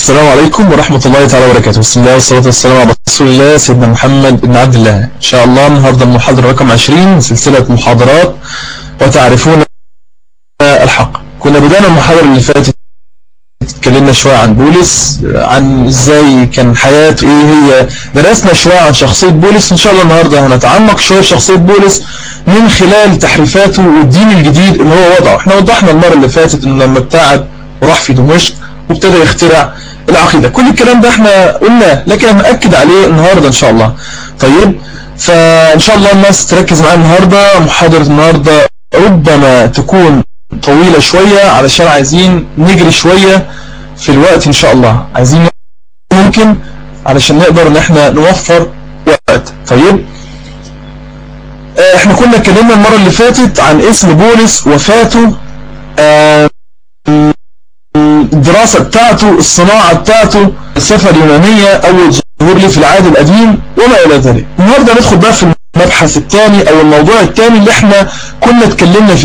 السلام عليكم ورحمة الله تعالى وبركاته. بسم الله والصلاة والسلام على رسول الله سيدنا محمد بن عبد الله. إن شاء الله النهاردة المحاضرة رقم 20 من سلسلة محاضرات وتعرفون الحق. كنا بدأنا المحاضرة اللي فاتت اتكلمنا شوية عن بولس، عن ازاي كان حياته ايه هي، درسنا شوية عن شخصية بولس. ان شاء الله النهاردة هنتعمق شوية في شخصية بولس من خلال تحريفاته والدين الجديد اللي هو وضعه. احنا وضحنا المرة اللي فاتت انه لما ابتعد وراح في دمشق وابتدى يخترع العقيدة، كل الكلام ده احنا قلناه، لكن هنأكد عليه النهاردة ان شاء الله. طيب، فان شاء الله الناس تركز معايا النهاردة. محاضرة النهاردة ربما تكون طويلة شوية علشان عايزين نجري شوية في الوقت ان شاء الله، عايزين ممكن علشان نقدر ان احنا نوفر وقت. طيب، احنا كنا اتكلمنا المرة اللي فاتت عن اسم بولس، وفاته، الدراسة بتاعته، الصناعة بتاعته، الفلسفة اليونانية، أول ظهور لي في العهد القديم وما إلى ذلك. النهارده ندخل بقى في المبحث الثاني أو الموضوع الثاني اللي احنا كنا اتكلمنا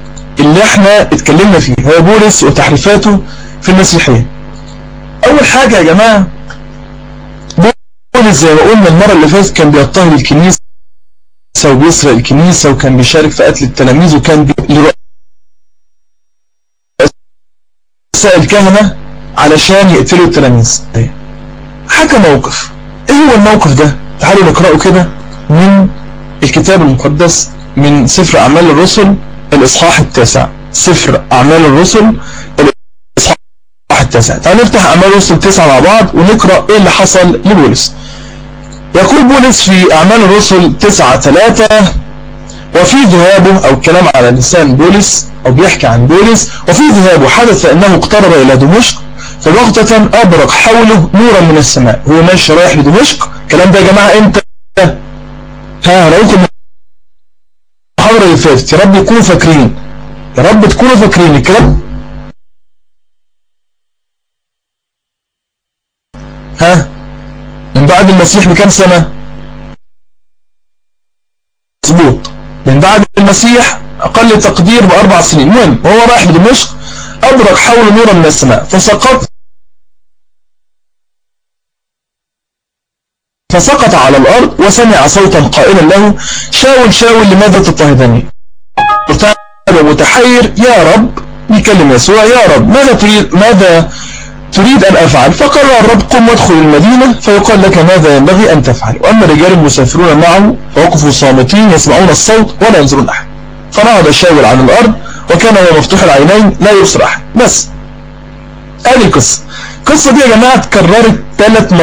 فيه، هو بولس وتحريفاته في المسيحية. أول حاجة يا جماعة، بولس زي ما قلنا المرة اللي فاتت كان بيضطهد الكنيسة وبيسرق الكنيسة، وكان بيشارك في قتل التلاميذ، وكان الكهنة علشان يقتلوا التلاميذ. حكى موقف. ايه هو الموقف ده؟ تعالوا نقرأه كده من الكتاب المقدس، من سفر أعمال الرسل الإصحاح 9. سفر أعمال الرسل الإصحاح 9. تعالوا نفتح أعمال الرسل 9 مع بعض ونقرأ ايه اللي حصل لبولس. يقول بولس في أعمال الرسل 9:3: وفي ذهابه، أو الكلام على لسان بولس أو بيحكي عن بولس، وفي ذهابه حدث أنه اقترب إلى دمشق، فبغتة أبرق حوله نورا من السماء. هو ماشي رايح لدمشق. الكلام ده يا جماعة امتى؟ هلاقيكم المحاضرة اللي فاتت. يا رب تكونوا فاكرين، يا رب تكونوا فاكرين الكلام. من بعد المسيح بكام سنة؟ مظبوط، من بعد المسيح أقل تقدير ب4 سنين. المهم وهو رايح لدمشق أبرق حوله نورا من السماء، فسقط على الأرض، وسمع صوتا قائلا له: شاول شاول لماذا تضطهدني؟ ارتعب متحير: يا رب، بيكلم يسوع، يا رب ماذا تريد أن أفعل؟ فقال الرب: قم وادخل المدينة فيقال لك ماذا ينبغي أن تفعل. وأما الرجال المسافرون معه فوقفوا صامتين يسمعون الصوت ولا ينظرون أحد. فنهض شاول عن الأرض وكان هو مفتوح العينين لا يبصر أحد. بس هذه القصة دي يا جماعة اتكررت 3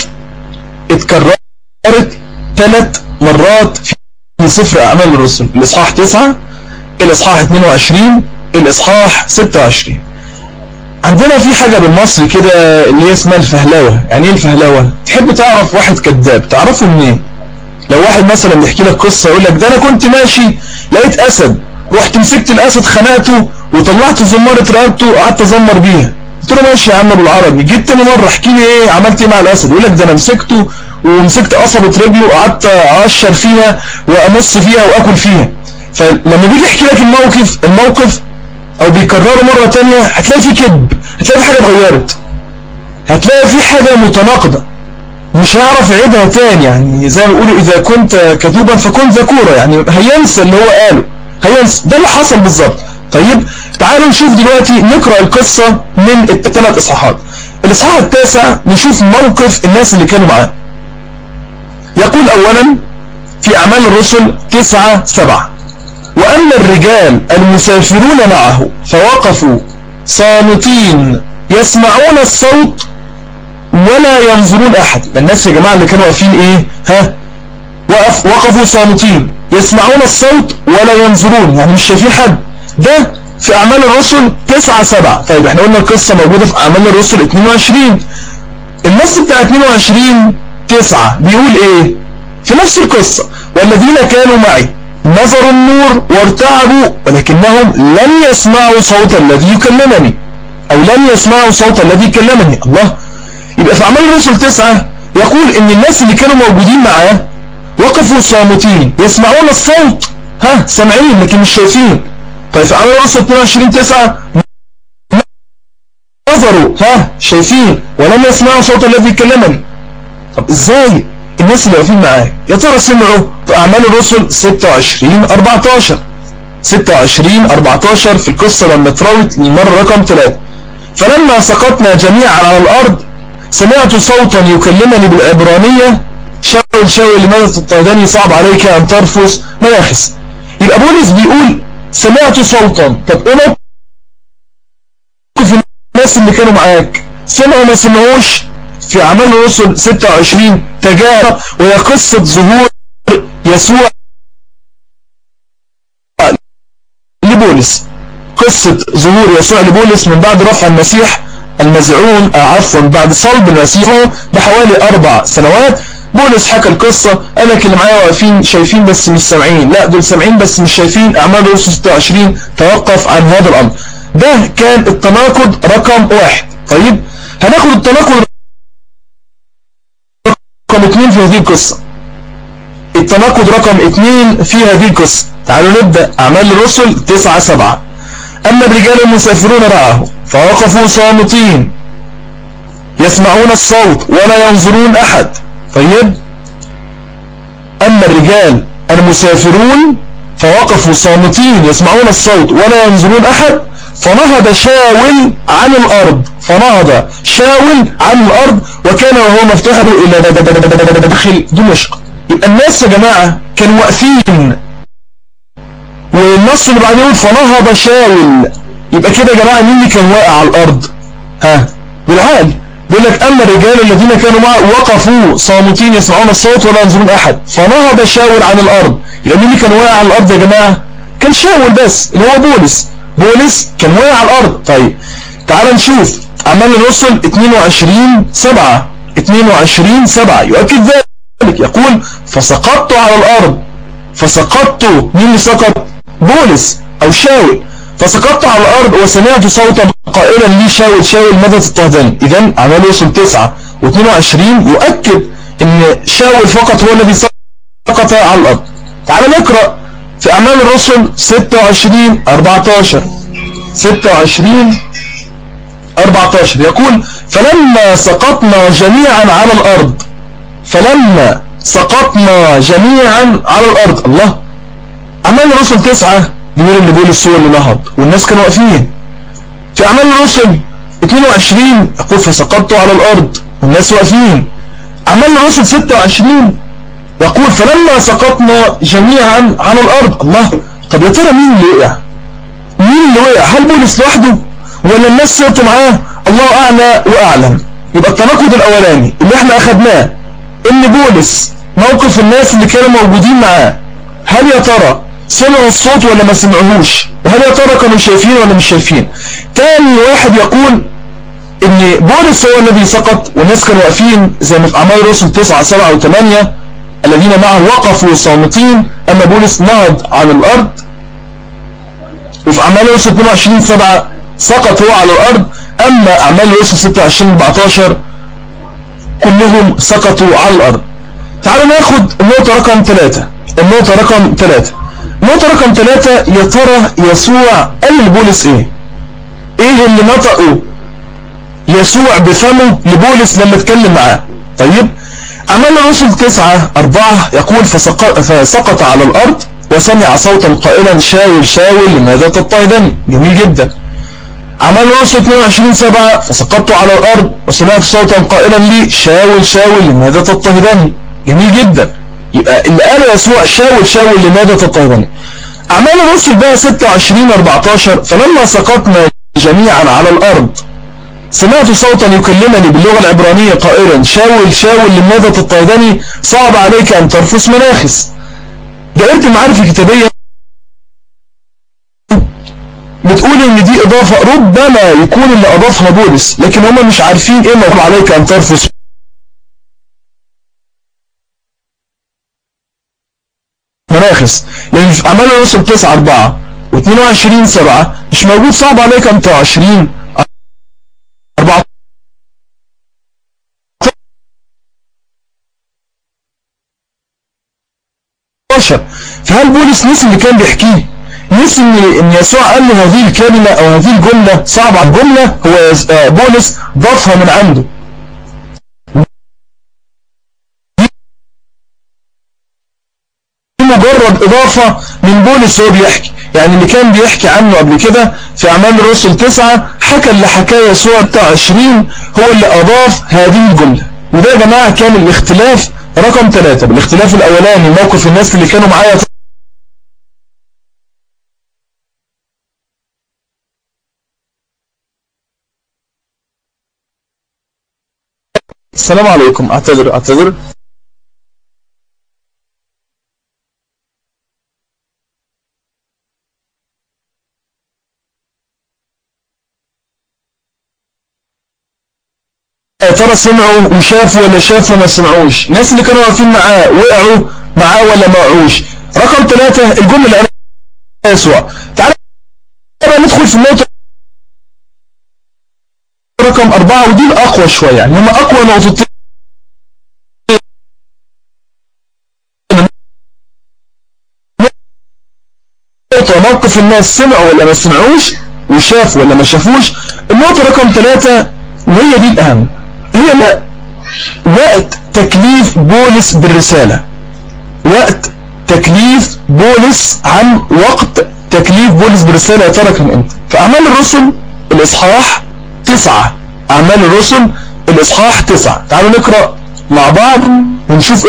مرات في سفر أعمال الرسل، الإصحاح 9، الإصحاح 22، الإصحاح 26. عندنا في حاجة بالمصري كده اللي هي اسمها الفهلوة. يعني ايه الفهلوة؟ تحب تعرف واحد كذاب تعرفه منين؟ لو واحد مثلا بيحكي لك قصة يقول لك: ده انا كنت ماشي لقيت اسد، رحت مسكت الاسد خنقته وطلعت زمارة رقبته وقعدت ازمر بيها. قلت له: ماشي يا عم بالعربي. جيت تاني مرة احكي لي ايه عملت ايه مع الاسد؟ يقول لك: ده انا مسكته ومسكت قصبة رجله وقعدت اقشر فيها وامص فيها واكل فيها. فلما بيجي يحكي لك الموقف او بيكرره مرة تانية، هتلاقي في كذب، هتلاقي في حاجة اتغيرت، هتلاقي في حاجة متناقضة، مش هيعرف يعيدها تاني. يعني زي ما بيقولوا: اذا كنت كذوبا فكن ذكورا. يعني هينسى اللي هو قاله، هينسى. ده اللي حصل بالظبط. طيب، تعالوا نشوف دلوقتي، نقرأ القصة من ال3 إصحاحات. الإصحاح 9 نشوف موقف الناس اللي كانوا معاه. يقول أولا في أعمال الرسل 9:7: وأما الرجال المسافرون معه فوقفوا صامتين يسمعون الصوت ولا ينظرون أحد. الناس يا جماعة اللي كانوا واقفين إيه؟ وقفوا صامتين يسمعون الصوت ولا ينظرون، يعني مش شايفين حد. ده في أعمال الرسل 9:7. طيب، احنا قلنا القصة موجودة في أعمال الرسل 22. النص بتاع 22:9 بيقول إيه؟ في نفس القصة: والذين كانوا معي نظروا النور وارتعبوا ولكنهم لم يسمعوا صوت الذي يكلمني، أو لم يسمعوا صوت الذي كلمني. الله. يبقى في أعمال الرسل 9 يقول إن الناس اللي كانوا موجودين معاه وقفوا صامتين يسمعون الصوت، سامعين لكن مش شايفين. طيب في أعمال الرسل 22:9 نظروا شايفين ولم يسمعوا صوت الذي كلمني. طب ازاي الناس اللي واقفين معاك يا ترى سمعوا؟ في اعمال الرسل 26-14 26-14 في القصة لما اتراوت للمرة رقم 3. فلما سقطنا جميعا على الارض سمعت صوتا يكلمني بالعبرانية شاول شاول لماذا تضطهدني صعب عليك ان ترفس مناخس. يبقى بولس بيقول سمعت صوتا. طب ايه موقف الناس اللي كانوا معاك؟ سمعوا ما سمعوش؟ في اعمال الرسل 26 تجارب وهي قصة ظهور يسوع لبولس. قصة ظهور يسوع لبولس من بعد رفع المسيح المزعوم بعد صلب المسيح بحوالي 4 سنوات. بولس حكى القصة، قال لك اللي معايا واقفين شايفين بس مش سامعين، لا دول سامعين بس مش شايفين. اعمال الرسل 26 توقف عن هذا الامر. ده كان التناقض رقم 1. طيب هناخد التناقض رقم 2 في هذه القصة. التناقض رقم 2 في هذه القصة. تعالوا نبدأ اعمال الرسل 9-7. اما الرجال المسافرون رعاه فوقفوا صامتين يسمعون الصوت ولا ينظرون احد. طيب اما الرجال المسافرون فوقفوا صامتين يسمعون الصوت ولا ينظرون احد فنهض شاول عن الارض. فنهض شاول عن الارض وكان وهو مفتوح الى داخل دمشق. يبقى الناس يا جماعة كانوا واقفين، والنص اللي بعدين يقول فنهض شاول. يبقى كده يا جماعة مين اللي كان واقع على الارض؟ بالعقل بيقول لك اما الرجال الذين كانوا معه وقفوا صامتين يسمعون الصوت ولا ينظرون احد فنهض شاول عن الارض. يبقى مين اللي كان واقع على الارض يا جماعة؟ كان شاول بس اللي هو بولس. بولس كان واقع على الارض. طيب تعال نشوف اعمال الرسل 22-7. 22-7 يؤكد ذلك، يقول فسقطت على الارض. فسقطت، مين اللي سقط؟ بولس او شاول. فسقطت على الارض وسمعت صوتا قائلا لي شاول شاول ماذا تضطهدني. اذا اعمال الرسل 9-22 يؤكد ان شاول فقط هو الذي سقط على الارض. تعال نقرأ في اعمال الرسل 26-14. 26-14 يقول فلما سقطنا جميعا على الارض. فلما سقطنا جميعا على الارض. الله، اعمال الرسل 9 بيقول ان بولس هو اللي نهض والناس كانوا واقفين. في اعمال الرسل 22 يقول فسقطت على الارض والناس واقفين. اعمال الرسل 26 يقول فلما سقطنا جميعا على الارض. الله، طب يا ترى مين اللي وقع؟ مين اللي وقع؟ هل بولس لوحده ولا الناس سقطوا معاه؟ الله اعلى واعلم. يبقى التناقض الاولاني اللي احنا اخدناه ان بولس موقف الناس اللي كانوا موجودين معاه، هل يا ترى سمعوا الصوت ولا ما سمعوهوش؟ وهل يا ترى كانوا شايفين ولا مش شايفين؟ تاني واحد يقول ان بولس هو الذي سقط والناس كانوا واقفين زي ما في اعمال الرسل 9-7-8 الذين معه وقفوا صامتين اما بولس نهض عن الارض. وفي اعمال الرسل 22-7 سقط هو على الارض. اما اعمال الرسل 26-14 كلهم سقطوا على الارض. تعالوا ناخد النقطة رقم 3. النقطة رقم 3 يا ترى يسوع قال لبولس ايه؟ ايه اللي نطقه يسوع بفمه لبولس لما اتكلم معاه؟ طيب اعمال الرسل 9-4 يقول فسقط على الارض وسمع صوتا قائلا شاول شاول لماذا تضطهدني. جميل جدا. اعمال الرسل 22-7 فسقطت على الارض وسمعت صوتا قائلا لي شاول شاول لماذا تضطهدني. جميل جدا. يبقى اللي قال يسوع شاول شاول لماذا تضطهدني. اعمال الرسل بقى 26-14 فلما سقطنا جميعا على الارض سمعت صوتا يكلمني باللغة العبرانية قائلا شاول شاول لماذا تضطهدني صعب عليك ان ترفس مناخس. دائرة المعارف الكتابية بتقول ان دي اضافة ربما يكون اللي اضافها بولس، لكن هم مش عارفين ايه مطلوب عليك ان ترفس مناخس. لان في اعمال الرسل 9-4 و22-7 مش موجود صعب عليك ان 20 14. فهل بولس نسي اللي كان بيحكيه؟ نسي ان يسوع قال له هذه الكلمة او هذه الجملة صعبة على الجملة، هو بولس ضافها من عنده. مجرد اضافة من بولس وهو بيحكي، يعني اللي كان بيحكي عنه قبل كده في اعمال الرسل 9 حكى اللي حكاه يسوع بتاع 20 هو اللي اضاف هذه الجملة. وده يا جماعة كان الاختلاف رقم 3. بالاختلاف الاولاني موقف الناس اللي كانوا معايا. السلام عليكم. اعتذر. ترى سمعوا وشافوا ولا شافوا ما سمعوش؟ الناس اللي كانوا واقفين معاه وقعوا معاه ولا ما وقعوش؟ رقم 3 الجملة اللي قالها يسوع. تعالى ندخل في النقطة رقم 4 ودي الأقوى شوية، يعني هم أقوى نقطتين. موقف الناس سمعوا ولا ما سمعوش وشافوا ولا ما شافوش. النقطة رقم 3 وهي دي الأهم، هي وقت تكليف بولس بالرسالة. وقت تكليف بولس، عن وقت تكليف بولس بالرسالة يا ترى كان امتى؟ في أعمال الرسل الإصحاح 9. أعمال الرسل الإصحاح 9. تعالوا نقرأ مع بعض ونشوف ايه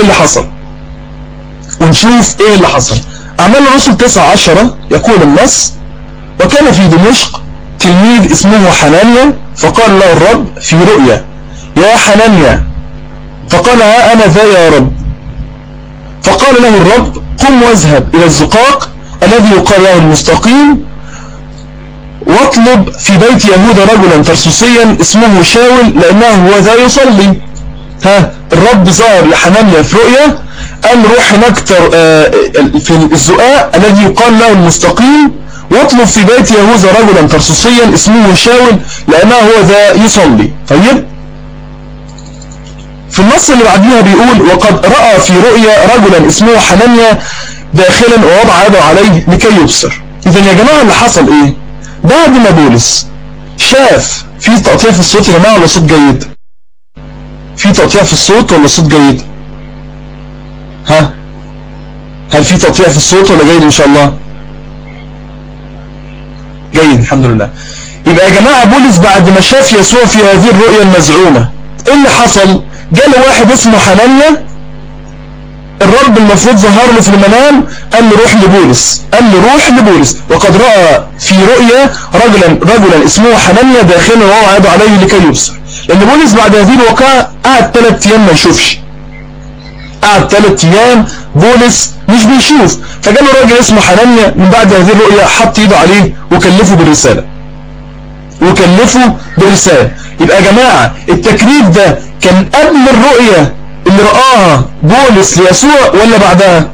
اللي حصل. أعمال الرسل 9:10 يقول النص: وكان في دمشق تلميذ اسمه حنانيا، فقال له الرب في رؤيا: يا حنانيا. فقال: ها أنا ذا يا رب. فقال له الرب: قم واذهب إلى الزقاق الذي يقال له المستقيم، واطلب في بيت يهوذا رجلا ترسوسيا اسمه شاول، لأنه هو ذا يصلي. الرب ظهر لحنانيا في رؤيا، قال روح هناك في الزقاق الذي يقال له المستقيم، واطلب في بيت يهوذا رجلا ترسوسيا اسمه شاول، لأنه هو ذا يصلي. طيب، في النص اللي بعديها بيقول: وقد رأى في رؤيا رجلا اسمه حنانيا داخلا ووضع يده عليه لكي يبصر. إذا يا جماعة اللي حصل إيه؟ بعد ما بولس شاف، في تقطيع في الصوت يا جماعة ولا صوت جيد؟ في تقطيع في الصوت ولا صوت جيد؟ هل في تقطيع في الصوت ولا جيد إن شاء الله؟ جيد الحمد لله. يبقى يا جماعة بولس بعد ما شاف يسوع في هذه الرؤيا المزعومة، ايه اللي حصل؟ جاله واحد اسمه حنانيا، الرب المفروض ظهر له في المنام، قال له روح لبولس. وقد رأى في رؤيا رجلا اسمه حنانيا داخلا وهو يده عليه لكي يبصر. لأن بولس بعد هذه الواقعة قعد 3 أيام ما يشوفش. قعد 3 أيام بولس مش بيشوف. فجاله راجل اسمه حنانيا من بعد هذه الرؤيا، حط ايده عليه وكلفه بالرسالة. يبقى يا جماعة التكليف ده كان قبل الرؤية اللي رآها بولس ليسوع ولا بعدها؟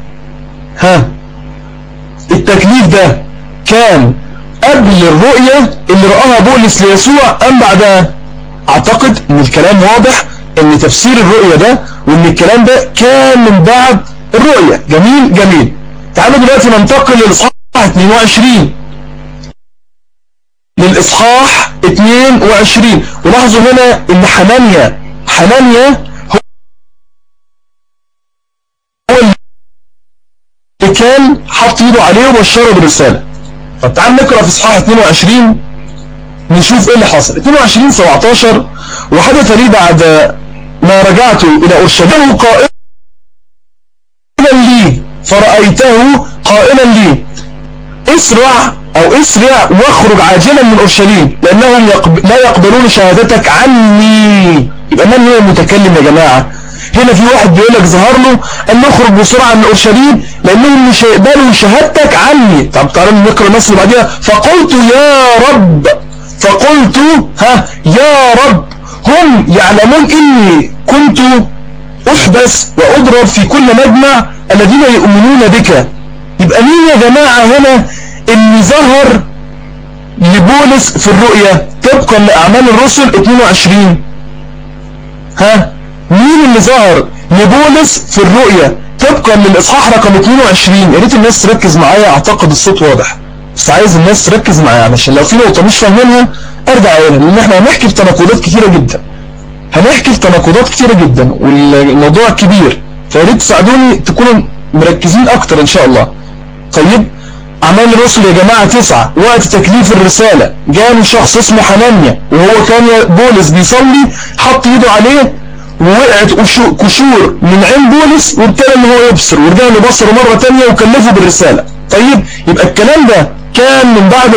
التكليف ده كان قبل الرؤية اللي رآها بولس ليسوع أم بعدها؟ أعتقد ان الكلام واضح ان تفسير الرؤية ده وان الكلام ده كان من بعد الرؤية. جميل. تعالوا دلوقتي ننتقل للإصحاح 22. ولاحظوا هنا ان حنانيا هو اللي كان حط ايده عليه وبشره بالرسالة. طب تعال نقرأ في إصحاح 22 نشوف ايه اللي حصل. 22:17: وحدث لي بعد ما رجعت إلى أورشليم قائلا لي، فرأيته قائلا لي: اسرع واخرج عاجلا من أورشليم، لأنهم لا يقبلون شهادتك عني. يبقى من هو المتكلم يا جماعة؟ هنا في واحد بيقول لك ظهر له قال له اخرج بسرعة من أورشليم لأنهم مش هيقبلوا شهادتك عني. طب تعالوا نقرأ النص اللي بعديها: فقلت يا رب هم يعلمون إني كنت أحبس وأضرب في كل مجمع الذين يؤمنون بك. يبقى مين يا جماعة هنا اللي ظهر لبولس في الرؤية طبقا لأعمال الرسل 22؟ مين اللي ظهر لبولس في الرؤية طبقا للإصحاح رقم 22؟ يا ريت الناس تركز معايا، أعتقد الصوت واضح. بس عايز الناس تركز معايا علشان لو في نقطة مش فاهمينها ارجع اقولها، لان احنا هنحكي في تناقضات كتيرة جدا، والموضوع كبير، فياريت تساعدوني تكونوا مركزين اكتر ان شاء الله. طيب اعمال الرسل يا جماعة 9 وقت تكليف الرسالة جاء شخص اسمه حنانيا، وهو كان بولس بيصلي حط ايده عليه ووقعت قشور من عين بولس وابتدى ان هو يبصر، ورجع له بصره مرة تانية وكلفه بالرسالة. طيب يبقى الكلام ده كان من بعد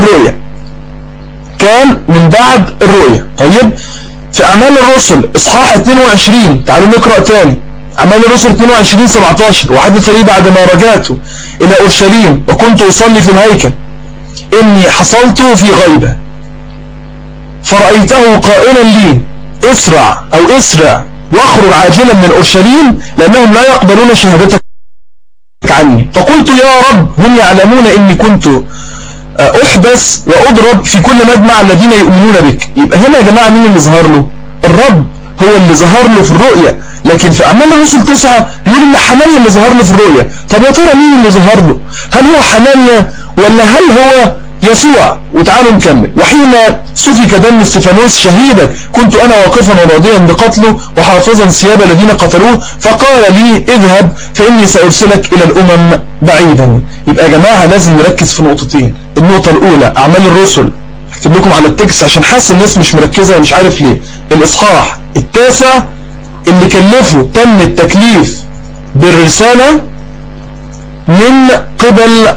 الرؤية. طيب في اعمال الرسل اصحاح 22 تعالوا نقرأ تاني اعمال الرسل 22:17 وحدث لي بعد ما رجعت الى اورشليم وكنت اصلي في الهيكل اني حصلت في غيبة فرأيته قائلا لي اسرع واخرج عاجلا من اورشليم لانهم لا يقبلون شهادتك عني. فقلت يا رب هم يعلمون اني كنت احبس واضرب في كل مجمع الذين يؤمنون بك. يبقى هنا يا جماعة مين اللي ظهر له؟ الرب هو اللي ظهر له في الرؤية، لكن في اعمال الرسل 9 يقول ان حنانيا اللي ظهر له في الرؤية. طب يا ترى مين اللي ظهر له؟ هل هو حنانيا ولا هل هو يسوع؟ وتعالوا نكمل. وحين سفك دم استفانوس شهيدا كنت انا واقفا وراضيا بقتله وحافظا ثياب الذين قتلوه، فقال لي اذهب فاني سارسلك الى الامم بعيدا. يبقى يا جماعه لازم نركز في نقطتين. النقطه الاولى اعمال الرسل، هكتب لكم على التكست عشان حاسس الناس مش مركزه ومش عارف ليه. الاصحاح 9 اللي كلفه تم التكليف بالرساله من قبل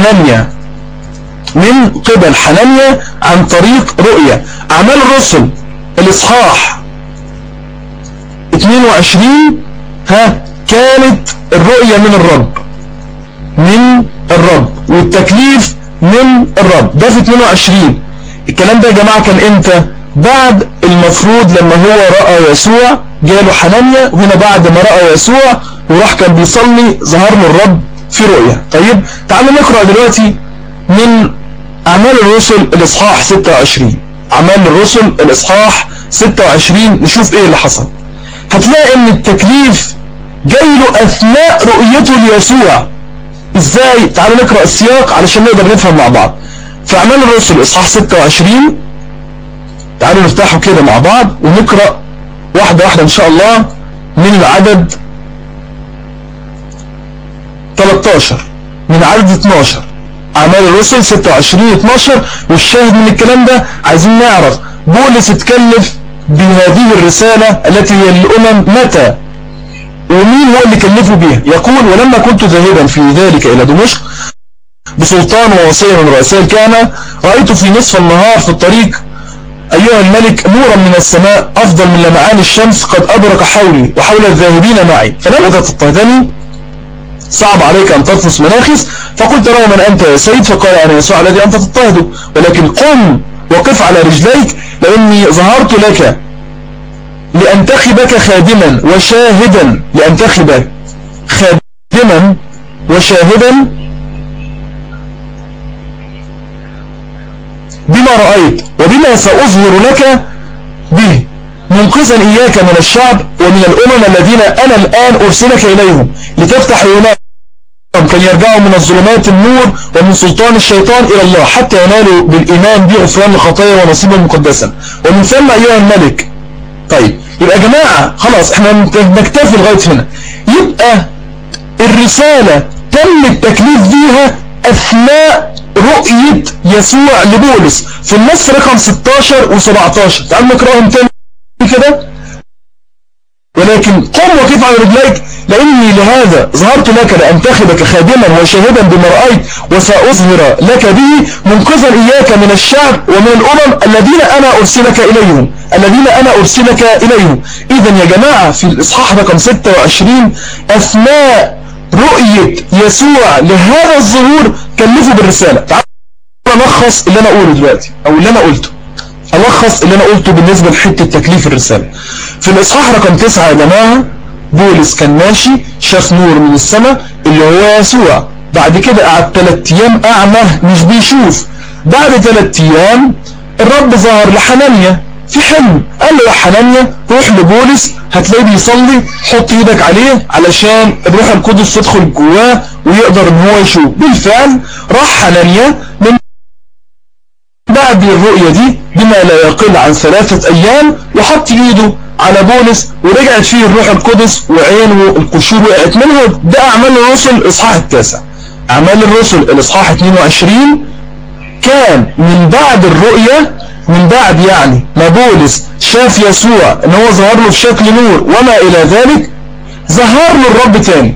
حنانيا عن طريق رؤية. اعمال الرسل الاصحاح 22 كانت الرؤية من الرب والتكليف من الرب، ده في 22. الكلام ده يا جماعة كان امتى؟ بعد المفروض لما هو رأى يسوع جاله حنانيا، وهنا بعد ما رأى يسوع وراح كان بيصلي ظهر له الرب في رؤية. طيب تعالوا نقرأ دلوقتي من اعمال الرسل الاصحاح 26. اعمال الرسل الاصحاح 26 نشوف ايه اللي حصل. هتلاقي ان التكليف جاي له اثناء رؤيته ليسوع. ازاي؟ تعالوا نقرأ السياق علشان نقدر نفهم مع بعض. في اعمال الرسل اصحاح 26 تعالوا نفتحه كده مع بعض ونقرأ واحدة واحدة ان شاء الله من العدد 13 من عدد 12. اعمال الرسل 26:12. والشاهد من الكلام ده عايزين نعرف بولس اتكلف بهذه الرسالة التي هي للأمم متى ومين هو اللي كلفه بيها. يقول ولما كنت ذاهبا في ذلك الى دمشق بسلطان ووصية من رؤساء الكهنة رأيت في نصف النهار في الطريق ايها الملك نورا من السماء افضل من لمعان الشمس قد ابرق حولي وحول الذاهبين معي، فلم تضطهدني صعب عليك أن تطمس مناخس، فقلت له من أنت يا سيد؟ فقال أنا يسوع الذي أنت تضطهده، ولكن قم وقف على رجليك لأني ظهرت لك لأنتخبك خادما وشاهدا بما رأيت وبما سأظهر لك به منقذا إياك من الشعب ومن الأمم الذين أنا الآن أرسلك إليهم لتفتح عيونهم كي يرجعوا من الظلمات النور ومن سلطان الشيطان إلى الله حتى ينالوا بالإيمان بغفران الخطايا ونصيبا مقدسا ومن ثم أيها الملك. طيب يبقى يا جماعة خلاص احنا نكتفي لغاية هنا. يبقى الرسالة تم التكليف بيها أثناء رؤية يسوع لبولس في النص رقم 16 و17. تعالوا نقرأهم تاني كده. ولكن قم وقف على رجليك لاني لهذا ظهرت لك لانتخبك خادما وشاهدا بما رأيت وسأظهر لك به منقذا اياك من الشعب ومن الامم الذين انا ارسلك اليهم. اذا يا جماعة في الاصحاح رقم 26 اثناء رؤية يسوع لهذا الظهور كلفه بالرسالة. تعالوا نلخص اللي انا اقوله دلوقتي او اللي انا قلته. ألخص اللي أنا قلته بالنسبة لحتة تكليف الرسالة. في الإصحاح رقم 9 يا جماعة بولس كان ماشي شاف نور من السماء اللي هو يسوع. بعد كده قعد 3 أيام أعمى مش بيشوف. بعد 3 أيام الرب ظهر لحنانيا في حلم، قال له يا حنانيا روح لبولس هتلاقيه بيصلي حط ايدك عليه علشان الروح القدس تدخل جواه ويقدر ان هو يشوف. بالفعل راح حنانيا من بعد الرؤية دي بما لا يقل عن 3 أيام وحط ايده على بولس ورجعت فيه الروح القدس وعينه القشور وقعت منه. ده أعمال الرسل الإصحاح 9. أعمال الرسل الإصحاح 22 كان من بعد الرؤية، من بعد يعني ما بولس شاف يسوع ان هو ظهر له في شكل نور وما الى ذلك، ظهر له الرب تاني،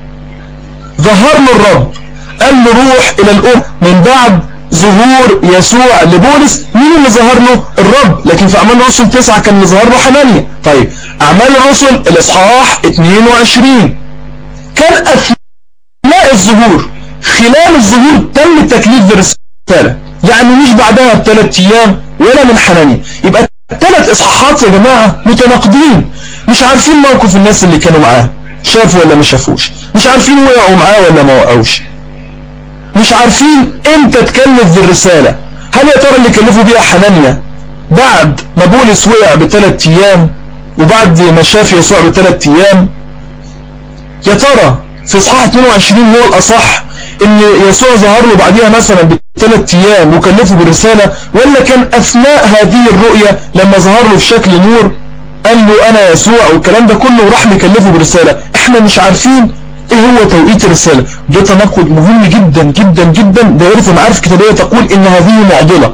ظهر له الرب قال له روح الى الأم. من بعد ظهور يسوع لبولس مين اللي ظهر له؟ الرب. لكن في أعمال الرسل 9 كان اللي ظهر له حنانيا. طيب أعمال الرسل الإصحاح 22 كان أثناء الظهور، خلال الظهور تم التكليف بالرسالة، يعني مش بعدها ب3 أيام ولا من حنانيا. يبقى 3 إصحاحات يا جماعة متناقضين، مش عارفين موقف الناس اللي كانوا معاه شافوا ولا ما شافوش، مش عارفين وقعوا معاه ولا ما وقعوش، مش عارفين امتى تكلف بالرسالة. هل يا ترى اللي كلفوا بيها حنانيا بعد ما بولس وقع ب3 أيام وبعد ما شاف يسوع ب3 أيام؟ يا ترى في إصحاح 22 هو الأصح ان يسوع ظهر له بعديها مثلا ب3 أيام وكلفه بالرسالة، ولا كان أثناء هذه الرؤية لما ظهر له في شكل نور قال له أنا يسوع والكلام ده كله وراح مكلفه بالرسالة؟ احنا مش عارفين ايه هو توقيت الرسالة. ده تناقض مهم جدا جدا جدا. دائرة المعارف الكتابية تقول ان هذه معضلة.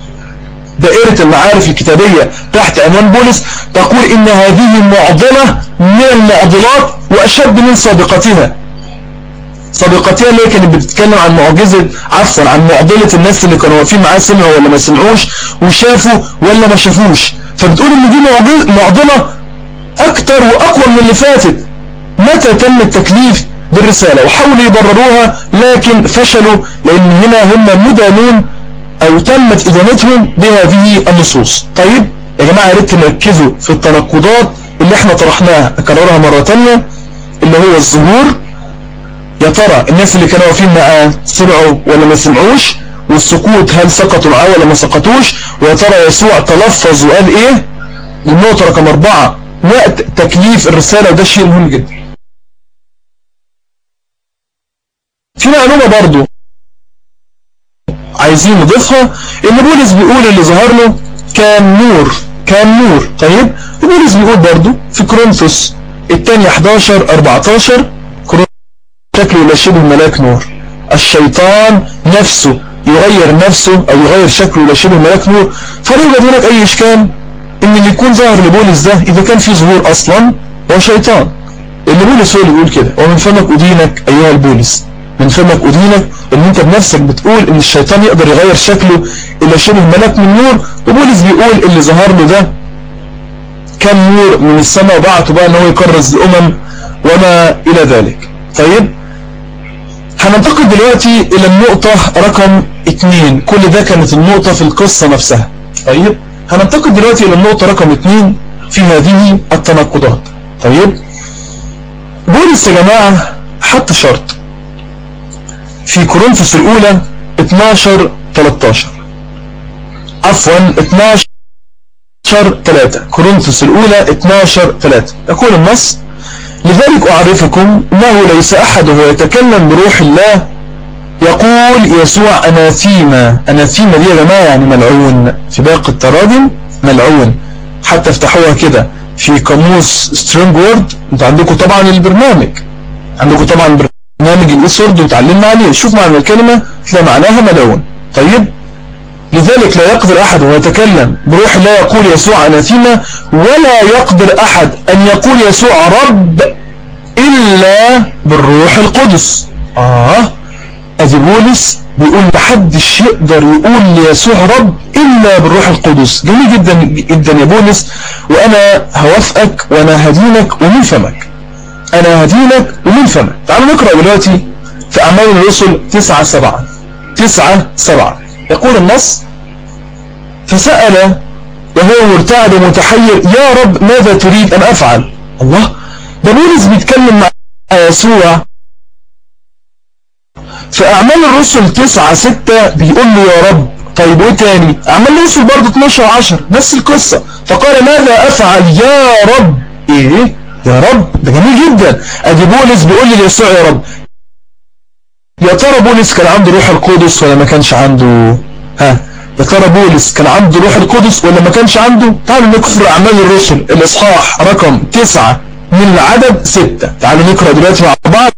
دائرة المعارف الكتابية تحت عنوان بولس تقول ان هذه معضلة من المعضلات واشد من سابقتها. سابقتها اللي كانت بتتكلم عن معجزة، عفوا عن معضلة الناس اللي كانوا واقفين معاه سمعوا ولا ما سمعوش، وشافوا ولا ما شافوش. فبتقول ان دي معضلة اكتر واقوى من اللي فاتت. متى تم التكليف بالرسالة؟ وحاولوا يبرروها لكن فشلوا، لان هنا هم مدانون او تمت ادانتهم بهذه النصوص. طيب يا جماعة يا ريت نركزوا في التناقضات اللي احنا طرحناها، اكررها مرة تانية، اللي هو الظهور. يا ترى الناس اللي كانوا واقفين معاه سمعوا ولا ما سمعوش؟ والسقوط هل سقطوا معاه ولا ما سقطوش؟ ويا ترى يسوع تلفظ وقال ايه؟ النقطة رقم 4 وقت تكليف الرسالة، وده شيء مهم جدا. في معلومة برضو عايزين نضيفها، ان بولس بيقول اللي ظهر له كان نور، كان نور. طيب بولس بيقول برضو في كورنثوس الثانية 11-14 شكله لا شبه ملاك نور. الشيطان نفسه يغير نفسه او يغير شكله لا شبه ملاك نور. فلا يوجد هناك اي اشكال ان اللي يكون ظاهر لبولس ده اذا كان في ظهور اصلا هو شيطان. اللي بولس هو اللي بيقول كده، ومن فمك ادينك ايها البولس، من فمك ادينك، ان انت بنفسك بتقول ان الشيطان يقدر يغير شكله الى شبه ملاك من نور. وبولس بيقول اللي ظهر له ده كان نور من السماء وبعته بقى ان هو يكرز الامم وما الى ذلك. طيب هننتقل دلوقتي الى النقطة رقم 2. كل ده كانت النقطة في القصة نفسها. طيب هننتقل دلوقتي الى النقطة رقم 2 في هذه التناقضات. طيب بولس يا جماعة حط شرط في كورنثوس الاولى 12-13، عفوا 12-3، كورنثوس الاولى 12-3. يقول النص: لذلك أعرفكم أنه ليس أحد هو يتكلم بروح الله يقول يسوع أناثيما. أناثيما دي يا جماعة يعني ملعون، في باقي التراجم ملعون. حتى افتحوها كده في قاموس سترونج وورد. انتوا عندكم طبعا البرنامج، عندكم طبعا برنامج الإسورد وتعلمنا عليه. شوف معنى الكلمة تلاقي معناها ملعون. طيب لذلك لا يقدر أحد هو يتكلم بروح الله يقول يسوع أناثيما، ولا يقدر أحد أن يقول يسوع رب إلا بالروح القدس. أدي بولس بيقول محدش يقدر يقول ليسوع رب إلا بالروح القدس. جميل جدا جدا يا بولس، وأنا هوافقك وأنا هدينك ومن فمك، أنا هدينك ومن فمك. تعالوا نقرأ دلوقتي في أعمال الرسل 9-7. يقول النص: فسأل وهو مرتعد ومتحير: يا رب ماذا تريد أن أفعل؟ الله، ده بولس بيتكلم مع يسوع في أعمال الرسل 9-6 بيقول له يا رب. طيب وايه تاني؟ أعمال الرسل برضه 12-10 نفس القصة. فقال: ماذا أفعل يا رب؟ ايه يا رب؟ ده جميل جدا. ادي بولس بيقول لي ليسوع يا رب. يا ترى بولس كان عنده روح القدس ولا ما كانش عنده؟ يا يا ترى بولس كان عنده روح القدس ولا ما كانش عنده؟ تعالوا نقرأ أعمال الرسل الإصحاح رقم 9 من العدد 6. تعالوا نقرأ دلوقتي مع بعض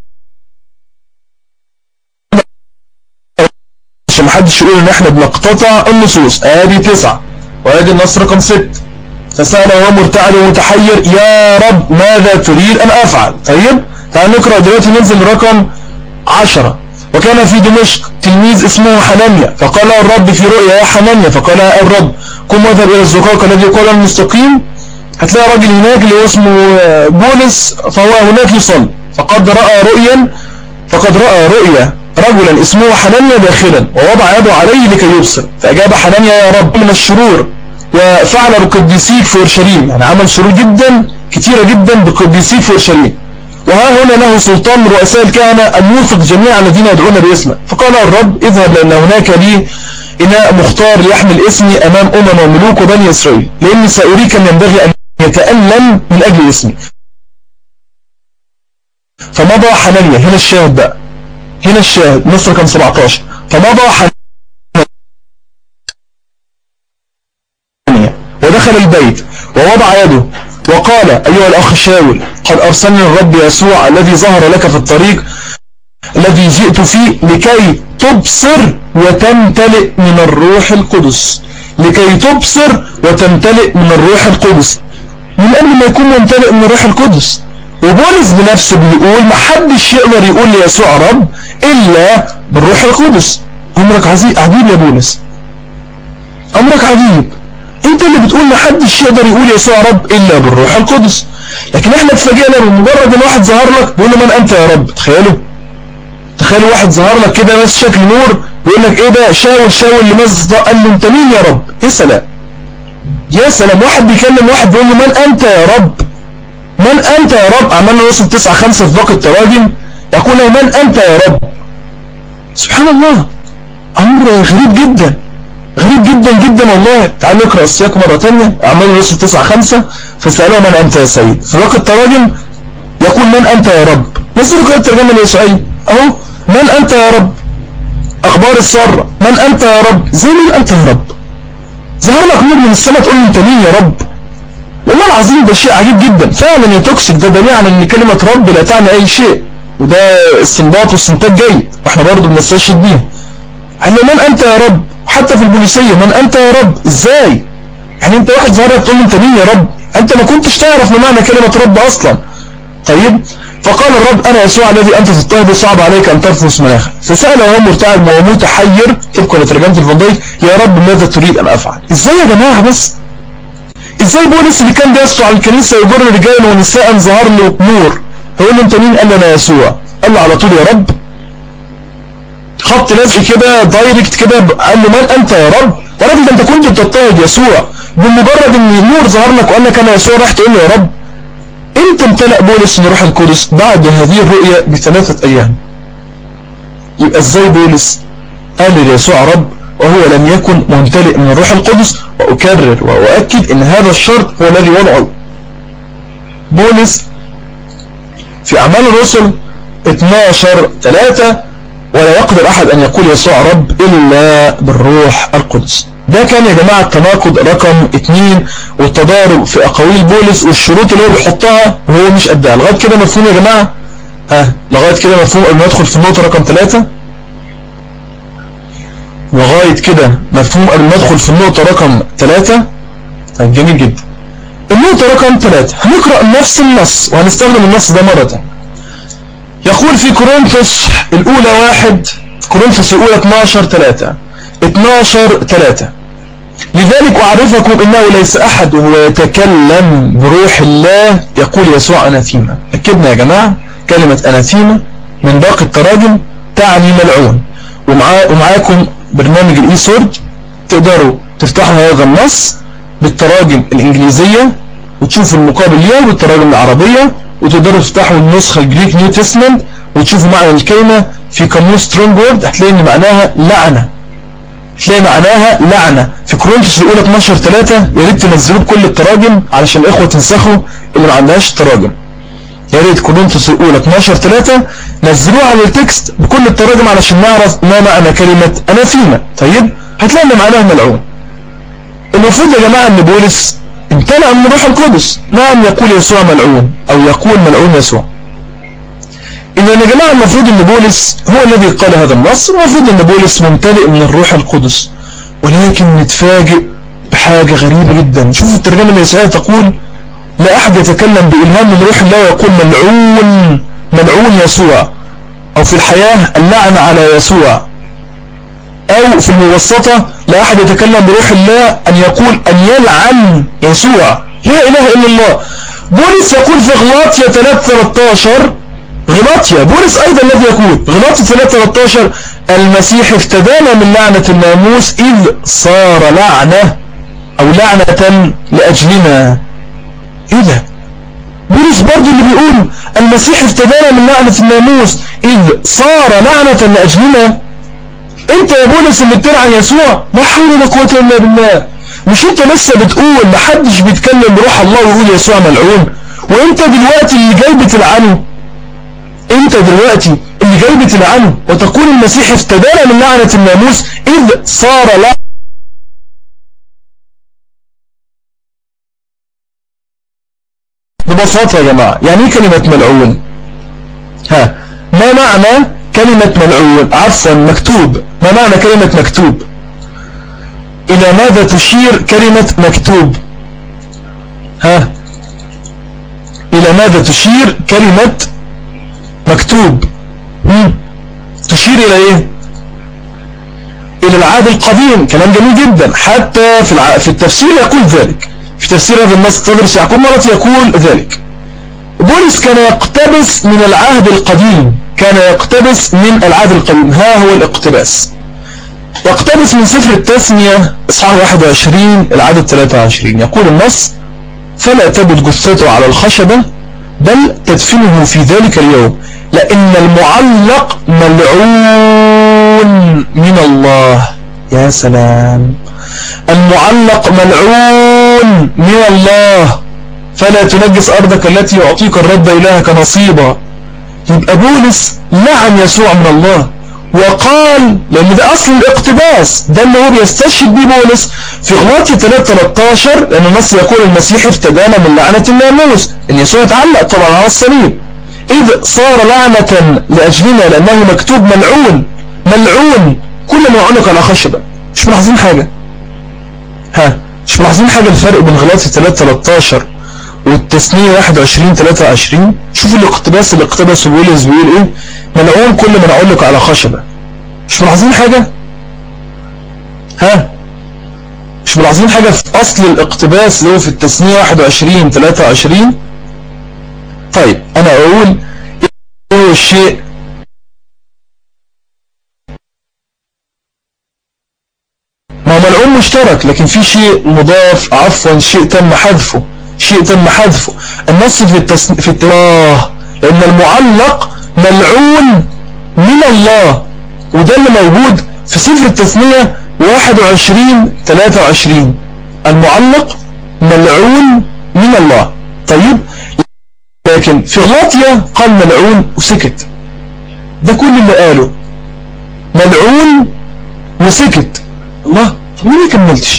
عشان محدش يقول ان احنا بنقتطع النصوص. ادي 9 وادي النص رقم 6. فسأل وهو مرتعد ومتحير يا رب ماذا تريد ان افعل؟ طيب تعالوا نقرأ دلوقتي ننزل رقم 10. وكان في دمشق تلميذ اسمه حنانيا فقال الرب في رؤيا يا حنانيا فقال الرب قم واذهب الى الزقاق الذي يقال المستقيم. هتلاقي راجل هناك اللي اسمه بولس فهو هناك يصلي فقد رأى رؤيا رجلا اسمه حنانيا داخلا ووضع يده عليه لكي يبصر. فأجاب حنانيا يا رب من الشرور وفعل بقديسيك في اورشليم، يعني عمل شرور جدا كتيرة جدا بقديسيك في اورشليم، وها هنا له سلطان من رؤساء الكهنة أن يوثق جميع الذين يدعون باسمه. فقال الرب اذهب لأن هناك لي إناء مختار ليحمل اسمي أمام وملوك وبني إسرائيل، لأني سأريك أن ينبغي أن يتألم من أجل اسمي. فمضى حنانيا، هنا الشاهد بقى، هنا الشاهد نص رقم 17. فمضى حنانيا ودخل البيت ووضع يده وقال أيها الأخ شاول قد أرسلني الرب يسوع الذي ظهر لك في الطريق الذي جئت فيه لكي تبصر وتمتلئ من الروح القدس، لكي تبصر وتمتلئ من الروح القدس. من قبل ما يكون ممتلئ من الروح القدس. وبولس بنفسه بيقول ما حدش يقدر يقول ليسوع رب إلا بالروح القدس. أمرك عجيب يا بولس، أمرك عجيب، انت اللي بتقول ما حدش يقدر يقول يسوع رب إلا بالروح القدس. لكن احنا اتفاجئنا بمجرد ان واحد ظهر لك بيقول له من أنت يا رب. تخيلوا واحد ظهر لك كده بس شكل نور بيقول لك ايه ده شاول لماذا؟ قال له انت مين يا رب؟ يا سلام يا سلام، واحد بيكلم واحد بيقول له من أنت يا رب، من أنت يا رب. عملنا وصل 9:5 في باقي التراجم يقول له من أنت يا رب. سبحان الله، أمر غريب جدا، غريب جدا جدا والله. تعال نقرأ السياق مرة تانية. أعمال الرسل 9:5 فسألوه من أنت يا سيد. في باقي التراجم يقول من أنت يا رب. نزلوا كده الترجمة اليسوعية أهو، من أنت يا رب. أخبار السارة من أنت يا رب، زي من أنت يا رب. ظهر لك نور من السماء تقول له أنت مين يا رب. والله العظيم ده شيء عجيب جدا فعلا. يا توكسيك ده دليل على ان كلمة رب لا تعني اي شيء، وده استنباط واستنتاج جيد واحنا برضه بنستشهد بيها. قال له من انت يا رب. حتى في البوليسية من انت يا رب. ازاي يعني انت واحد ظهر تقول له انت مين يا رب؟ انت ما كنتش تعرف ما معنى كلمة رب اصلا. طيب فقال الرب انا يسوع الذي انت تضطهد صعب عليك ان ترفس مناخك. فسأل وهو مرتعب ومتحير طبقا لترجمة الفان دايك يا رب ماذا تريد ان افعل. ازاي يا جماعة بس؟ ازاي بولس اللي كان بيسطع على الكنيسة يجر رجالا ونساء ظهر له نور هيقول له انت مين؟ قال له انا يسوع. قال له على طول يا رب، خط لازق كده دايركت كده. قال له من انت يا رب؟ يا راجل ده انت كنت بتضطهد يسوع بمجرد ان النور ظهر لك وقال لك انا يسوع راح تقول له يا رب. امتى امتلأ بولس من روح القدس؟ بعد هذه الرؤيا ب3 أيام. يبقى ازاي بولس قال ليسوع رب وهو لم يكن ممتلئ من الروح القدس؟ وأكرر وأؤكد ان هذا الشرط هو الذي وضعه بولس في أعمال الرسل 12:3 ولا يقدر أحد أن يقول يسوع رب إلا بالروح القدس. ده كان يا جماعة التناقض رقم 2 والتضارب في أقاويل بولس والشروط اللي هو بيحطها وهو مش قدها. لغاية كده مفهوم يا جماعة؟ لغاية كده مفهوم قبل ما ندخل في النقطة رقم 3؟ لغاية كده مفهوم قبل ما ندخل في النقطة رقم 3؟ طيب جميل جدا. النقطة رقم 3 هنقرأ نفس النص وهنستخدم النص ده مرة تانية. يقول في كورنثوس الأولى 1 كورنثوس الأولى 12:3 لذلك أعرفكم إنه ليس أحد وهو يتكلم بروح الله يقول يسوع أناثيما. أكدنا يا جماعة كلمة أناثيما من باقي التراجم تعني ملعون. ومعاكم برنامج الإي سورد تقدروا تفتحوا هذا النص بالتراجم الإنجليزية وتشوفوا المقابل ليه بالتراجم العربية، وتقدروا تفتحوا النسخة الجريك نيو تستمنت وتشوفوا معنى الكلمة في قاموس سترونجورد هتلاقي ان معناها لعنة. هتلاقي معناها لعنة في كورنثوس الأولى 12:3. يا ريت تنزلوه بكل التراجم علشان الإخوة تنسخوا اللي ما عندهاش التراجم. يا ريت كورنثوس الأولى 12:3 نزلوها على التكست بكل التراجم علشان نعرف ما معنى كلمة أناثيما. طيب هتلاقي ان معناها ملعون. المفروض يا جماعة ان بولس امتلأ من روح القدس. نعم يقول يسوع ملعون او يقول ملعون يسوع. إذا يا جماعة المفروض ان بولس هو الذي قال هذا النص. المفروض ان بولس ممتلئ من الروح القدس. ولكن نتفاجئ بحاجة غريبة جدا. شوفوا الترجمة اليسوعية تقول لا أحد يتكلم بإلهام من روح الله ويقول ملعون ملعون يسوع، أو في الحياة اللعنة على يسوع، أو في المبسطة لا أحد يتكلم بروح الله أن يقول أن يلعن يسوع. لا إله إلا الله. بولس يقول في غلاطيا 3:13 غلاطيا، بولس أيضا الذي يقول غلاطيا 3:13 المسيح افتدانا من لعنة الناموس إذ صار لعنة أو لعنة لأجلنا. إيه ده؟ بولس برضو اللي بيقول المسيح افتدانا من لعنة الناموس إذ صار لعنة لأجلنا. انت يا بولس اللي بتلعن يسوع؟ لا حول ولا قوة الا بالله. مش انت لسه بتقول محدش بيتكلم بروح الله ويقول يسوع ملعون؟ وانت دلوقتي اللي جاي بتلعنه. انت دلوقتي اللي جاي بتلعنه وتقول المسيح افتدانا من لعنة الناموس اذ صار لعنة. ببساطة يا جماعة يعني ايه كلمة ملعون؟ ما معنى كلمة ملعون؟ عفوا مكتوب. ما معنى كلمة مكتوب؟ إلى ماذا تشير كلمة مكتوب؟ إلى ماذا تشير كلمة مكتوب؟ تشير إلى إيه؟ إلى العهد القديم. كلام جميل جدا. حتى في التفسير يقول ذلك. في تفسير هذا النص تدرس يعقوب مرة يقول ذلك. بولس كان يقتبس من العهد القديم. كان يقتبس من العهد القديم. ها هو الاقتباس. يقتبس من سفر التثنية اصحاح 21 العدد 23. يقول النص فلا تبت جثته على الخشبة بل تدفنه في ذلك اليوم لأن المعلق ملعون من الله. يا سلام. المعلق ملعون من الله. فلا تنجس أرضك التي يعطيك الرب إلهك نصيبا. يبقى بولس لعن يسوع من الله وقال، لأن ده أصل الاقتباس، ده اللي هو بيستشهد بيه بولس في غلاطيا 3:13، لأن النص يقول المسيح افتدانا من لعنة الناموس، إن يسوع اتعلق طبعا على الصليب، إذ صار لعنة لأجلنا لأنه مكتوب ملعون. ملعون كل ما يعنق على خشبة. مش ملاحظين حاجة؟ مش ملاحظين حاجة الفرق بين غلاطيا 3:13 والتثنية 21:23؟ شوفوا الاقتباس اللي اقتبسه بولس بيقول ايه؟ ملعون كل ما يعلق على خشبة. مش ملاحظين حاجة؟ مش ملاحظين حاجة في أصل الاقتباس اللي هو في التثنية 21:23؟ طيب أنا أقول إيه هو الشيء ما هو ملعون مشترك، لكن في شيء مضاف، عفوا شيء تم حذفه. شيء تم حذفه. النص في الله لأن المعلق ملعون من الله، وده اللي موجود في سفر التثنية 21:23. المعلق ملعون من الله. طيب لكن في غلاطيا قال ملعون وسكت. ده كل اللي قاله ملعون وسكت. الله، طب ليه ما كملتش؟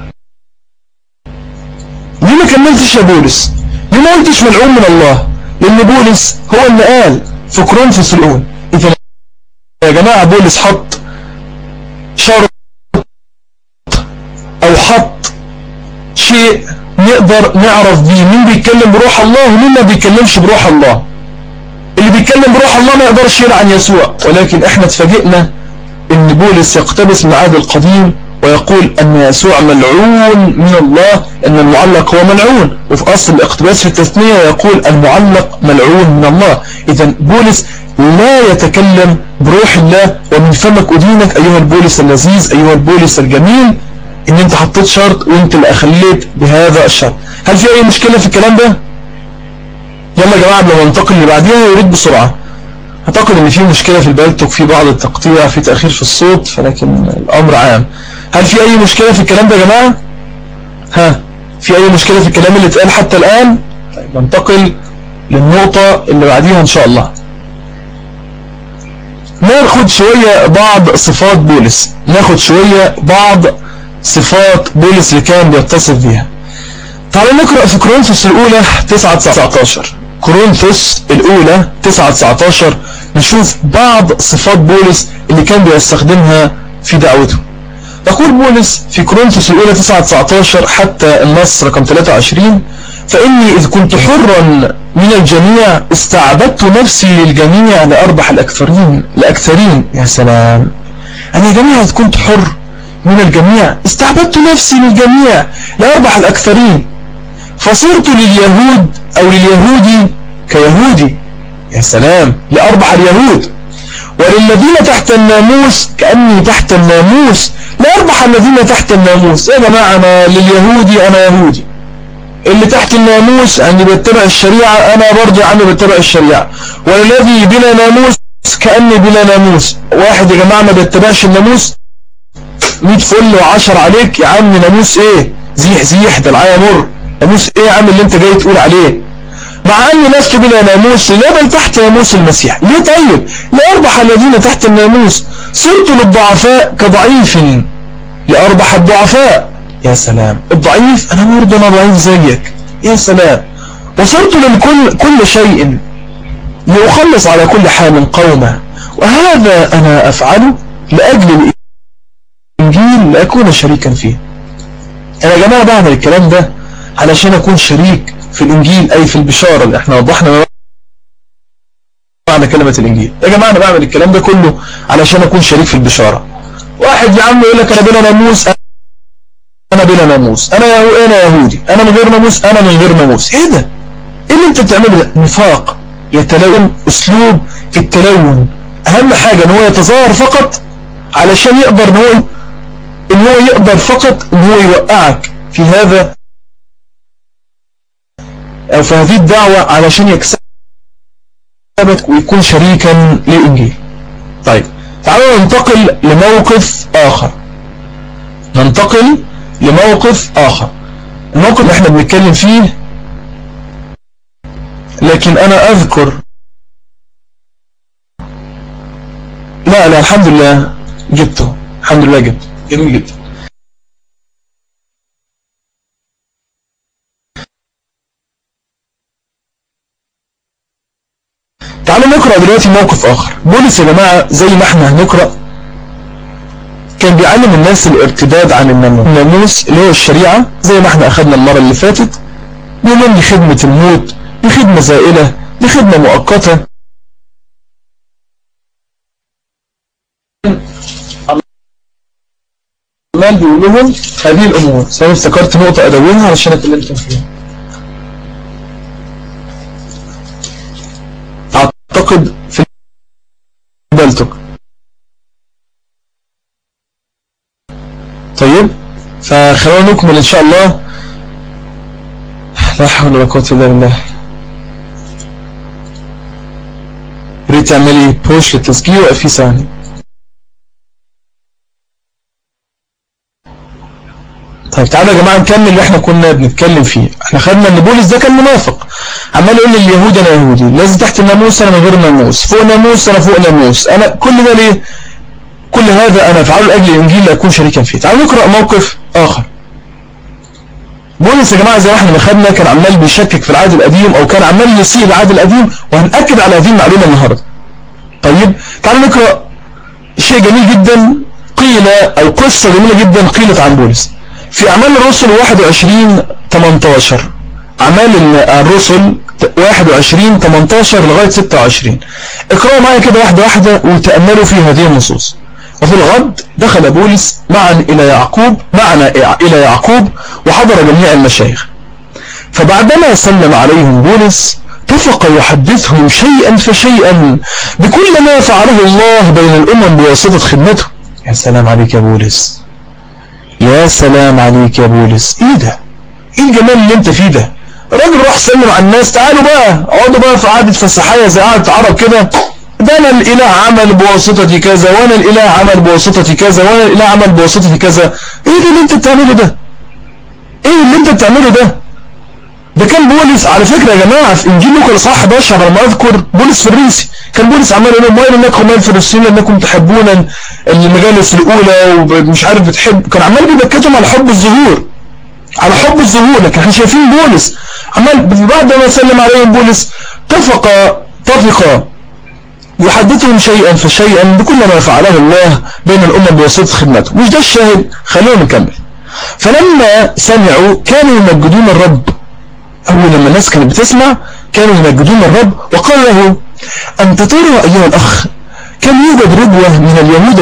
ليه ما كملتش يا بولس؟ ليه ما قلتش ملعون من الله؟ لأن بولس هو اللي قال في كورنثوس الأولى. إذا يا جماعة بولس حط شرط أو حط شيء نقدر نعرف بيه مين بيتكلم بروح الله ومين ما بيتكلمش بروح الله. اللي بيتكلم بروح الله ما يقدرش يلعن يسوع، ولكن احنا اتفاجئنا ان بولس يقتبس من العهد القديم ويقول أن يسوع ملعون من الله، أن المعلق هو ملعون، وفي أصل الاقتباس في التثنية يقول المعلق ملعون من الله. إذا بولس لا يتكلم بروح الله. ومن فمك أدينك أيها البولس اللذيذ، أيها البولس الجميل، إن أنت حطيت شرط وأنت اللي أخليت بهذا الشرط. هل في أي مشكلة في الكلام ده؟ يلا يا جماعة قبل ما ننتقل اللي بعديها يريد بسرعة. أعتقد إن في مشكلة في البالتوك، في بعض التقطيع، في تأخير في الصوت، فلكن الأمر عام. هل في أي مشكلة في الكلام ده يا جماعة؟ في أي مشكلة في الكلام اللي اتقال حتى الآن؟ طيب ننتقل للنقطة اللي بعديها إن شاء الله. ناخد شوية بعض صفات بولس، ناخد شوية بعض صفات بولس اللي كان بيتصف بيها. تعالوا نقرأ في كورنثوس الأولى 9-19. كورنثوس الأولى 9-19 نشوف بعض صفات بولس اللي كان بيستخدمها في دعوته. يقول بولس في كورنثوس الأولى 9-19 حتى النص رقم 23: فإني إذ كنت حرا من الجميع استعبدت نفسي للجميع لأربح الأكثرين. يا سلام، أنا يا جماعة إذ كنت حر من الجميع استعبدت نفسي للجميع لأربح الأكثرين، فصرت لليهود أو لليهودي كيهودي. يا سلام، لأربح اليهود، وللذين تحت الناموس كأني تحت الناموس لأربح الذين تحت الناموس. يا جماعة أنا لليهودي أنا يهودي، اللي تحت الناموس أني بتبع الشريعة أنا برضه عني بتبع الشريعة، والذي بلا ناموس كأني بلا ناموس. واحد يا جماعة ما بيتبعش الناموس 100 فل و10 عليك يا عم، ناموس ايه؟ زيح زيح ده العيا مر. ناموس ايه يا عم اللي انت جاي تقول عليه؟ مع اني لست بلا ناموس لا بل تحت ناموس المسيح. ليه طيب؟ لأربح الذين تحت الناموس. صرت للضعفاء كضعيف لأربح الضعفاء. يا سلام، الضعيف انا برضه انا ضعيف زيك. يا سلام. وصرت للكل كل شيء لأخلص على كل حال قوما، وهذا انا افعله لأجل الإنجيل لأكون شريكا فيه. أنا يا جماعة بعمل الكلام ده علشان أكون شريك في الإنجيل، أي في البشارة اللي احنا وضحنا معنى كلمة الإنجيل. يا جماعة أنا بعمل الكلام ده كله علشان أكون شريك في البشارة. واحد يا عم يقول لك أنا بلا ناموس، أنا بلا ناموس، أنا يهودي، أنا من غير ناموس، أنا من غير ناموس. إيه ده؟ إيه اللي أنت بتعمله ده؟ نفاق، يتلون، أسلوب التلون. أهم حاجة إن هو يتظاهر فقط علشان يقدر إن هو يقدر فقط إن هو يوقعك في هذا أو في هذه الدعوة علشان يكسبك ويكون شريكا للإنجيل. طيب تعالوا ننتقل لموقف آخر. الموقف اللي احنا بنتكلم فيه، لكن أنا أذكر لا الحمد لله جبته، الحمد لله جبته، جميل جدا. تعالوا نقرأ دلوقتي موقف آخر. بولس يا جماعة زي ما احنا هنقرأ كان بيعلم الناس الارتداد عن الناموس اللي هو الشريعة، زي ما احنا أخذنا المرة اللي فاتت، بيقوم لخدمة الموت، لخدمة زائلة، لخدمة مؤقتة. عمال بيقول لهم هذه الأمور. سأنا افتكرت نقطة أدونها علشان أكلمكم فيها. أعتقد في بالتك. طيب فخلونا نكمل إن شاء الله. لا حول ولا قوة إلا بالله. ريت تعملي بوش للتسجيل وقفي ثاني. طيب تعالوا يا جماعة نكمل اللي احنا كنا بنتكلم فيه. احنا خدنا ان بولس ده كان منافق، عمال يقول لليهود انا يهودي، لازم تحت الناموس انا من غير الناموس، فوق الناموس انا فوق الناموس، انا كل ده ليه؟ كل هذا انا افعله لاجل الانجيل لاكون شريكا فيه. تعالوا نقرأ موقف اخر. بولس يا جماعة زي ما احنا خدنا كان عمال بيشكك في العهد القديم او كان عمال يسيء العهد القديم، وهنأكد على هذه المعلومة النهارده. طيب تعالوا نقرأ شيء جميل جدا قيل، او قصة جميلة جدا قيلت عن بولس في أعمال الرسل 21-18. أعمال الرسل 21-18 لغاية 26. اقرأوا معي كده واحدة واحدة وتأملوا في هذه النصوص. وفي الغد دخل بولس معنا إلى يعقوب وحضر جميع المشايخ. فبعدما سلم عليهم بولس اتفق يحدثهم شيئا فشيئا بكل ما فعله الله بين الأمم بواسطة خدمته. يا سلام عليك يا بولس، يا سلام عليك يا بولس. ايه ده؟ ايه الجمال اللي انت فيه ده؟ الراجل راح سلم على الناس، تعالوا بقى اقعدوا بقى في قعده فسحيه زي قعده عرب كده، ده انا الاله عمل بواسطتي كذا، وانا الاله عمل بواسطتي كذا، وانا الاله عمل بواسطتي كذا. ايه ده اللي انت بتعمله ده؟ ايه اللي انت بتعمله ده؟ ده كان بولس على فكرة يا جماعة في إنجيل لوقا الإصحاح 11 على ما أذكر، بولس فريسي، كان بولس عمال يقول لهم ويل انكم ايها الفريسيين لانكم تحبون المجالس الأولى ومش عارف بتحب، كان عمال بيبكتهم على حب الظهور، على حب الظهور. لكن احنا شايفين بولس عمال بعد ما سلم عليهم بولس طفق يحدثهم شيئا فشيئا بكل ما فعله الله بين الأمم بواسطة خدمته. مش ده الشاهد، خلونا نكمل. فلما سمعوا كانوا يمجدون الرب. أول لما الناس كانت بتسمع كانوا يمجدون الرب، وقال له أنت ترى أيها الأخ كان يوجد ربوة من اليهود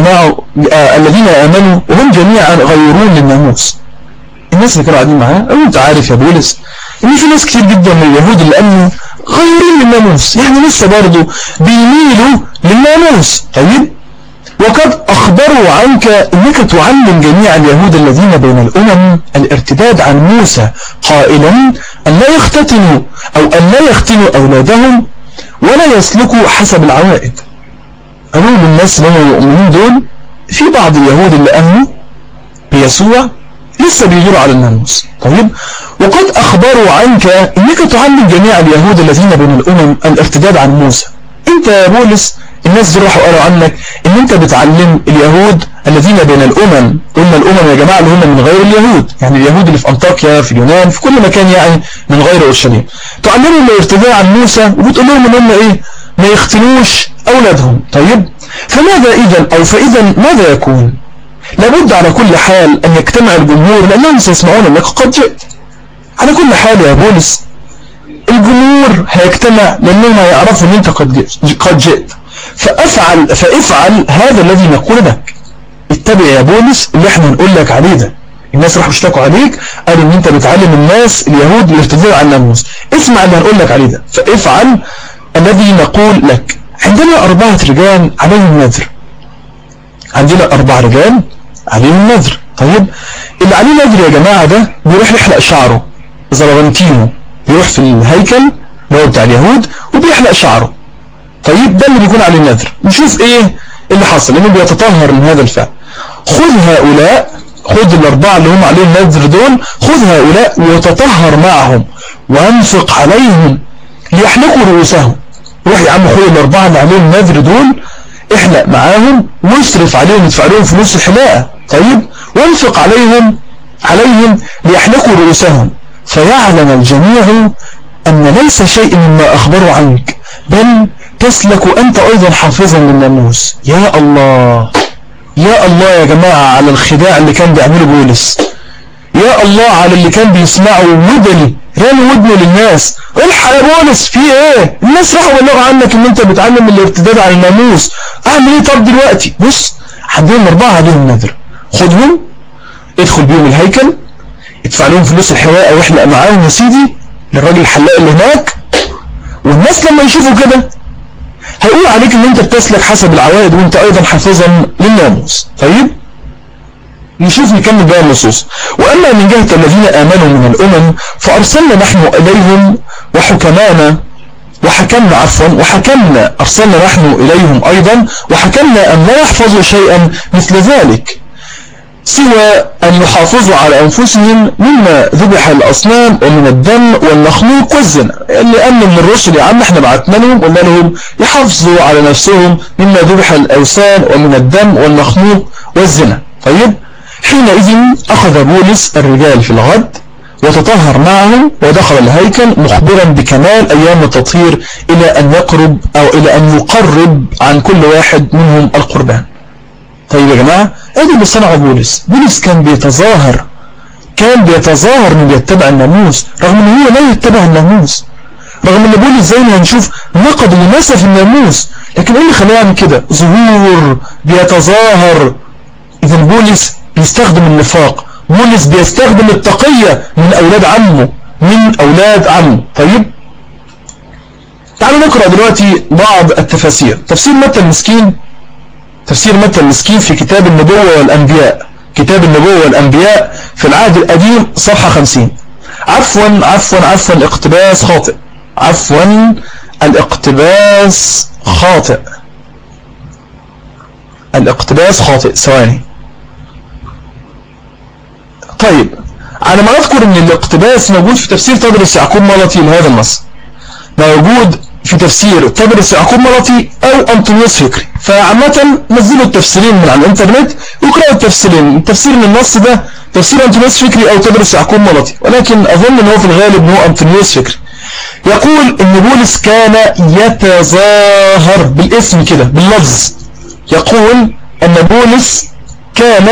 الذين آمنوا وهم جميعا غيرون للناموس. الناس اللي كانوا قاعدين معاه قالوا أنت عارف يا بولس إن في ناس كتير جدا من اليهود اللي آمنوا غيرين للناموس، يعني لسه برضه بيميلوا للناموس. طيب وقد أخبروا عنك إنك تعلم جميع اليهود الذين بين الأمم الارتداد عن موسى، قائلا أن لا يختتنوا أو أن لا يختنوا أولادهم ولا يسلكوا حسب العوائد. قالوا للناس اللي هم المؤمنين دول في بعض اليهود اللي آمنوا بيسوع لسه بيجروا على الناموس. طيب وقد أخبروا عنك إنك تعلم جميع اليهود الذين بين الأمم الارتداد عن موسى. أنت يا بولس الناس دول راحوا قالوا عنك إن أنت بتعلم اليهود الذين بين الأمم. قلنا الأمم يا جماعة اللي هم من غير اليهود، يعني اليهود اللي في أنطاكيا في اليونان في كل مكان، يعني من غير أورشليم. تعلمهم الارتداد عن موسى وبتقول لهم إن هم إيه ما يختنوش أولادهم. طيب فماذا إذن أو فإذا ماذا يكون؟ لابد على كل حال أن يجتمع الجمهور لأنهم سيسمعون أنك قد جئت. على كل حال يا بولس الجمهور هيجتمع لأنهم هيعرفوا أن أنت قد جئت. فافعل هذا الذي نقول لك. اتبع يا بولس اللي احنا نقول لك عليه ده. الناس راحوا اشتكوا عليك قالوا ان انت بتعلم الناس اليهود الارتداد عن الناموس، اسمع اللي هنقول لك عليه ده. فافعل الذي نقول لك. عندنا 4 رجال عليهم نذر. عندنا 4 رجال عليهم نذر. طيب اللي عليه نذر يا جماعة ده بيروح يحلق شعره زربنتينه، بيروح في الهيكل اللي هو بتاع اليهود وبيحلق شعره. طيب ده اللي بيكون عليه النذر. نشوف ايه اللي حصل لانه بيتطهر من هذا الفعل. خذ هؤلاء، خذ ال4 اللي هم عليهم النذر دول، خذ هؤلاء وتطهر معهم وانفق عليهم ليحلقوا رؤوسهم. روح يا عم خذ ال4 اللي عليهم النذر دول احلق معاهم واصرف عليهم، ادفع لهم فلوس الحلاقه. طيب وانفق عليهم ليحلقوا رؤوسهم فيعلم الجميع أن ليس شيء مما أخبروا عنك بل تسلك أنت أيضا حافظا للناموس. يا الله يا الله يا جماعة على الخداع اللي كان بيعمله بولس. يا الله على اللي كان بيسمعوا رانوا ودنه للناس. الحق يا بولس في ايه؟ الناس راحوا بلغوا عنك ان انت بتعلم الارتداد عن الناموس. اعمل ايه طب دلوقتي؟ بص عندهم 4 عليهم نذر، خدهم ادخل بيهم الهيكل، ادفع لهم فلوس الحلاقه واحلق معاهم يا سيدي للراجل الحلاق اللي هناك، والناس لما يشوفوا كده هيقول عليك ان انت بتسلك حسب العوائد وانت ايضا حافظا للناموس. طيب نشوف نكمل بقى النصوص. واما من جهة الذين امنوا من الامم فارسلنا نحن اليهم وحكمنا ارسلنا نحن اليهم ايضا وحكمنا ان لا يحفظوا شيئا مثل ذلك سوى أن يحافظوا على أنفسهم مما ذبح الأصنام ومن الدم والمخلوق والزنا. اللي أمن من الرسل يا عم احنا بعتنا لهم قلنا لهم يحافظوا على نفسهم مما ذبح الأوثان ومن الدم والمخلوق والزنا. طيب حينئذ أخذ بولس الرجال في الغد وتطهر معهم ودخل الهيكل مخبرا بكمال أيام التطهير إلى أن يقرب عن كل واحد منهم القربان. طيب يا جماعة ادي اللي صنعه بولس. بولس كان بيتظاهر انه بيتبع الناموس رغم ان هو لا يتبع الناموس، رغم ان بولس زي ما هنشوف نقد ونسف الناموس، لكن ايه اللي خلاه يعمل كده؟ ظهور، بيتظاهر. اذا بولس بيستخدم النفاق، بولس بيستخدم التقية من اولاد عمه. طيب تعالوا نقرأ دلوقتي بعض التفاسير. تفسير متى المسكين في كتاب النبوة والأنبياء في العهد القديم صفحة 50. عفوا الاقتباس خاطئ. ثواني. طيب على ما أذكر أن الاقتباس موجود في تفسير تدرس يعقوب ملطي لهذا النص، موجود في تفسير تدرس يعقوب ملطي أو أنطونيوس فكري. فعامة نزلوا التفسيرين من على الإنترنت وقرأوا التفسيرين، التفسير من النص ده تفسير أنطونيوس فكري أو تدرس يعقوب ملطي، ولكن أظن أنه في الغالب هو أنطونيوس فكري. يقول إن بولس كان يتظاهر بالاسم كده باللفظ، يقول أن بولس كان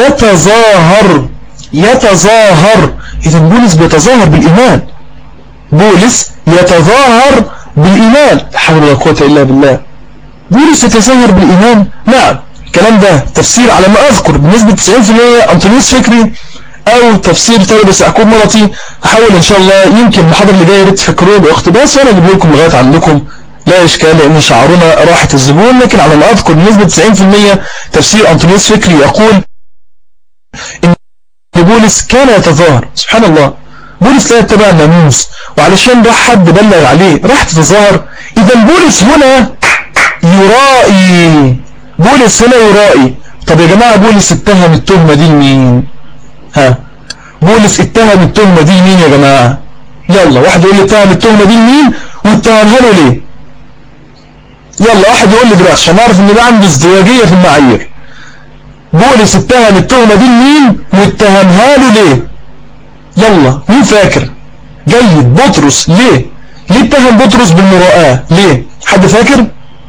يتظاهر. إذن بولس بيتظاهر بالإيمان، بولس يتظاهر بالإيمان، لا حول ولا قوة إلا بالله. بولس يتظاهر بالإيمان، نعم. الكلام ده تفسير على ما أذكر بنسبة 90% أنطونيوس فكري أو تفسير تدرس يعقوب ملطي. أحاول إن شاء الله يمكن المحاضرة اللي جاية تفكروه باقتباس وأنا أجيب لكم لغاية عندكم، لا إشكال، لأن شعارنا راحة الزبون. لكن على ما أذكر بنسبة 90% تفسير أنطونيوس فكري يقول إن بولس كان يتظاهر. سبحان الله، بولس لا يتبع الناموس، وعلشان راح حد بلغ عليه راح تتظاهر. إذا بولس هنا يرائي، بولس هنا يرائي. طب يا جماعة بولس اتهم التهمة دي لمين؟ بولس اتهم التهمة دي لمين يا جماعة؟ يلا واحد يقول لي اتهم التهمة دي لمين واتهمها له ليه؟ يلا واحد يقول لي دلوقتي عشان نعرف ان ده عنده ازدواجية في المعايير. بولس اتهم التهمة دي لمين واتهمها له ليه؟ يلا مين فاكر؟ جيد. بطرس ليه اتهم بطرس بالمراءة؟ ليه؟ حد فاكر؟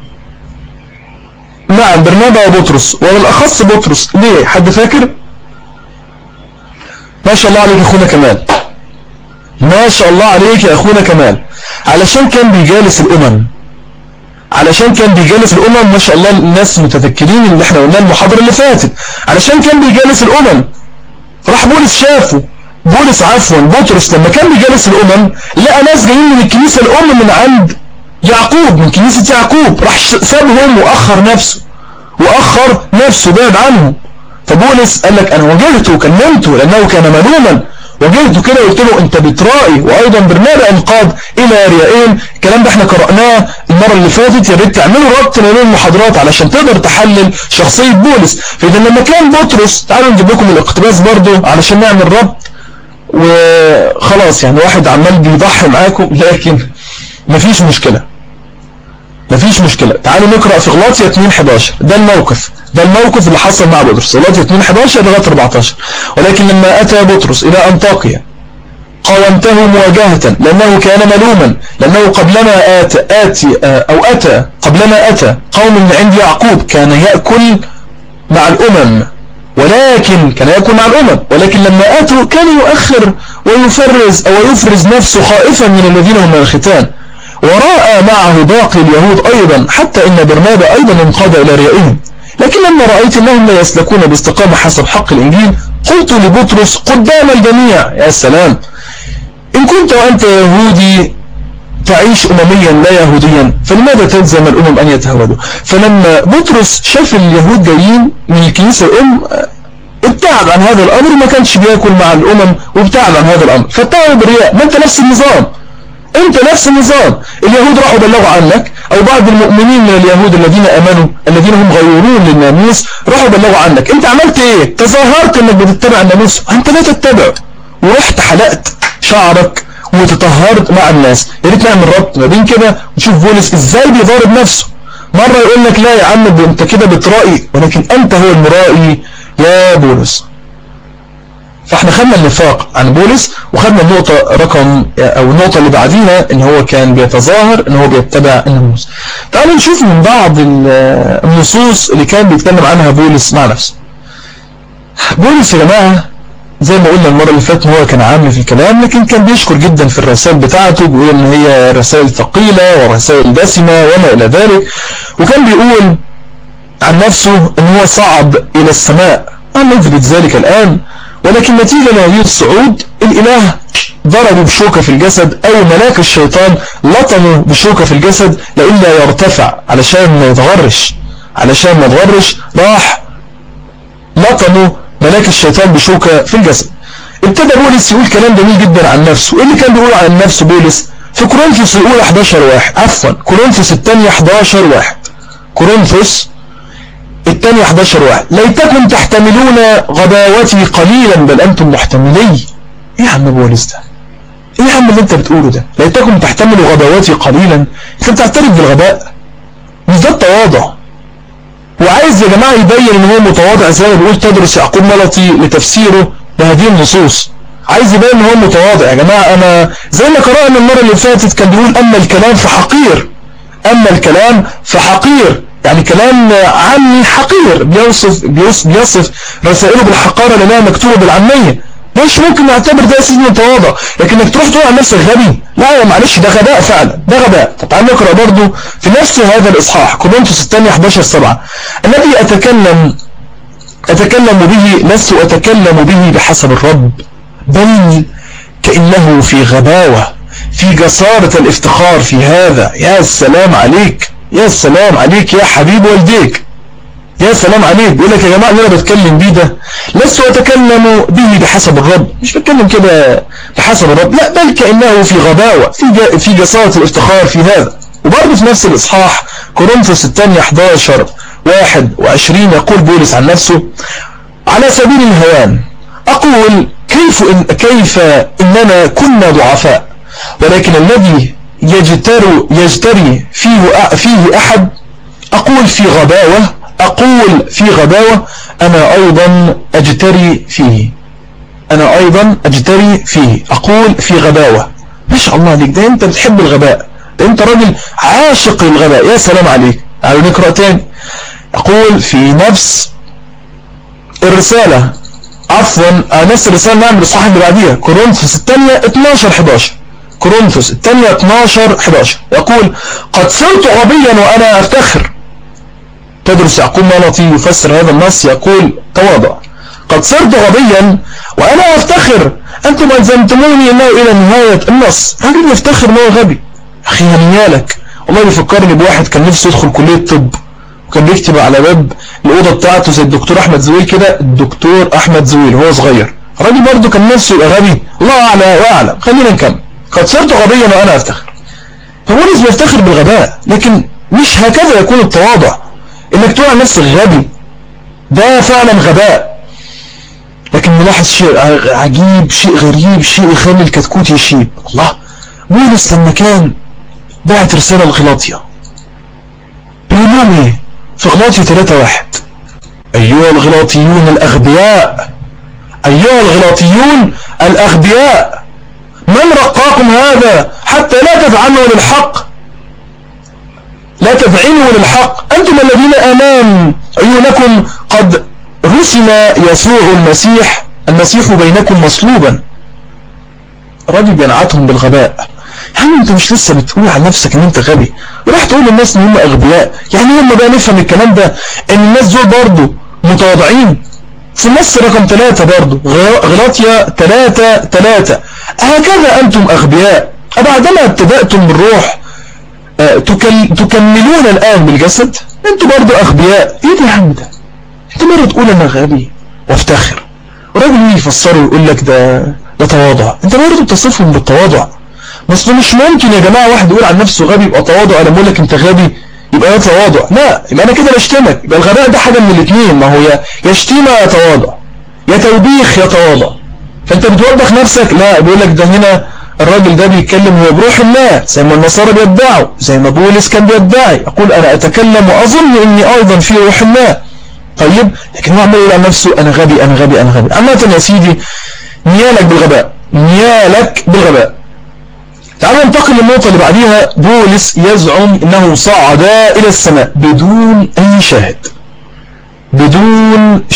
نعم، برنابا وبطرس، وبالأخص بطرس. ليه؟ حد فاكر؟ ما شاء الله عليك يا أخونا كمال، ما شاء الله عليك يا أخونا كمال. علشان كان بيجالس الأمم، ما شاء الله الناس متذكرين اللي احنا قلنا المحاضرة اللي فاتت. علشان كان بيجالس الأمم راح بولس شافه، بطرس لما كان بيجالس الأمم لقى ناس جايين من الكنيسة الأم من عند يعقوب، من كنيسة يعقوب، راح سابهم وأخر نفسه بعد عنهم. فبولس قال لك أنا واجهته وكلمته لأنه كان ملوما، واجهته كده وقلت له أنت بترائي. وأيضا برنابا انقاد إلى ريائين، الكلام ده احنا قرأناه المرة اللي فاتت، يا ريت تعملوا ربط ما بين المحاضرات علشان تقدر تحلل شخصية بولس. فإذا لما كان بطرس، تعالوا نجيب لكم الاقتباس برضو علشان نعمل ربط وخلاص، يعني واحد عمال بيضحي معاكم لكن مفيش مشكلة. تعالوا نقرأ في غلاطية 2:11. ده الموقف اللي حصل مع بطرس، غلاطية 2:11 لغاية 14. ولكن لما أتى بطرس إلى أنطاكيا قاومته مواجهة لأنه كان ملوما، لأنه قبلما أتى قوم من عند يعقوب كان يأكل مع الأمم، ولكن لما أتوا كان يؤخر ويفرز نفسه خائفا من الذين هم من الختان، ورأى معه باقي اليهود أيضا، حتى إن برنابا أيضا انقاد إلى ريائهم. لكن لما رأيت أنهم لا يسلكون باستقامة حسب حق الإنجيل قلت لبطرس قدام الجميع، يا سلام، إن كنت وأنت يهودي تعيش أمميا لا يهوديا فلماذا تلزم الأمم أن يتهودوا؟ فلما بطرس شاف اليهود جايين من الكنيسة الأم ابتعد عن هذا الأمر، ما كانش بيأكل مع الأمم وابتعد عن هذا الأمر، فاتهموا بالرياء. ما أنت نفس النظام، اليهود راحوا بلغوا عنك، أو بعض المؤمنين من اليهود الذين آمنوا الذين هم غيورون للناموس راحوا بلغوا عنك. أنت عملت إيه؟ تظاهرت أنك بتتبع الناموس، أنت لا تتبع، ورحت حلقت شعرك وتطهرت مع الناس. يا ريت نعمل ربط ما بين كده ونشوف بولس إزاي بيضارب نفسه. مرة يقول لك لا يا عم أنت كده بترائي، ولكن أنت هو المرائي يا بولس. فاحنا خدنا النفاق عن بولس، وخدنا النقطة اللي بعديها ان هو كان بيتظاهر ان هو بيتبع الناموس. تعالوا نشوف من بعض النصوص اللي كان بيتكلم عنها بولس مع نفسه. بولس يا جماعة زي ما قلنا المرة اللي فاتت هو كان عامل في الكلام، لكن كان بيشكر جدا في الرسائل بتاعته، بيقول ان هي رسائل ثقيلة ورسائل دسمة وما الى ذلك. وكان بيقول عن نفسه ان هو صعد الى السماء، أنا نثبت ذلك الآن، ولكن نتيجة لهذه الصعود الإله ضربوا بشوكة في الجسد، أو ملاك الشيطان لطموا بشوكة في الجسد لإلا يرتفع، علشان ما يتغرش راح لطموا ملاك الشيطان بشوكة في الجسد. ابتدى بولس يقول كلام جميل جدا عن نفسه. إيه اللي كان بيقول عن نفسه بولس؟ في كورنثوس الأولى 11:1، كورنثوس الثانية 11:1، كورنثوس الثانية 11:1. ليتكم تحتملون غباوتي قليلا بل أنتم محتملي. ايه يا عم بولس ده؟ ايه يا عم اللي انت بتقوله ده؟ ليتكم تحتملوا غباواتي قليلا. انت بتعترف بالغباء؟ مش ده التواضع. وعايز يا جماعة يبين ان هو متواضع زي ما بيقول تدرس يعقوب ملطي لتفسيره لهذه النصوص. عايز يبين ان هو متواضع. يا جماعة انا زي ما قرأنا المرة اللي فاتت كان بيقول اما الكلام فحقير. اما الكلام فحقير، يعني كلام عامي حقير، بيصف رسائله بالحقارة لانها مكتوبة بالعامية. مش ممكن نعتبر ده اساس متواضع، لكن انك تروح تقول عن نفسك غبي، لا يا معلش ده غباء فعلا، ده غباء. طب تعال نقرا برضه في نفس هذا الاصحاح كورنثوس الثانية 11:7 الذي اتكلم به لست اتكلم به بحسب الرب، بل كأنه في غباوة، في جسارة الافتخار في هذا. يا سلام عليك، يا سلام عليك يا حبيب والديك، يا سلام عليك. بيقول لك يا جماعة اللي انا بتكلم بيه ده لست اتكلم به بحسب الرب، مش بتكلم كده بحسب الرب، لا بل كأنه في غباوة، في جسارة الافتخار في هذا. وبرضه في نفس الاصحاح كورنثوس الثانية 11:21 يقول بولس عن نفسه على سبيل الهوان اقول كيف اننا كنا ضعفاء، ولكن الذي يجتري فيه احد اقول في غباوة أنا أيضا أجتري فيه، أقول في غباوة. ما شاء الله عليك، ده أنت بتحب الغباء، ده أنت راجل عاشق للغباء، يا سلام عليك. تعالوا نقرأ تاني. أقول في نفس الرسالة، نفس الرسالة نعمل الصحة اللي بعديها كورنثوس الثانية 12:11 كورنثوس الثانية 12:11 يقول قد صرت غبيا وأنا أفتخر. تدرس يعقوب ملطي يفسر هذا النص يقول تواضع. قد صرت غبيا وأنا أفتخر، أنتم ألزمتموني أنه إلى نهاية النص. راجل يفتخر أنه غبي. أخي هنيالك. والله بيفكرني بواحد كان نفسه يدخل كلية طب، وكان بيكتب على باب الأوضة بتاعته زي الدكتور أحمد زويل كده، الدكتور أحمد زويل وهو صغير. الراجل برضه كان نفسه يبقى غبي، الله أعلى وأعلم. خلينا نكمل. قد صرت غبيا وأنا أفتخر. فبولس بيفتخر بالغباء، لكن مش هكذا يكون التواضع. انك تقول عن نفسك غبي ده فعلا غباء. لكن نلاحظ شيء عجيب، شيء غريب، شيء يخلي الكتكوت يشيب. الله، بولس لما كان بعت رسالة لغلاطيا بيقول لهم ايه في غلاطيا 3:1 ايها الغلاطيون الاغبياء من رقاكم هذا حتى لا تذعنوا للحق أنتم الذين أمام عيونكم قد رسم يسوع المسيح بينكم مصلوبا. الراجل بينعتهم بالغباء. يعني انت مش لسه بتقول عن نفسك ان انت غبي وراح تقول للناس ان هم اغبياء؟ يعني هم بقى نفهم الكلام ده ان الناس دول برضه متواضعين. في النص رقم 3 برضه غلاطيا 3:3 هكذا انتم اغبياء بعدما ابتدأتم بالروح تكملون الآن بالجسد. انتوا برضو أغبياء. ايه ده يا عم ده؟ انت مرة تقول انا غبي وافتخر، وراجل يفسره ويقول لك ده تواضع. انت برضو بتصفهم بالتواضع. بس مش ممكن يا جماعة واحد يقول عن نفسه غبي يبقى تواضع، انا بقول لك انت غبي يبقى ده تواضع. لا، يبقى انا كده بشتمك. يبقى الغباء ده حاجة من الاثنين، ما هو يا شتيمة يا تواضع، يا توبيخ يا تواضع. فانت بتوبخ نفسك؟ لا، بيقول لك ده هنا الراجل ده بيتكلم هو بروح الله زي ما النصارى بيدعوا، زي ما بولس كان بيدعي. يقول انا اتكلم واظن اني ايضا في روح الله. طيب، لكن هو عمال يقول عن نفسه انا غبي انا غبي انا غبي. عامة يا سيدي، نيالك بالغباء. تعالوا ننتقل للنقطة اللي بعديها. بولس يزعم انه صعد الى السماء بدون اي شاهد، بدون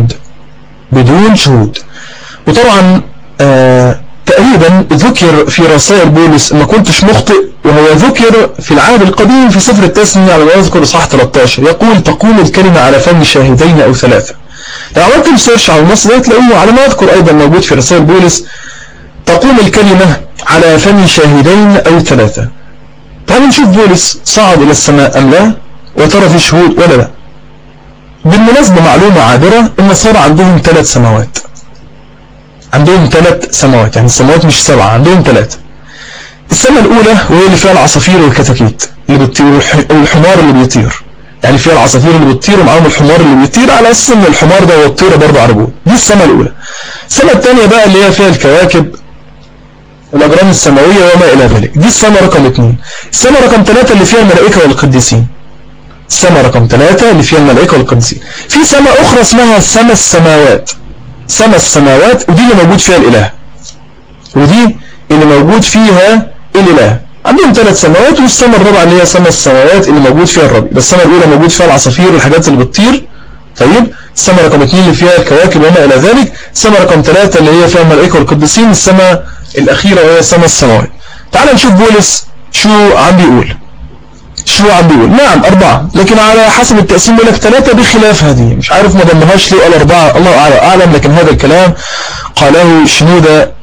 شهود. وطبعا تقريبا ذكر في رسائل بولس، ما كنتش مخطئ، وهو ذكر في العهد القديم في سفر التثنية على ما أذكر إصحاح 13 يقول تقوم الكلمة على فم شاهدين أو 3. لو عملت سيرش على النص ده تلاقوه على ما أذكر أيضا موجود في رسائل بولس تقوم الكلمة على فم شاهدين أو 3. تعالوا نشوف بولس صعد إلى السماء أم لا، وترى في شهود ولا لا. بالمناسبة معلومة عابرة، النصارى عندهم 3 سماوات. عندهم 3 سماوات، يعني السماوات مش 7، عندهم 3. السماء الأولى وهي اللي فيها العصافير والكتاكيت اللي بتطير والحمار اللي بيطير. يعني فيها العصافير اللي بتطير ومعاهم الحمار اللي بيطير، على اساس ان الحمار ده والطيره برضه عربون. دي السماء الاولى. السماء الثانيه بقى اللي هي فيها الكواكب الاجرام السماويه وما الى ذلك، دي السماء رقم 2. السماء رقم 3 اللي فيها الملائكه والقديسين. السماء رقم 3 اللي فيها الملائكه والقديسين. في سماء اخرى اسمها سماء السماوات. سماء السماوات ودي اللي موجود فيها الاله، ودي اللي موجود فيها الاله. عندهم 3 سماوات، والسماء الرابعه اللي هي سماء السماوات اللي موجود فيها الرب. بس السماء الاولى موجود فيها العصافير والحاجات اللي بتطير. طيب السماء رقم 2 اللي فيها الكواكب وما الى ذلك. السماء رقم 3 اللي هي فيها الملائكه والقديسين. السماء الاخيره وهي سماء السماوات. تعال نشوف بولس شو عم بيقول. نعم 4، لكن على حسب التقسيم بيقول لك 3 بخلاف هذه. مش عارف ما ضمهاش ليه قال 4، الله اعلم. لكن هذا الكلام قاله شنودة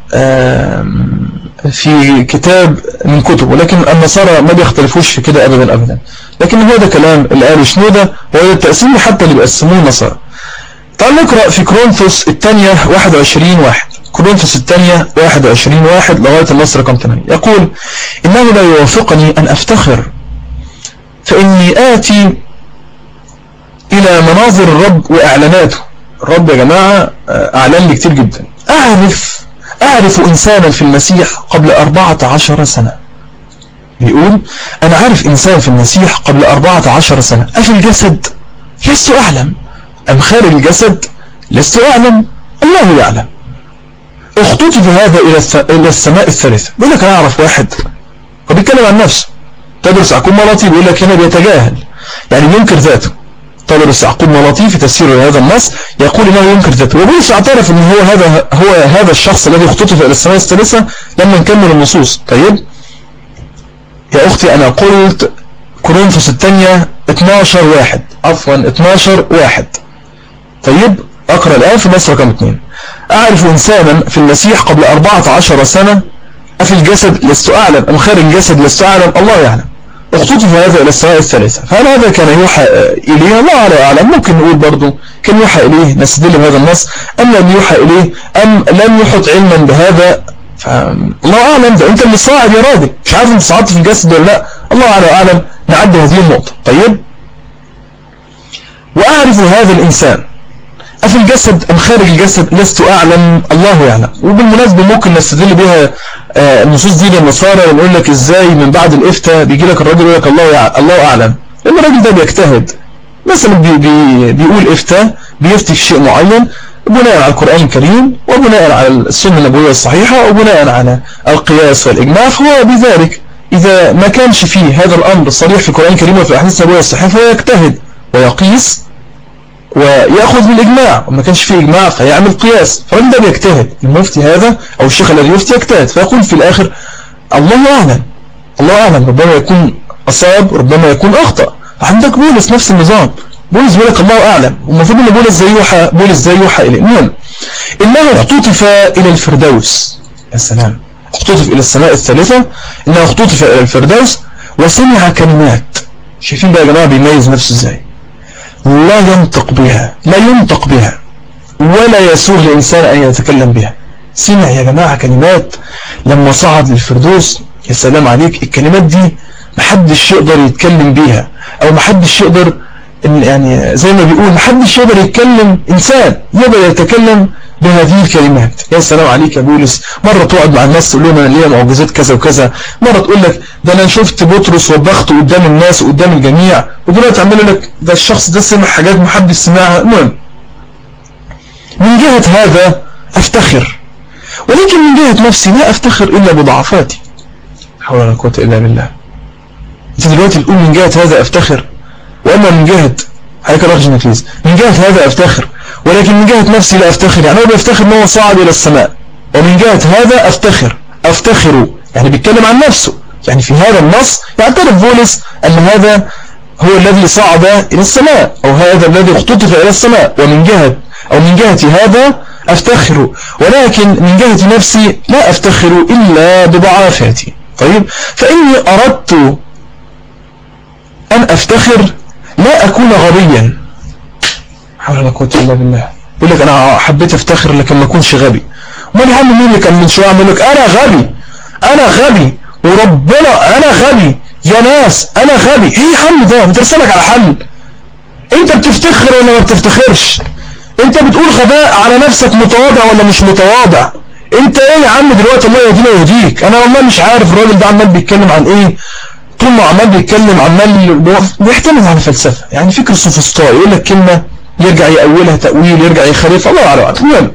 في كتاب من كتب، ولكن النصارى ما بيختلفوش في كده ابدا. لكن هذا كلام اللي قاله شنودة، وهذا التقسيم حتى اللي بيقسموه النصارى. تعال نقرأ في كورنثوس الثانية 21:1. كورنثوس الثانية 21:1 لغاية النص رقم 8. يقول: إنه لا يوافقني أن أفتخر، فإني آتي إلى مناظر الرب وإعلاناته. الرب يا جماعة أعلن لي كتير جدا. أعرف إنسانا في المسيح قبل 14 سنة. بيقول: أنا عارف إنسان في المسيح قبل 14 سنة، أفي الجسد لست أعلم، أم خارج الجسد لست أعلم، الله يعلم. اختطف هذا إلى السماء الثالثة. بيقول لك أنا أعرف واحد، وبيتكلم عن نفسه. تدرس يعقوب ملاطي بيقول لك هنا بيتجاهل، يعني ينكر ذاته. تدرس يعقوب ملاطي في تفسير هذا النص يقول انه ينكر ذاته، وبولس اعترف ان هو هذا الشخص الذي اختطف الى السماء الثالثة لما نكمل النصوص. طيب يا اختي انا قلت كورنثوس الثانية 12:1، عفوا 12:1. طيب اقرأ الآن في نص رقم 2. اعرف انسانا في المسيح قبل 14 سنة، أفي الجسد لست أعلم، أم خارج الجسد لست أعلم، الله يعلم. اختطف هذا إلى السماء الثالثة. فهل هذا كان يوحى إليه؟ الله أعلم. ممكن نقول برضو كان يوحى إليه، نستدل بهذا النص، أم لم يوحى إليه، أم لم يحط علما بهذا، الله أعلم. ده أنت اللي صاعد يا راجل، مش عارف أنت صعدت في الجسد ولا لا، الله أعلم. نعد هذه النقطة. طيب وأعرف هذا الإنسان أفي الجسد أم خارج الجسد لست أعلم، الله يعلم. وبالمناسبة ممكن نستدل بها النصوص دي للنصارى، ونقول لك إزاي من بعد الإفتاء بيجي لك الراجل يقول لك الله أعلم، لأن الراجل ده بيجتهد. مثلا بيقول إفتاء، بيفتي في شيء معين بناء على القرآن الكريم، وبناء على السنة النبوية الصحيحة، وبناء على القياس والإجماع. فهو بذلك إذا ما كانش فيه هذا الأمر صريح في القرآن الكريم وفي الأحاديث النبوية الصحيحة فهو يجتهد ويقيس ويأخذ بالإجماع، وما كانش فيه إجماع فيعمل قياس. فالراجل ده بيجتهد، المفتي هذا أو الشيخ الذي يفتي يجتهد، فيقول في الآخر الله أعلم، الله أعلم. ربما يكون أصاب، ربما يكون أخطأ. عندك بولس نفس النظام، بولس بيقول لك الله أعلم، والمفروض أن بولس زي يوحى إليه. المهم إنه اختطف إلى الفردوس. يا سلام، اختطف إلى السماء الثالثة، إنه اختطف إلى الفردوس وسمع كلمات. شايفين بقى يا جماعة بيميز نفسه إزاي؟ لا ينطق بها ولا يسوغ لإنسان أن يتكلم بها. سمع يا جماعة كلمات لما صعد للفردوس. يا سلام عليك، الكلمات دي محدش يقدر يتكلم بيها، أو محدش يقدر، يعني زي ما بيقول محدش يقدر يتكلم، إنسان يقدر يتكلم بهذه الكلمات. يا سلام عليك يا بولس. مرة تقعد مع الناس تقول لهم أنا ليا معجزات كذا وكذا، مرة تقول لك ده أنا شفت بطرس وبخته قدام الناس وقدام الجميع، ودلوقتي عمال لك ده الشخص ده سمع حاجات محدش سمعها. المهم من جهة هذا أفتخر، ولكن من جهة نفسي لا أفتخر إلا بضعفاتي. حول ولا قوة إلا بالله. أنت دلوقتي تقول من جهة هذا أفتخر، وأما من جهة هيك رجل نفيس، من جهة هذا أفتخر، ولكن من جهة نفسي لا أفتخر. يعني هو بيفتخر أنه صعد إلى السماء، ومن جهة هذا أفتخر، يعني بيتكلم عن نفسه. يعني في هذا النص يعترف بولس أن هذا هو الذي صعد إلى السماء، أو هذا الذي اختطف إلى السماء، ومن جهة هذا أفتخر، ولكن من جهة نفسي لا أفتخر إلا بضعفاتي. طيب فإني أردت أن أفتخر لا أكون غبيا. حول ولا قوة إلا بالله. يقول لك أنا حبيت أفتخر لكن ما أكونش غبي. امال يا عم مين اللي كان من شوية عمل لك أنا غبي وربنا أنا غبي يا ناس أنا غبي؟ إيه يا عم ده؟ بترسلك على حل. انت بتفتخر ولا ما بتفتخرش؟ انت بتقول غباء على نفسك متواضع ولا مش متواضع؟ انت ايه يا عم دلوقتي؟ الله يهدينا ويهديك. انا والله مش عارف الراجل ده عمال بيتكلم عن ايه، طول ما عمال بيتكلم عمال بيعتمد على فلسفه، يعني فكر سوفسطائي، يقول لك كلمه يرجع يأولها تأويل، يرجع يخالفها، الله اعلم.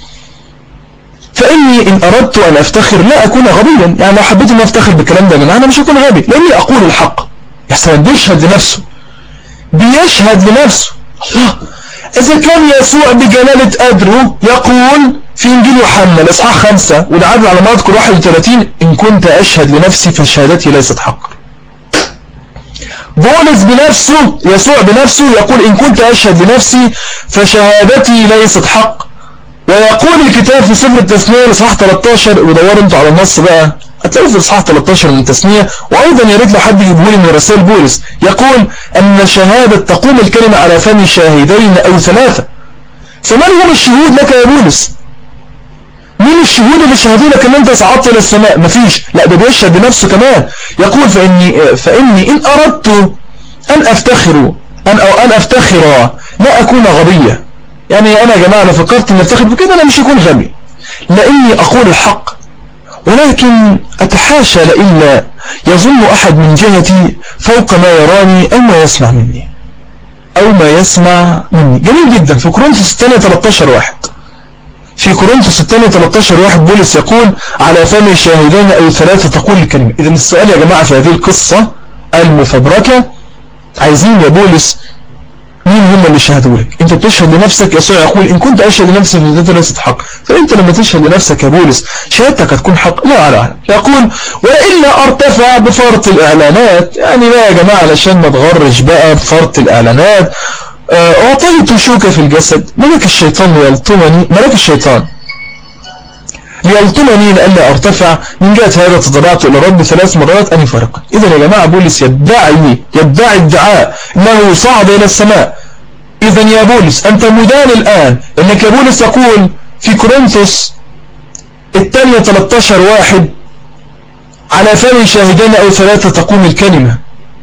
فاني ان اردت ان افتخر لا اكون غبيا، يعني لو حبيت ان افتخر بالكلام ده انا مش هكون غبي، لاني اقول الحق. يحسن بيشهد لنفسه، بيشهد لنفسه. الله، إذا كان يسوع بجلالة قدره يقول في إنجيل يوحنا الإصحاح 5 والعدد على ما أذكر 31: إن كنت أشهد لنفسي فشهادتي ليست حق. بولس بنفسه، يسوع بنفسه يقول إن كنت أشهد لنفسي فشهادتي ليست حق. ويقول الكتاب في سفر التثنية الإصحاح 13، ودوروا انتوا على النص بقى هتلاقوا في الإصحاح 13 من التثنية، وأيضا يا ريت لو حد يجيبه لي من رسائل بولس، يقول أن شهادة تقوم الكلمة على فم شاهدين أو ثلاثة. فمن هم الشهود لك يا بولس؟ مين الشهود اللي شهدوا لك ان انت صعدت الى السماء؟ مفيش. لا، ده بيشهد بنفسه كمان، يقول فاني ان اردت ان افتخر لا اكون غبيا. يعني انا يا جماعه لو فكرت ان افتخر بكده انا مش هكون غبي، لاني اقول الحق، ولكن اتحاشى لئلا يظن احد من جهتي فوق ما يراني او ما يسمع مني. جميل جدا. في كورنثوس الثانية 13:1، في كورنثوس الثانية 13:1 بولس يقول على فم شاهدين أو ثلاثة تقول الكلمة. إذن السؤال يا جماعة في هذه القصة المفبركة، عايزين يا بولس مين هم اللي شهدوا لك؟ انت بتشهد لنفسك، يسوع يقول ان كنت اشهد لنفسي فشهادتي ليست حق. فانت لما تشهد لنفسك يا بولس شهادتك هتكون حق. لا على يقول والا ارتفع بفرط الاعلانات. يعني بقى يا جماعه علشان ما تغرش بقى بفرط الاعلانات، اعطيت شوكة في الجسد، ملك الشيطان ليلطمني لئلا ارتفع، من جهة هذا تضرعت الى رب 3 مرات ان يفارقني. اذا يا جماعة بولس يدعي ادعاء انه صعد الى السماء. اذا يا بولس انت مدان الان انك يا بولس يقول في كورنثوس الثانية 13:1 على فم شاهدين او ثلاثة تقوم الكلمة.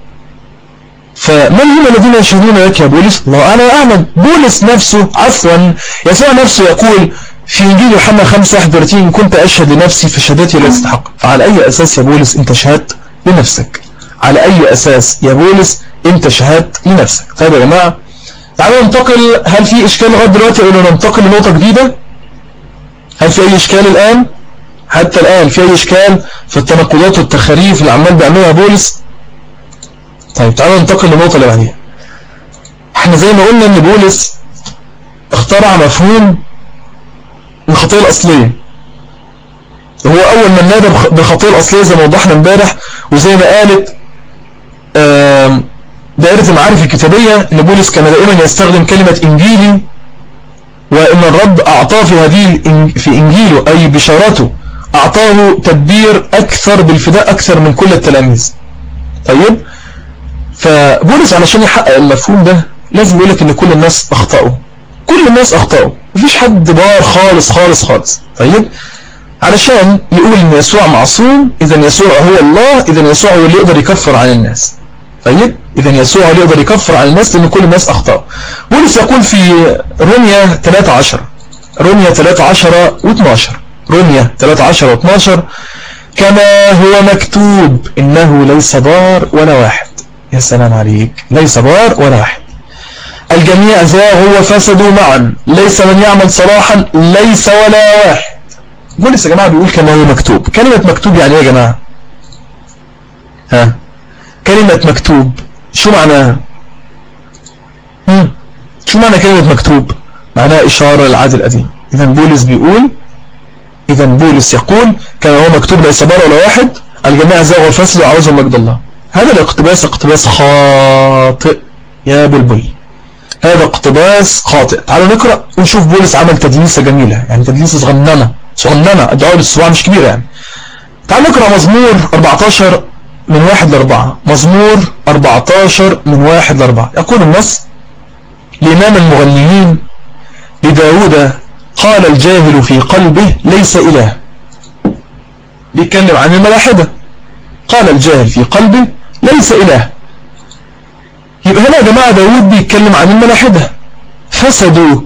فمن هم الذين يشهدون لك يا بولس؟ الله أنا أعلم. بولس نفسه يسوع نفسه يقول في إنجيل يوحنا 5:31 إن كنت أشهد لنفسي فشهادتي لا تستحق. فعلى أي أساس يا بولس أنت شهدت لنفسك؟ على أي أساس يا بولس أنت شهدت لنفسك؟ طيب يا جماعة تعالوا ننتقل. هل في إشكال لغاية دلوقتي ولا ننتقل لنقطة جديدة؟ هل في أي إشكال الآن؟ حتى الآن في أي إشكال في التناقضات والتخاريف اللي عمال بيعملها بولس؟ طيب تعالوا ننتقل للنقطة اللي بعديها. احنا زي ما قلنا ان بولس اخترع مفهوم الخطية الأصلية، هو أول من نادى بالخطية الأصلية زي ما وضحنا امبارح، وزي ما قالت دائرة المعارف الكتابية ان بولس كان دائما يستخدم كلمة إنجيلي، وإن الرب أعطاه في إنجيله أي بشارته أعطاه تدبير أكثر بالفداء أكثر من كل التلاميذ. طيب فبولس علشان يحقق المفهوم ده لازم يقول لك ان كل الناس اخطأوا، مفيش حد بار خالص. طيب علشان يقول ان يسوع معصوم، اذا يسوع هو الله، اذا يسوع هو اللي يقدر يكفر عن الناس. طيب اذا يسوع هو اللي يقدر يكفر عن الناس لان كل الناس اخطأوا. بولس يقول في روميا 13 و12، روميا 13 و12 كما هو مكتوب انه ليس بار ولا واحد. يا سلام عليك، ليس بار ولا واحد، الجميع زاغوا وفسدوا معا، ليس من يعمل صلاحا، ليس ولا واحد. بولس يا جماعة بيقول كما هو مكتوب. كلمة مكتوب يعني ايه يا جماعة؟ كلمة مكتوب شو معناها؟ شو معنى كلمة مكتوب؟ معناها إشارة للعهد القديم. إذا بولس يقول كما هو مكتوب ليس بار ولا واحد، الجميع زاغوا وفسدوا وعوزوا مجد الله. هذا اقتباس خاطئ يا بلبل، هذا اقتباس خاطئ. تعالوا نقرأ ونشوف بولس عمل تدليسة جميلة، يعني تدليسة صغننة ادعوا للصباع مش كبيرة يعني. تعالوا نقرأ مزمور 14 من 1-4. مزمور 14 من 1-4 يقول النص: لإمام المغنيين لداود قال الجاهل في قلبه ليس إله. بيتكلم عن الملاحدة. قال الجاهل في قلبه ليس إله، يبقى هنا يا جماعة داود بيتكلم عن الملاحدة، فسدوا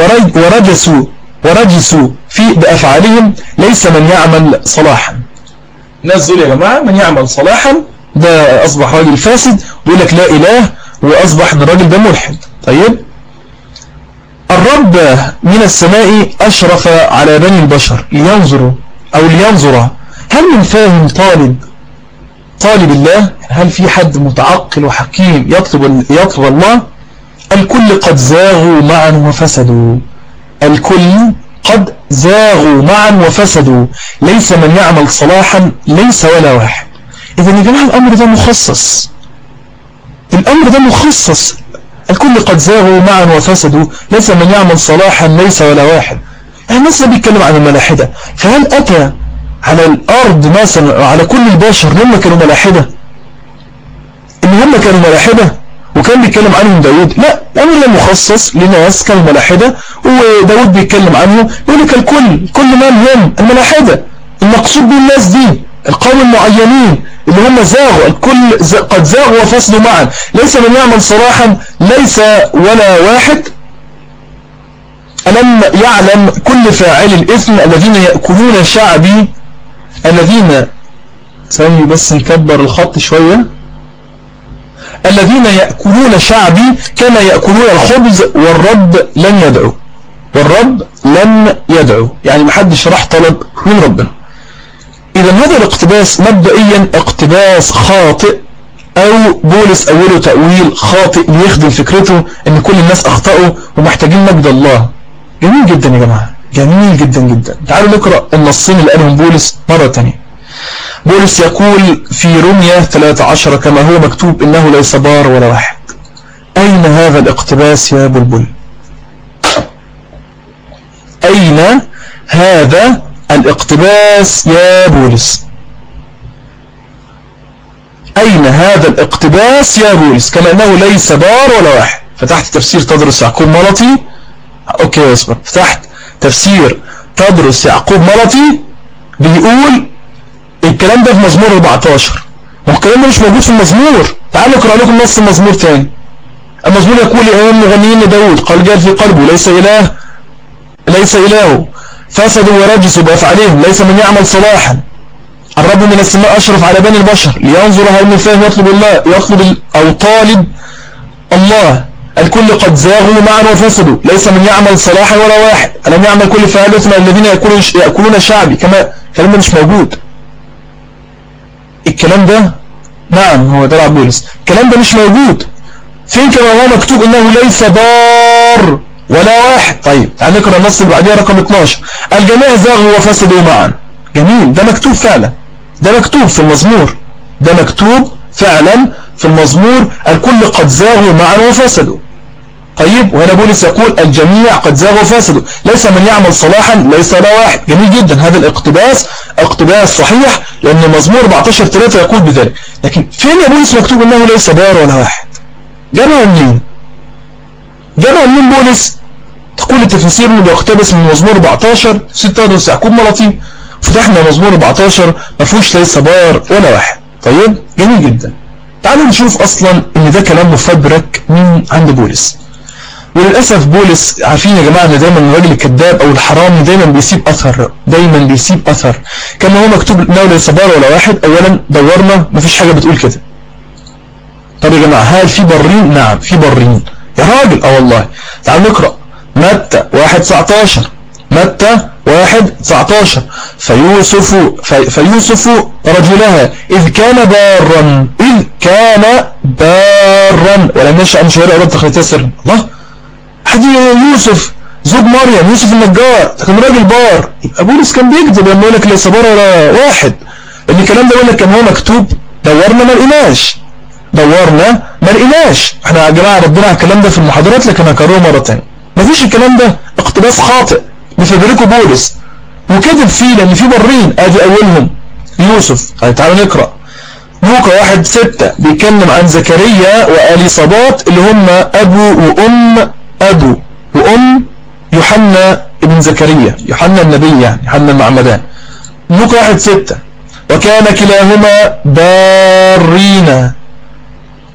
ورجسوا في بأفعالهم، ليس من يعمل صلاحا. الناس دول يا جماعة من يعمل صلاحا ده أصبح راجل فاسد، ويقول لك لا إله، وأصبح ان الراجل ده ملحد. طيب، الرب من السماء أشرف على بني البشر لينظر هل من فاهم طالب الله؟ هل في حد متعقل وحكيم يطلب الله؟ الكل قد زاغوا معا وفسدوا، الكل قد زاغوا معا وفسدوا، ليس من يعمل صلاحا، ليس ولا واحد. إذن يا جماعة الأمر ده مخصص، الكل قد زاغوا معا وفسدوا، ليس من يعمل صلاحا، ليس ولا واحد. الناس بيتكلم عن الملاحدة، فهل أتى على الأرض مثلا على كل البشر هم كانوا ملاحدة؟ إن هم كانوا ملاحدة وكان بيتكلم عنهم داود؟ لا، الأمر ده مخصص لناس كانوا ملاحدة، وداود بيتكلم عنهم يقول لك كل من هم الملاحدة. المقصود بالناس دي القوم المعينين اللي هم زاغوا، الكل قد زاغوا وفسدوا معا، ليس من يعمل صلاحا، ليس ولا واحد. ألم يعلم كل فاعل الإثم الذين يأكلون شعبي، ثاني بس نكبر الخط شوية، الذين يأكلون شعبي كما يأكلون الخبز والرب لن يدعو، يعني محدش راح طلب من ربنا. إذا هذا الاقتباس مبدئيا اقتباس خاطئ، أو بولس أوله تأويل خاطئ ليخدم فكرته أن كل الناس أخطأوا ومحتاجين مجد الله. جميل جدا يا جماعة، جميل جدا جدا. تعالوا نقرأ النصين اللي قالهم بولس مرة تانية. بولس يقول في رومية 13 كما هو مكتوب إنه ليس بار ولا واحد. أين هذا الاقتباس يا بلبل؟ أين هذا الاقتباس يا بولس؟ أين هذا الاقتباس يا بولس؟ كما أنه ليس بار ولا واحد. فتحت تفسير تدرس يعقوب ملطي، أوكي اصبر، فتحت تفسير تدرس يعقوب ملطي بيقول الكلام ده في مزمور 14، والكلام ده مش موجود في المزمور. تعالوا اقرأ لكم نص المزمور تاني. المزمور يقول إمام مغنيين لداود قال جال في قلبه ليس إله، فسدوا ورجسوا بأفعالهم، ليس من يعمل صلاحا. الرب من السماء أشرف على بني البشر لينظر هل من فاهم طالب الله. الكل قد زاغوا معا وفسدوا، ليس من يعمل صلاحا ولا واحد. ألم يعمل كل فاعل إثم الذين يأكلون شعبي كما. الكلام ده مش موجود. الكلام ده نعم هو ده بولس، الكلام ده مش موجود. فين كما هو مكتوب إنه ليس بار ولا واحد؟ طيب تعال نقرأ النص اللي بعديها رقم 12. الجميع زاغوا وفسدوا معا. جميل، ده مكتوب فعلا، ده مكتوب في المزمور، ده مكتوب فعلا في المزمور، الكل قد زاغوا معا وفسدوا. طيب، وهنا بولس يقول الجميع قد زاغوا وفسدوا، ليس من يعمل صلاحا، ليس لا واحد. جميل جدا، هذا الاقتباس اقتباس صحيح، لأن مزمور 14:3 يقول بذلك. لكن فين يا بولس مكتوب انه ليس بار ولا واحد؟ جابها منين بولس؟ تقول التفسير انه بيقتبس من مزمور 14 6 يعقوب ملطي. فتحنا مزمور 14 ما فيهوش ليس بار ولا واحد. طيب، جميل جدا. تعالوا نشوف اصلا ان ده كلام مفبرك من عند بولس. وللأسف بولس عارفين يا جماعة ان دايما الراجل الكذاب او الحرامي دايما بيسيب اثر، كما هو مكتوب انه ليس بار ولا واحد. اولا دورنا مفيش حاجة بتقول كده. طب يا جماعة هل في برين؟ نعم في برين يا راجل. والله تعالوا نقرأ متى 1:19. متى 1:19 فيوسف رجلها إذ كان بارا ولم يشأ أن شهر أرد تخليتها سرا. الله، حد يوسف زوج مريم، يوسف النجار، ده كان راجل بار. يبقى بولس كان بيكذب لما يقول لك ليس بار ولا واحد، لأن الكلام ده يقول لك كان هو مكتوب. دورنا ما لقيناش. احنا يا جماعة ردنا على الكلام ده في المحاضرات، لكن هكرره مرة تانية. مفيش الكلام ده، اقتباس خاطئ بفبركه بولس وكذب فيه، لأن في برين ادي أولهم يوسف. تعالوا نقرأ لوقا 1:6 بيتكلم عن زكريا وآليصابات اللي هم أبو وأم يوحنا ابن زكريا، يوحنا النبي، يعني يوحنا المعمدان. لوقا 1:6 وكان كلاهما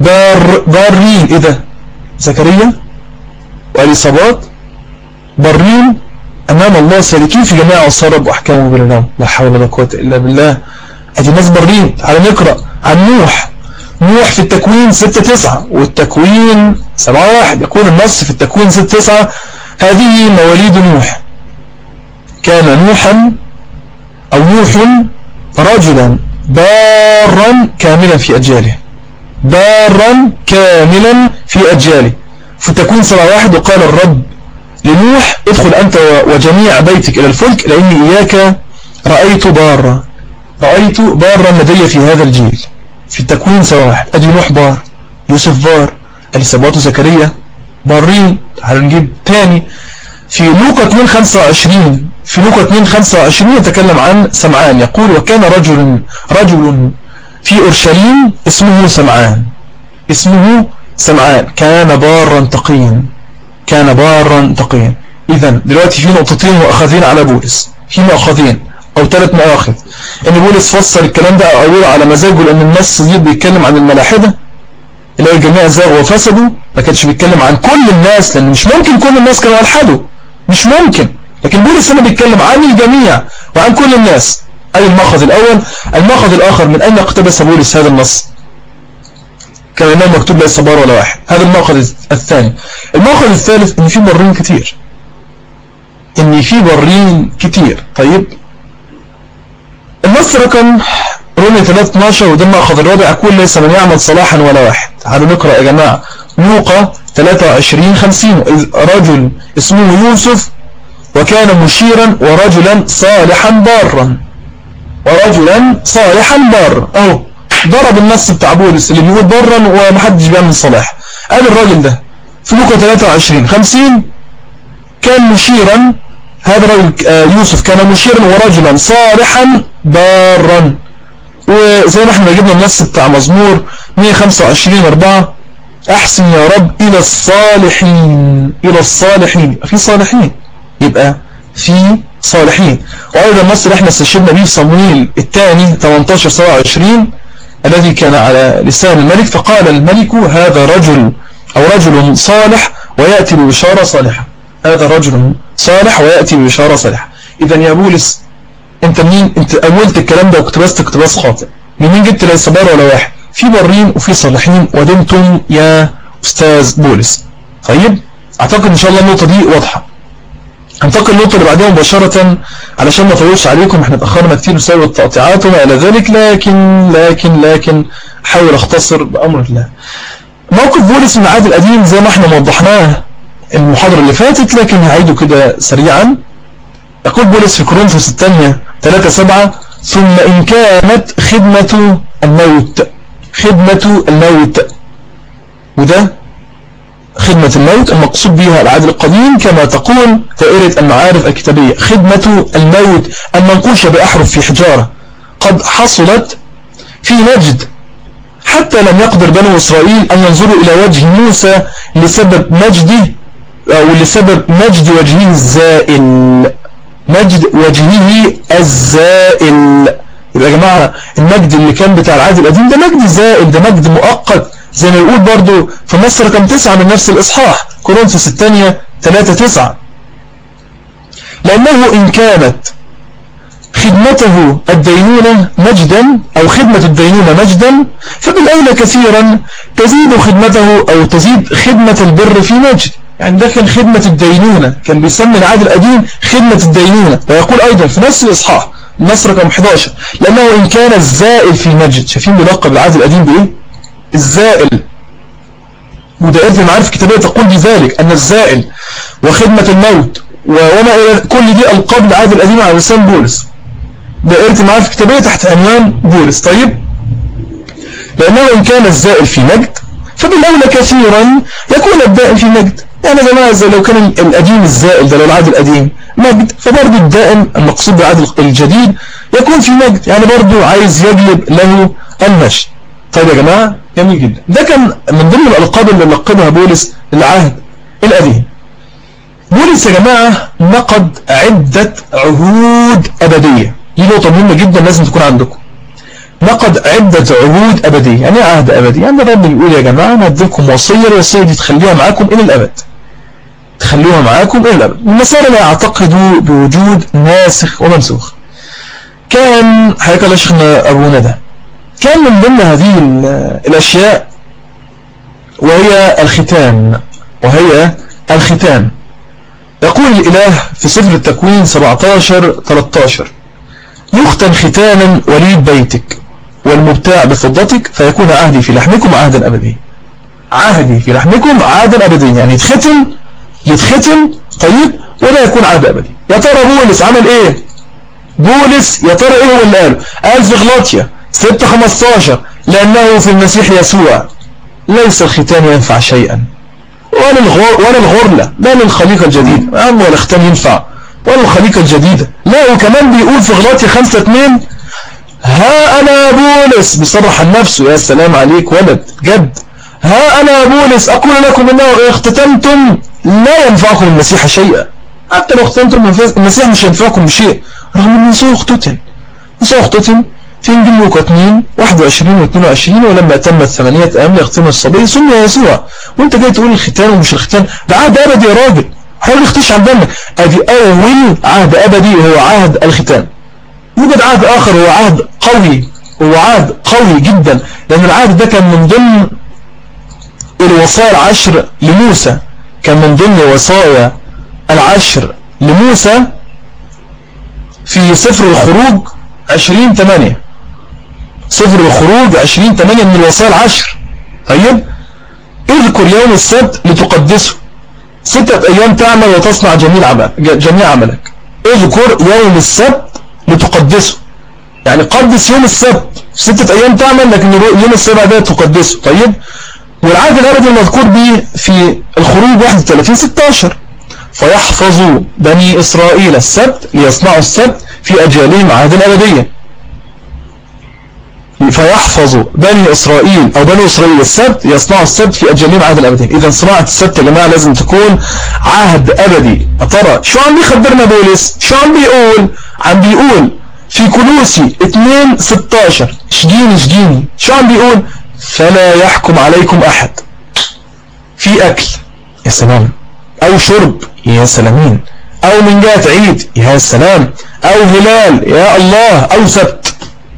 بارين. ايه ده؟ زكريا واليصابات بارين امام الله سالكين في جميع عصارب واحكامه بالله. لا حول ولا قوه الا بالله. ادي الناس بارين. تعالى نقرا عن نوح. نوح في التكوين 6:9 والتكوين 7:1. يقول النص في التكوين 6:9 هذه مواليد نوح. كان نوحا او نوح رجلا بارا كاملا في اجياله. بارا كاملا في اجياله. في التكوين 7:1 وقال الرب لنوح ادخل أنت وجميع بيتك إلى الفلك لأني إياك رأيت بارا. رأيت بارا لدي في هذا الجيل. في التكوين 7:1. أدي نوح بار، يوسف بار، اليصابات وزكريا بارين. تعالوا نجيب تاني في لوقا 2:25. في لوقا 2:25 يتكلم عن سمعان. يقول وكان رجل في أورشليم اسمه سمعان. اسمه سمعان كان بارا تقيا. كان بارا تقيا. إذن دلوقتي في نقطتين مؤخذين على بولس. في مؤخذين أو 3 مؤاخذ. إن بولس فسر الكلام ده أو أقول على مزاجه لأن النص دي بيتكلم عن الملاحدة اللي هو الجميع زاغوا وفسدوا. ما كانش بيتكلم عن كل الناس لأن مش ممكن كل الناس كانوا ألحدوا. مش ممكن. لكن بولس هنا بيتكلم عن الجميع وعن كل الناس. أي المأخذ الأول. المأخذ الآخر من أين اقتبس بولس هذا النص؟ كان إنه مكتوب ليس بار ولا واحد. هذا المأخذ الثاني. المأخذ الثالث إن في برين كتير. إن في برين كتير. طيب النص رقم رومية 3:12 وده المأخذ الرابع. يقول ليس من يعمل صلاحا ولا واحد. تعالوا نقرأ يا جماعة لوقا 23:50 رجل اسمه يوسف وكان مشيرا ورجلا صالحا بارا. ورجلا صالحا بارا. أهو ضرب النص بتاع بولس اللي بيقول برا ومحدش بيعمل صلاح. قال الراجل ده في لوقا 23:50 كان مشيرا. هذا الرجل يوسف كان مشيرا ورجلا صالحا بارا. وزي ما احنا جبنا النص بتاع مزمور 125:4 احسن يا رب الى الصالحين. الى الصالحين. في صالحين يبقى في صالحين. وايضا النص اللي احنا استشهدنا به في صموئيل الثاني 18:27 الذي كان على لسان الملك فقال الملك هذا رجل أو رجل صالح ويأتي ببشارة صالحة. هذا رجل صالح ويأتي ببشارة صالحة. إذن يا بولس أنت منين؟ أنت أولت الكلام ده واقتبست اقتباس خاطئ. منين جبت ليس بار ولا واحد؟ في برين وفي صالحين ودمتم يا أستاذ بولس. طيب أعتقد إن شاء الله النقطة دي واضحة. هنتقل النقطة اللي بعدها مباشرة علشان ما اطولش عليكم. احنا اتأخرنا كتير بسبب التقطيعات وما إلى ذلك. لكن احاول اختصر بأمر الله. موقف بولس من العهد القديم زي ما احنا موضحناه المحاضرة اللي فاتت لكن هعيده كده سريعا. يقول بولس في كورنثوس الثانية 3:7 ثم إن كانت خدمة الموت. خدمة الموت. وده خدمة الموت المقصود بها العهد القديم كما تقول دائرة المعارف الكتابية. خدمة الموت المنقوشة بأحرف في حجارة قد حصلت في نجد حتى لم يقدر بنو إسرائيل أن ينظروا إلى وجه موسى لسبب مجده أو لسبب مجد وجهه الزائل. مجد وجهه الزائل. يبقى يا جماعة المجد اللي كان بتاع العهد القديم ده مجد زائل. ده مجد مؤقت زي ما يقول برضو في النص رقم 9 من نفس الإصحاح كورنثوس الثانية 3:9 لأنه إن كانت خدمته الدينونة مجدا أو خدمة الدينونة مجدا فبالأولى كثيرا تزيد خدمته أو تزيد خدمة البر في مجد. يعني ده كان خدمة الدينونة. كان بيسمي العهد القديم خدمة الدينونة. ويقول أيضا في نفس الإصحاح النص رقم 11 لأنه إن كان الزائل في مجد. شايفين بلقب العهد القديم بإيه؟ الزائل. ودائرة المعارف الكتابية تقول بذلك أن الزائل وخدمة الموت وما إلى كل دي ألقاب العهد القديم على لسان بولس. دائرة المعارف الكتابية تحت عنوان بولس. طيب لأنه إن كان الزائل في مجد فبالأولى كثيرا يكون الدائم في مجد. يعني يا جماعة لو كان القديم الزائل ده لو العهد القديم مجد فبرضه الدائم المقصود بالعهد الجديد يكون في مجد. يعني برضه عايز يجلب له المجد. طيب يا جماعة جميل جدا. ده كان من ضمن الألقاب اللي لقبها بولس للعهد القديم. بولس يا جماعة نقض عدة عهود أبدية. دي نقطة مهمة جدا لازم تكون عندكم. نقض عدة عهود أبدية. يعني عهد أبدي، يعني الرب بيقول يا جماعة أنا هديكم وصية، الوصية دي تخليها معاكم إلى الأبد، تخلوها معاكم إلى الأبد. النصارى لا يعتقدوا بوجود ناسخ ومنسوخ. كان حقيقة لشيخنا أبونا ده كان من ضمن هذه الأشياء وهي الختان. يقول الإله في سفر التكوين 17:13 يختن ختانا وليد بيتك والمبتاع بفضتك فيكون عهدي في لحمكم عهدا أبديا. عهدي في لحمكم عهدا أبديا، يعني يتختم طيب ولا يكون عهد أبدي. يا ترى بولس عمل إيه؟ بولس يا ترى إيه هو اللي قال في غلاطيا 6:15 لأنه في المسيح يسوع ليس الختان ينفع شيئا ولا الغرلة لا للخليقة الجديدة، ولا الختان ينفع ولا الخليقة الجديدة. لا، وكمان بيقول في غلاطيا 5:2 ها أنا بولس، بيصرح عن نفسه. يا سلام عليك ولد جد. ها أنا بولس أقول لكم إنه اختتمتم لا ينفعكم المسيح شيئا. حتى لو اختتمتم المسيح مش ينفعكم بشيء، رغم أن يسوع اختتم في إنجيل لوقا 2:21 و22 ولما تمت 8 أيام ليختم الصبي سمي يسوع. وانت جاي تقول الختان ومش الختان، ده عهد أبدي يا راجل، حاول يختش عن دمك. ادي أول عهد أبدي وهو عهد الختان. يوجد عهد آخر هو عهد قوي جدا، لأن العهد ده كان من ضمن الوصايا العشر لموسى، كان من ضمن وصايا العشر لموسى في سفر الخروج 20:8. سفر الخروج 20:8 من الوصايا العشر. طيب اذكر يوم السبت لتقدسه، 6 أيام تعمل وتصنع جميع عملك. اذكر يوم السبت لتقدسه، يعني قدس يوم السبت، 6 أيام تعمل لكن يوم السبت ده تقدسه. طيب والعهد الأبدي المذكور به في الخروج 31:16 فيحفظوا بني إسرائيل السبت ليصنعوا السبت في أجيالهم عهدا أبديا. فيحفظوا بني إسرائيل السبت يصنعوا السبت في أجيالهم عهدا أبديا. إذا صناعة السبت يا جماعة لازم تكون عهد أبدي. ترى شو عم بيخبرنا بولس؟ شو عم بيقول في كولوسي 2:16 شجيني شو عم بيقول؟ فلا يحكم عليكم أحد في أكل، يا سلام، أو شرب، يا سلامين، أو من جهة عيد، يا سلام، أو هلال، يا الله، أو سبت.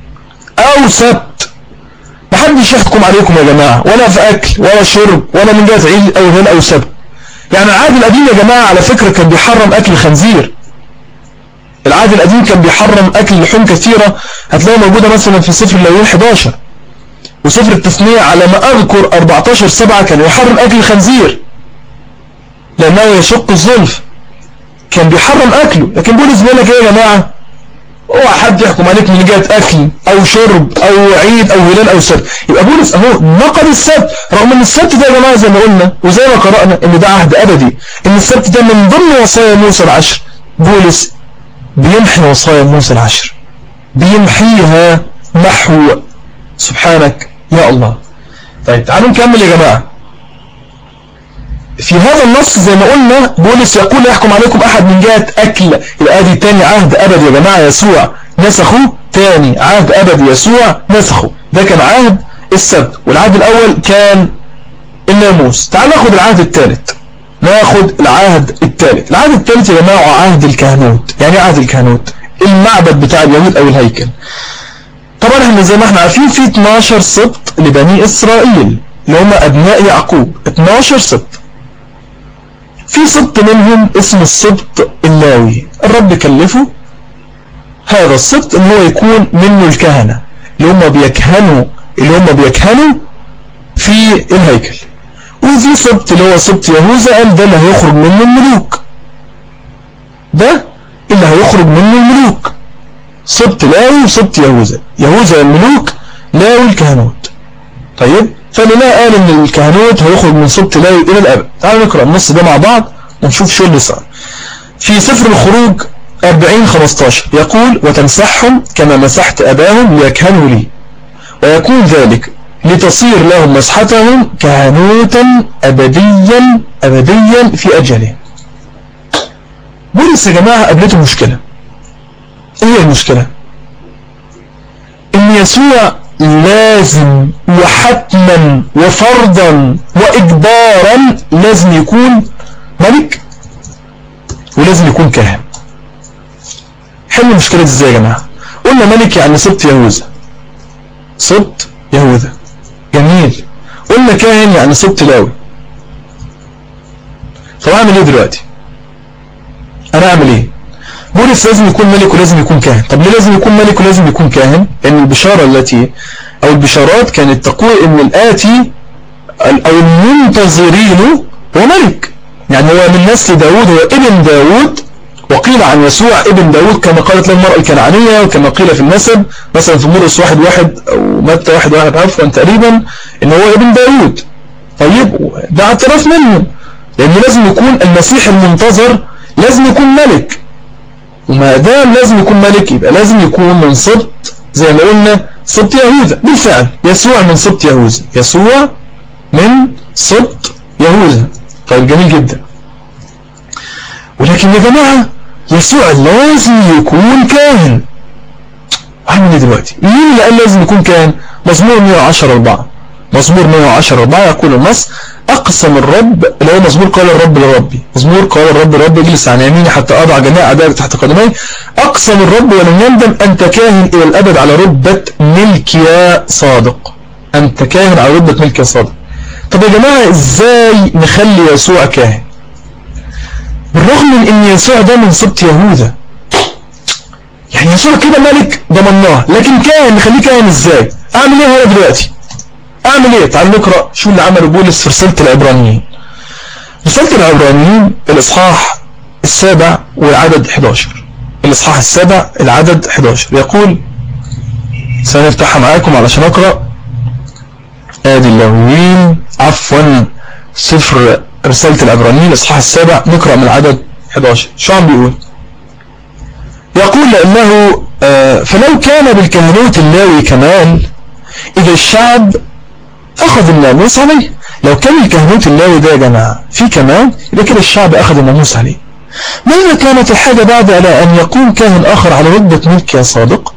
محدش يحكم عليكم يا جماعة، ولا في أكل ولا شرب ولا من جهة عيد أو هلال أو سبت. يعني العهد القديم يا جماعة على فكرة كان بيحرم أكل الخنزير. العهد القديم كان بيحرم أكل لحوم كثيرة، هتلاقيها موجودة مثلا في سفر اللاويين 11 وسفر التثنية على ما أذكر 14:7 كان يحرم أكل الخنزير لأنه يشق الظلف، كان بيحرم أكله. لكن بولس بيقول لك إيه يا جماعة؟ اوعى حد يحكم عليك من جهة أكل أو شرب أو عيد أو هلال أو سبت. يبقى بولس أهو نقض السبت، رغم أن السبت ده يا جماعة زي ما قلنا وزي ما قرأنا إن ده عهد أبدي، إن السبت ده من ضمن وصايا موسى العشر. بولس بيمحي وصايا موسى العشر، بيمحيها محو. سبحانك يا الله. طيب تعالوا نكمل يا جماعة. في هذا النص زي ما قلنا بولس يقول لا يحكم عليكم أحد من جهة أكل. يبقى ادي تاني عهد أبدي يا جماعة يسوع نسخه، تاني عهد أبدي يسوع نسخه. ده كان عهد السبت، والعهد الأول كان الناموس. تعال ناخد العهد الثالث. العهد الثالث يا جماعة عهد الكهنوت. يعني عهد الكهنوت المعبد بتاع اليهود أو الهيكل. طبعا احنا زي ما احنا عارفين في 12 سبط لبني إسرائيل اللي هم أبناء يعقوب، 12 سبط. في سبط منهم اسمه السبط اللاوي، الرب كلفه هذا السبط ان هو يكون منه الكهنة اللي هم بيكهنوا في الهيكل. وفي سبط اللي هو سبط يهوذا، قال ده اللي هيخرج منه الملوك، سبط لاوي وسبط يهوذا الملوك، لاوي الكهنوت. طيب فالله قال ان الكهنوت هيخرج من سبط لاوي الى الابد. تعالوا نقرأ النص ده مع بعض ونشوف شو اللي صار. في سفر الخروج 40:15 يقول وتمسحهم كما مسحت اباهم ليكهنوا لي، ويكون ذلك لتصير لهم مسحتهم كهنوتا ابديا في اجلهم. بولس يا جماعة قابلته مشكلة. ايه هي المشكلة؟ ان يسوع لازم وحتما وفرضا وإجبارا لازم يكون ملك ولازم يكون كاهن. حل المشكلة ازاي يا جماعة؟ قلنا ملك يعني سبط يهوذا، سبط يهوذا، جميل. قلنا كاهن يعني سبط لاوي. طب اعمل ايه دلوقتي؟ انا اعمل ايه؟ بولس لازم يكون ملك ولازم يكون كاهن. طب ليه لازم يكون ملك ولازم يكون كاهن؟ ان البشارة التي او البشارات كانت تقول ان الآتي او المنتظرين هو ملك، يعني هو من نسل داود، هو ابن داود. وقيل عن يسوع ابن داود كما قالت له المرأة الكنعانية، وكما قيل في النسب مثلا في مرقس 1:1 او متى 1:1 عفوا تقريبا ان هو ابن داود. طيب ده اعتراف منه، لأنه لازم يكون المسيح المنتظر لازم يكون ملك، وما دام لازم يكون ملك يبقى لازم يكون من سبط زي ما قلنا سبط يهوذا. بالفعل يسوع من سبط يهوذا، يسوع من سبط يهوذا. طيب جميل جدا. ولكن يا جماعة يسوع لازم يكون كاهن. أعمل ايه دلوقتي؟ مين اللي قال لازم يكون كاهن؟ مزمور 110:4. مزمور 110:4 يقول النص: أقسم الرب، اللي هو مزمور قال الرب لربي، مزمور قال الرب لربي اجلس عن يميني حتى أضع جميع أعدائك تحت قدمي. أقسم الرب ولن يندم: أنت كاهن إلى الأبد على رتبة ملك يا صادق. أنت كاهن على رتبة ملك يا صادق. طب يا جماعة إزاي نخلي يسوع كاهن؟ بالرغم من إن يسوع ده من سبط يهوذا، يعني يسوع كده ملك ضمناه، لكن كاهن نخليه كاهن إزاي؟ أعمل إيه هنا دلوقتي؟ أعمل إيه؟ تعالوا نقرأ شو اللي عمله بولس في رسالة العبرانيين. رسالة العبرانيين الإصحاح 7 والعدد 11. الإصحاح 7 العدد 11 يقول، سنفتحها معاكم علشان أقرأ. آدي اللاويين عفوا سفر رسالة العبرانيين الإصحاح 7 نقرأ من العدد 11. شو عم بيقول؟ يقول لأنه فلو كان بالكهنوت اللاوي كمال إذا الشعب أخذ الناموس عليه. لو كان الكهنوت اللاوي ده يا جماعة في كمال يبقى كده الشعب أخذ الناموس عليه. ماذا كانت الحاجة بعد على أن يقوم كاهن آخر على رتبة ملك يا صادق؟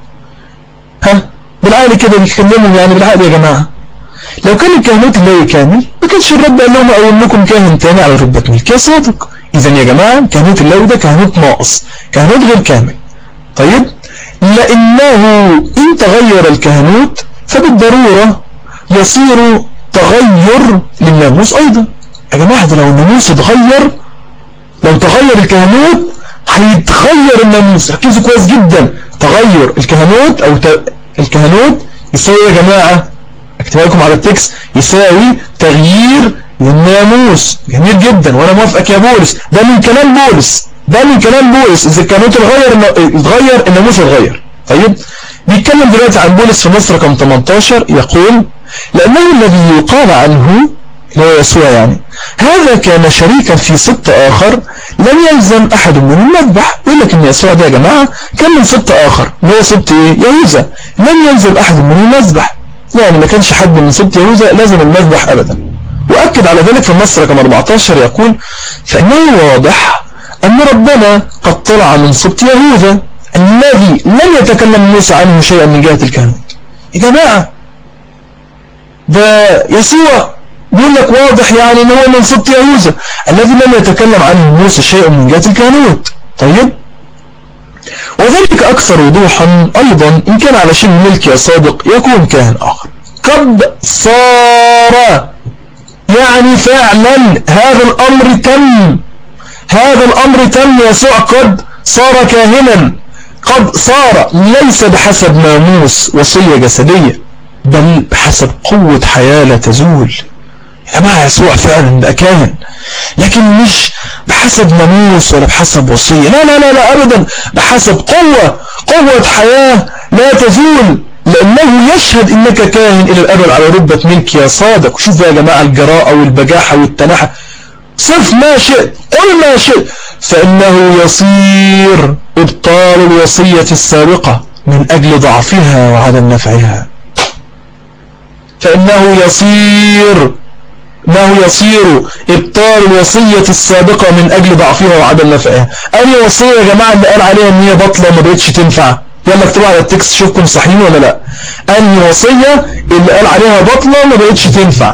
بالعقل كده بيتكلموا، يعني بالعقل يا جماعة لو كان الكهنوت اللاوي كامل ما كانش الرب قال لهم أقول لكم كاهن تاني على رتبة ملك يا صادق. إذا يا جماعة كهنوت اللاوي ده كهنوت ناقص، كهنوت غير كامل. طيب لأنه إن تغير الكهنوت فبالضرورة يصير تغير للناموس أيضا. يا جماعة ده لو الناموس اتغير، لو تغير الكهنوت هيتغير الناموس. ركزوا كويس جدا، تغير الكهنوت أو الكهنوت يساوي يا جماعة، اكتبها لكم على التكست، يساوي تغيير للناموس. جميل جدا وانا موافقك يا بولس، ده من كلام بولس، ده من كلام بولس. اذا الكهنوت اتغير الناموس اتغير. طيب بيتكلم دلوقتي عن بولس في نص رقم 18 يقول: لأنه الذي يقال عنه اللي هو يسوع يعني هذا كان شريكا في سبط آخر لم يلزم أحد من المذبح. يقول لك إن يسوع ده يا جماعة كان من سبط آخر اللي هو سبط إيه؟ يهوذا. لم يلزم أحد من المذبح، يعني ما كانش حد من سبط يهوذا لازم المذبح أبدا. وأكد على ذلك في النص رقم 14 يقول: فإنه واضح أن ربنا قد طلع من سبط يهوذا الذي لم يتكلم موسى عنه شيئا من جهة الكهنوت. يا جماعة ده يسوع بيقول لك واضح يعني ان هو من سبط يهوذا الذي لم يتكلم عنه موسى شيئا من جهة الكهنوت. طيب وذلك أكثر وضوحا أيضا إن كان على شبه ملك يا صادق يكون كاهن آخر قد صار، يعني فعلا هذا الأمر تم، هذا الأمر تم. يسوع قد صار كاهنا، قد صار ليس بحسب ناموس وصية جسدية بل بحسب قوة حياة لا تزول. يا جماعة يسوع فعلا بقى كاهن، لكن مش بحسب ناموس ولا بحسب وصية، لا لا لا لا أبدا، بحسب قوة حياة لا تزول، لأنه يشهد إنك كاهن إلى الأبد على رتبة ملك يا صادق. وشوف يا جماعة الجراءة والبجاحة والتناحة، صف ما شئت قل ما شئت، فإنه يصير إبطال الوصية السابقة من أجل ضعفها وعدم نفعها. فإنه يصير إبطال الوصية السابقة من أجل ضعفها وعدم نفعها. أي وصية يا جماعة اللي قال عليها إن هي بطلة ما بقتش تنفع؟ يلا اكتبوا على التكست شوفكم صحيحين ولا لا. انهي وصية اللي قال عليها بطلة ما بقتش تنفع؟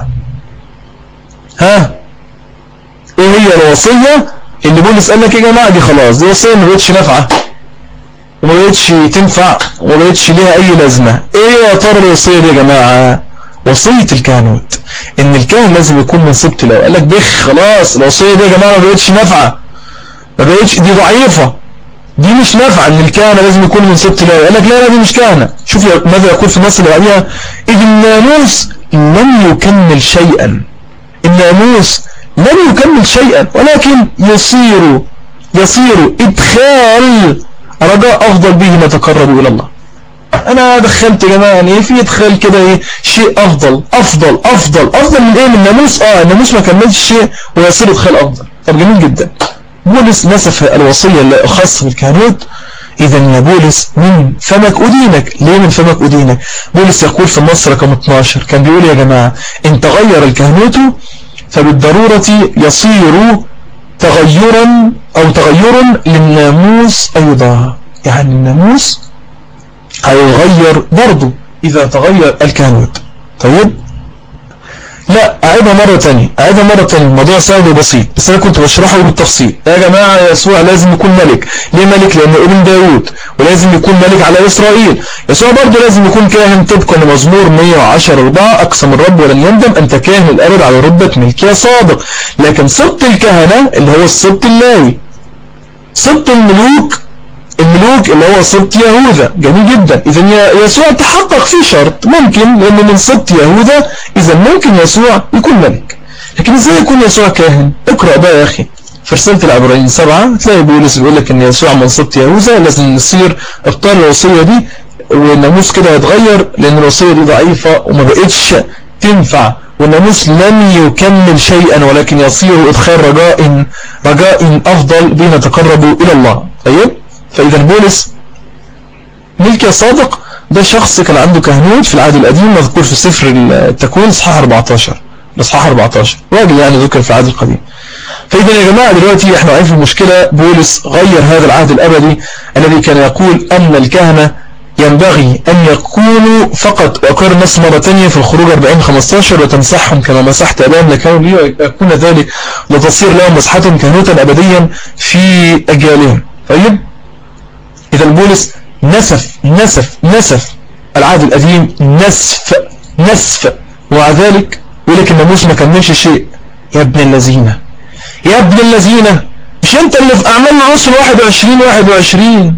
ها، ايه هي الوصية اللي بولس قال لك يا جماعة دي خلاص دي وصية ما بقتش نافعة وما بقتش تنفع وما بقتش ليها اي لازمة؟ ايه يا ترى الوصية دي يا جماعة؟ وصية الكهنوت، ان الكاهن لازم يكون من سبط لاوي. قال لك بخ خلاص الوصية دي يا جماعة ما بقتش نافعة، ما بقتش، دي ضعيفة، دي مش نافعة ان الكهنة لازم يكون من سبط لاوي. قال لك لا دي مش كهنة. شوف ماذا يقول في النص اللي بعديها: إذ الناموس لم يكمل شيئا. الناموس لم يكمل شيئا ولكن يصير إدخال رجاء أفضل به نتقرب إلى الله. أنا دخلت يا جماعة يعني في إدخال كده إيه شيء أفضل من إيه؟ من الناموس. الناموس ما كملش شيء ويصير إدخال أفضل. طب جميل جدا. بولس نسف الوصية الخاصة بالكهنوت. إذا يا بولس من فمك أدينك. ليه من فمك أدينك؟ بولس يقول في النص رقم 12 كان بيقول يا جماعة إن تغير الكهنوت فبالضرورة يصير تغيرا للناموس أيضا. يعني الناموس هيغير برضه إذا تغير الكهنوت. طيب لا أعيدها مرة تانية. الموضوع سهل وبسيط بس أنا كنت بشرحه بالتفصيل. يا جماعة يسوع لازم يكون ملك. ليه ملك؟ لأنه ابن داود ولازم يكون ملك على إسرائيل. يسوع برضه لازم يكون كاهن طبقا لمزمور 110:4: أقسم الرب ولن يندم أنت كاهن الأبد على رتبة ملكية صادق. لكن سبط الكهنة اللي هو السبط اللاوي، سبط الملوك اللي هو سبط يهوذا. جميل جدا. إذا يسوع تحقق فيه شرط ممكن لأنه من سبط يهوذا، إذا ممكن يسوع يكون ملك. لكن إزاي يكون يسوع كاهن؟ اقرأ بقى يا أخي في رسالة العبرانيين 7 تلاقي بولس بيقول لك إن يسوع من سبط يهوذا لازم نصير ابطال الوصية دي والناموس كده هيتغير لأن الوصية دي ضعيفة وما بقتش تنفع والناموس لم يكمل شيئا ولكن يصير إدخال رجاء أفضل بنا نتقرب إلى الله. طيب فإذا بولس ملكي صادق ده شخص كان عنده كهنوت في العهد القديم مذكور في سفر التكوين اصحاح 14 راجل يعني ذكر في العهد القديم. فإذا يا جماعة دلوقتي احنا عارفين المشكلة. بولس غير هذا العهد الأبدي الذي كان يقول أن الكهنة ينبغي أن يكونوا فقط، وأقر النص مرة تانية في الخروج 40:15: وتمسحهم كما مسحت أباهم لكانوا لي يكون ذلك لتصير لهم مسحتهم كهنوتا أبديا في أجيالهم. طيب إذا بولس نسف العهد القديم نسف ومع ذلك يقول لك الناموس ما كملش شيء. يا ابن الذين مش انت اللي في أعمال الرسل 21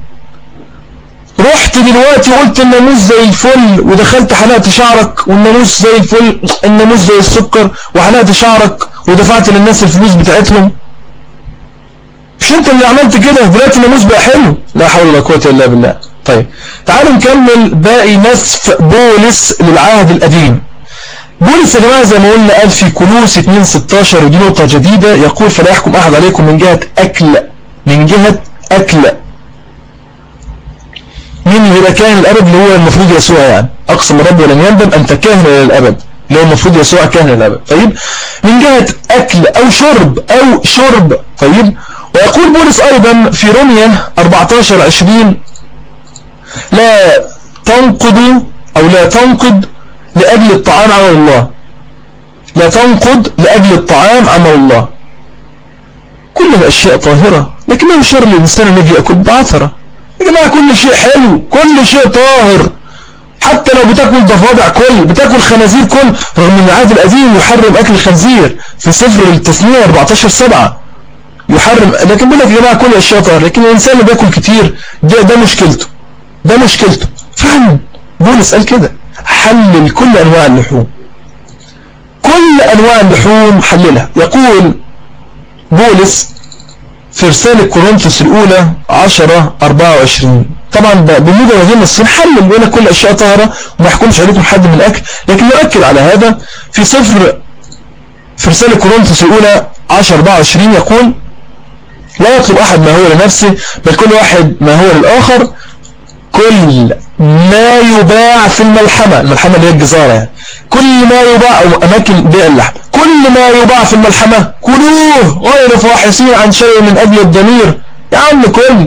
رحت دلوقتي قلت الناموس زي الفل ودخلت حلقت شعرك والناموس زي الفل، الناموس زي السكر وحلقت شعرك ودفعت للناس الفلوس بتاعتهم؟ مش انت اللي عملت كده؟ دلوقتي الناموس بقى حلو. لا حول ولا قوة الا بالله. طيب تعالوا نكمل باقي نسف بولس للعهد القديم. بولس يا جماعة زي ما قلنا قال في كولوس 2:16 ودي نقطة جديدة يقول: فلا يحكم أحد عليكم من جهة أكل. مين اللي يبقى كاهن الأبد؟ اللي هو المفروض يسوع. يعني أقسم الرب ولن يندم أنت كاهن للأبد، اللي هو المفروض يسوع كاهن للأبد. طيب من جهة أكل أو شرب. طيب ويقول بولس أيضا في رومية 14:20: لا تنقض لأجل الطعام عمل الله. كل الأشياء طاهرة لكنه شر الإنسان الذي يأكل بعثرة. يا جماعة كل شيء حلو، كل شيء طاهر، حتى لو بتاكل ضفادع بتاكل خنازير رغم ان العهد القديم يحرم أكل الخنزير في سفر التثنية 14:7 يحرم. لكن بيقول لك يا جماعة كل الأشياء طاهرة، لكن الإنسان اللي بياكل كتير ده مشكلته. فعلا بولس قال كده: حلل كل أنواع اللحوم، حللها. يقول بولس في رسالة كورنثوس الأولى 10:24 طبعا بموجب هذه النص حلل بيقول لك كل الأشياء طاهرة وما يحكمش عليكم حد من الأكل. لكن يؤكد على هذا في رسالة كورنثوس الأولى 10:24 يقول: لا يطلب أحد ما هو لنفسه بل كل واحد ما هو للآخر. كل ما يباع في الملحمة اللي هي الجزارة، يعني كل ما يباع أو أماكن بيع اللحم، كل ما يباع في الملحمة كلوه غير فاحصين عن شيء من أجل الضمير. يا عم كل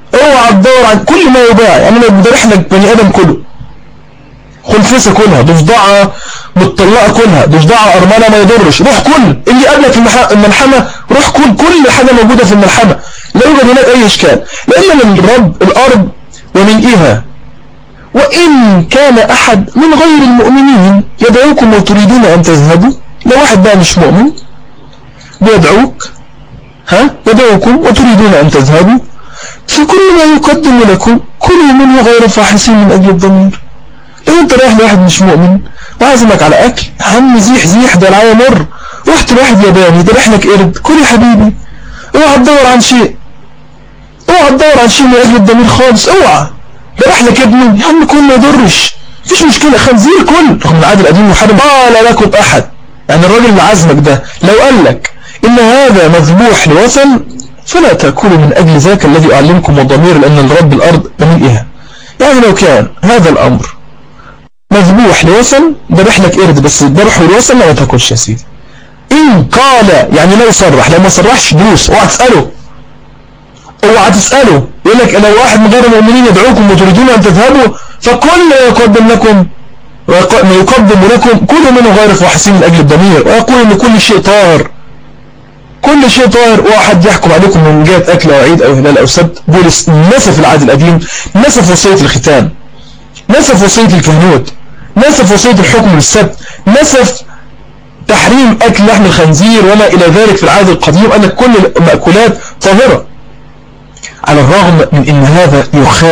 اوعى تدور عن كل ما يباع. يعني لو بيدرح لك بني ادم كله، خنفسه كلها، ضفدعه متطلقه كلها، ضفدعه ارمله، ما يضرش، روح كل اللي قبلك في الملحمه، روح كل حاجه موجوده في الملحمه، لا يوجد هناك اي اشكال، لان من رب الارض وملئها. وان كان احد من غير المؤمنين يدعوكم وتريدون ان تذهبوا، لو واحد بقى مش مؤمن بيدعوك، يدعوكم وتريدون ان تذهبوا، فكل ما يقدم لكم كلوا منه غير فاحسين من اجل الضمير. لو انت رايح لواحد مش مؤمن وعازمك على اكل، يا عم زيح ده العيا مر، رحت لواحد ياباني ده لك قرد، كل يا حبيبي، اوعى تدور عن شيء، اوعى تدور عن شيء من اجل الضمير خالص، اوعى. ده لك ابنه، يا عم كل ما يضرش، مفيش مشكله، خنزير كل، رغم العهد القديم محرم. قال لكم احد، يعني الراجل اللي عازمك ده لو قال لك ان هذا مذبوح لوثن فلا تاكلوا من اجل ذاك الذي اعلمكم الضمير، لان الرب الارض بملئها. يعني لو كان هذا الامر مذبوح لوثن، ذبح لك قرد بس ذبحه لوثن، ما تاكلش يا سيدي. ان قال، يعني لو صرح، لو ما صرحش دوس، اوعى تساله، اوعى تساله. يقول لك لو واحد من غير المؤمنين يدعوكم وتريدون ان تذهبوا، فكل يقدم لكم ما يقدم لكم كلوا منه غير فاحسين من اجل الضمير، ويقول ان كل شيء طاهر، كل شيء طاهر، واحد يحكم عليكم من جهه اكل او عيد او هلال او سبت. بولس نسف العهد القديم، نسف وصيه الختان، نسف وصيه الكهنوت، نسف وصيه الحكم بالسبت، نسف تحريم اكل لحم الخنزير وما الى ذلك في العهد القديم، ان كل المأكولات طاهره. على الرغم من ان هذا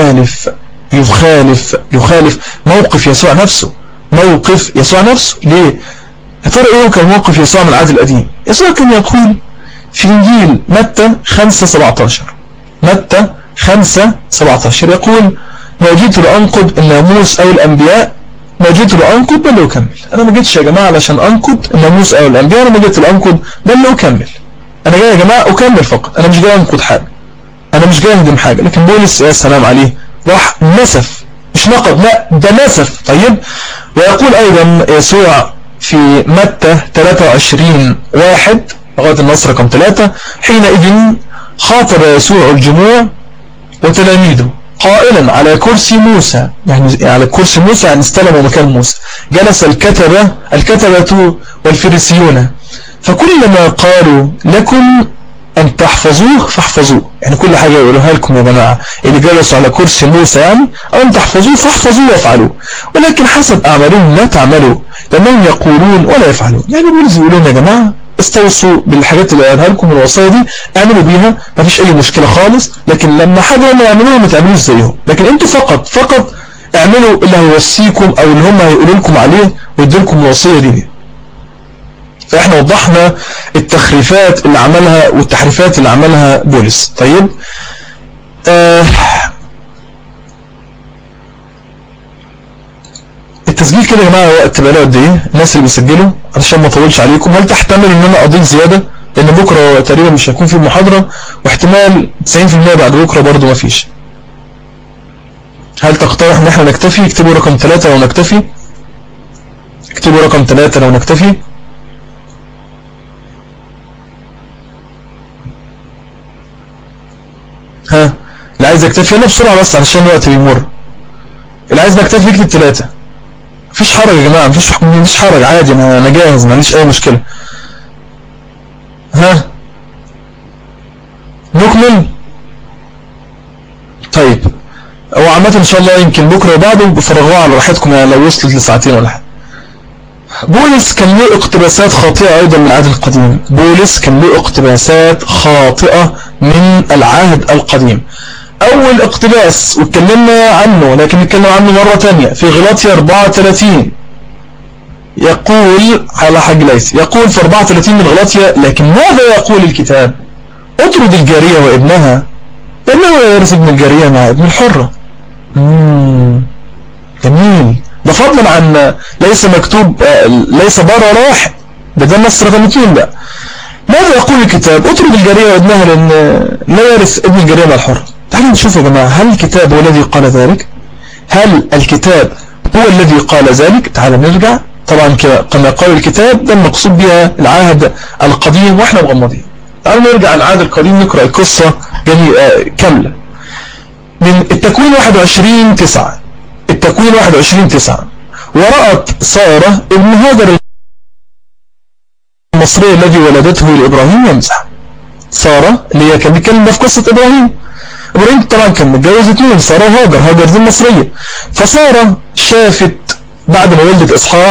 يخالف موقف يسوع نفسه، موقف يسوع نفسه. ليه؟ يا ترى ايه كان موقف يسوع من العهد القديم؟ يسوع كان يقول في انجيل متى 5:17، متى 5:17 يقول: ما جئت لأنقض الناموس او الانبياء، ما جئت لأنقض بل أكمل. انا ما جيتش يا جماعه علشان انقض الناموس او الانبياء، انا ما جيت لأنقض بل أكمل. انا جاي يا جماعه اكمل فقط، انا مش جاي انقض حاجه، انا مش جاي اهدم حاجه. لكن بولس يا سلام عليه راح نسف، مش نقض، لا ده نسف. طيب، ويقول ايضا يسوع في متى 23:1 لغايه النص رقم 3: حينئذ خاطب يسوع الجموع وتلاميذه قائلا: على كرسي موسى، يعني على كرسي موسى، يعني استلموا مكان موسى، جلس الكتبة والفريسيون، فكلما قالوا لكم أن تحفظوه فاحفظوه. يعني كل حاجة يقولوها لكم يا جماعة اللي جلسوا على كرسي موسى، يعني أن تحفظوه فاحفظوه وافعلوه، ولكن حسب أعمالهم لا تعملوا، لأنهم يقولون ولا يفعلون. يعني بولس يقولون يا جماعة استوصوا بالحاجات اللي قالها لكم الوصايا دي، اعملوا بيها، ما فيش أي مشكلة خالص، لكن لما حاجة هم يعملوها ما تعملوش زيهم. لكن انتوا فقط اعملوا اللي هيوصيكم أو اللي هم هيقولوا لكم عليه ويدوا لكم الوصية دي. فاحنا وضحنا التخريفات اللي عملها والتحريفات اللي عملها بولس. طيب، التسجيل كده يا جماعه وقت بقى قد ايه؟ الناس اللي بيسجلوا علشان ما اطولش عليكم، هل تحتمل ان انا اضيف زياده؟ لان بكره تقريبا مش هيكون في محاضره، واحتمال 90% بعد بكره برضو ما فيش. هل تقترح ان احنا نكتفي؟ اكتبوا رقم 3 لو نكتفي، اكتبوا رقم 3 لو نكتفي. ها، اللي عايز يكتفي يلا بسرعه بس علشان الوقت بيمر. اللي عايز نكتفي يكتب 3. مفيش حرج يا جماعه، مفيش حرج، عادي، انا جاهز، ما عنديش اي مشكله. ها، نكمل. طيب، هو عامه ان شاء الله يمكن بكره وبعده بفرغوها على راحتكم، يعني لو وصلت لساعتين ولا حاجه. بولس كان له اقتباسات خاطئه ايضا من العهد القديم. بولس كان له اقتباسات خاطئه من العهد القديم. اول اقتباس واتكلمنا عنه، لكن نتكلم عنه مرة تانية في غلاطيا 34. يقول على حاج ليث، يقول في 34 من غلاطيا: لكن ماذا يقول الكتاب؟ اطرد الجارية وابنها، لأنه لا يرث ابن الجارية مع ابن الحرة. جميل، ده فضلا عن ليس مكتوب ليس بار ولا واحد، ده النص رقم 2 بقى. ماذا يقول الكتاب؟ اطرد الجارية وابنها لأن لا يرث ابن الجارية مع الحرة. تعالوا نشوف يا جماعة، هل الكتاب هو الذي قال ذلك؟ هل الكتاب هو الذي قال ذلك؟ تعالوا نرجع. طبعا كما قال الكتاب ده المقصود بها العهد القديم، واحنا مغمضين. تعالوا نرجع العهد القديم نقرأ القصة كاملة. من التكوين 21:9. التكوين 21:9. ورأت سارة ابن هاجر المصري الذي ولدته لإبراهيم يمزح. سارة اللي هي كان بيتكلم في قصة إبراهيم طبعا كان متجوز 2، سارة وهاجر. هاجر دي المصرية. فسارة شافت بعد ما ولدت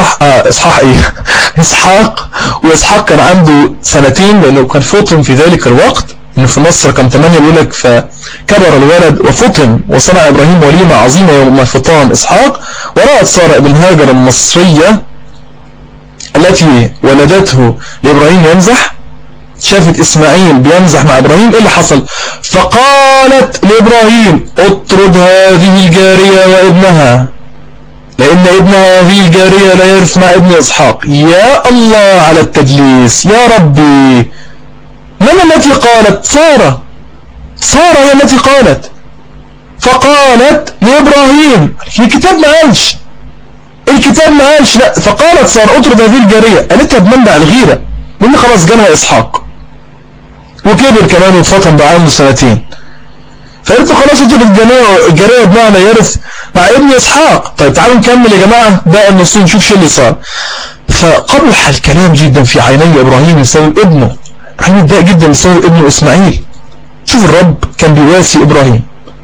إسحاق، وإسحاق كان عنده 2 لأنه كان فطن في ذلك الوقت، إنه في مصر كان 8 بيقول لك، فكبر الولد وفطن، وصنع إبراهيم وليمة عظيمة يوم فطام إسحاق. ورأت سارة ابن هاجر المصرية التي ولدته لإبراهيم يمزح، شافت إسماعيل بيمزح مع إبراهيم. إيه اللي حصل؟ فقالت لإبراهيم اطرد هذه الجارية وابنها، لأن ابن هذه الجارية لا يرث مع ابن إسحاق. يا الله على التدليس يا ربي. من التي قالت؟ سارة هي التي قالت. فقالت لإبراهيم، الكتاب ما قالش لا. فقالت سارة اطرد هذه الجارية، قالتها بمنبع الغيرة، لأن خلاص جالها إسحاق وكبر كمان وفطن بقى عنده 2 فقلت خلاص اطرد الجارية ابنها لا يرث مع ابن إسحاق. طيب تعالوا نكمل يا جماعة بقى النصين نشوف شو اللي صار. فقبح الكلام جدا في عيني إبراهيم بسبب ابنه. إبراهيم اتضايق جدا بسبب ابنه إسماعيل. شوف الرب كان بيواسي إبراهيم.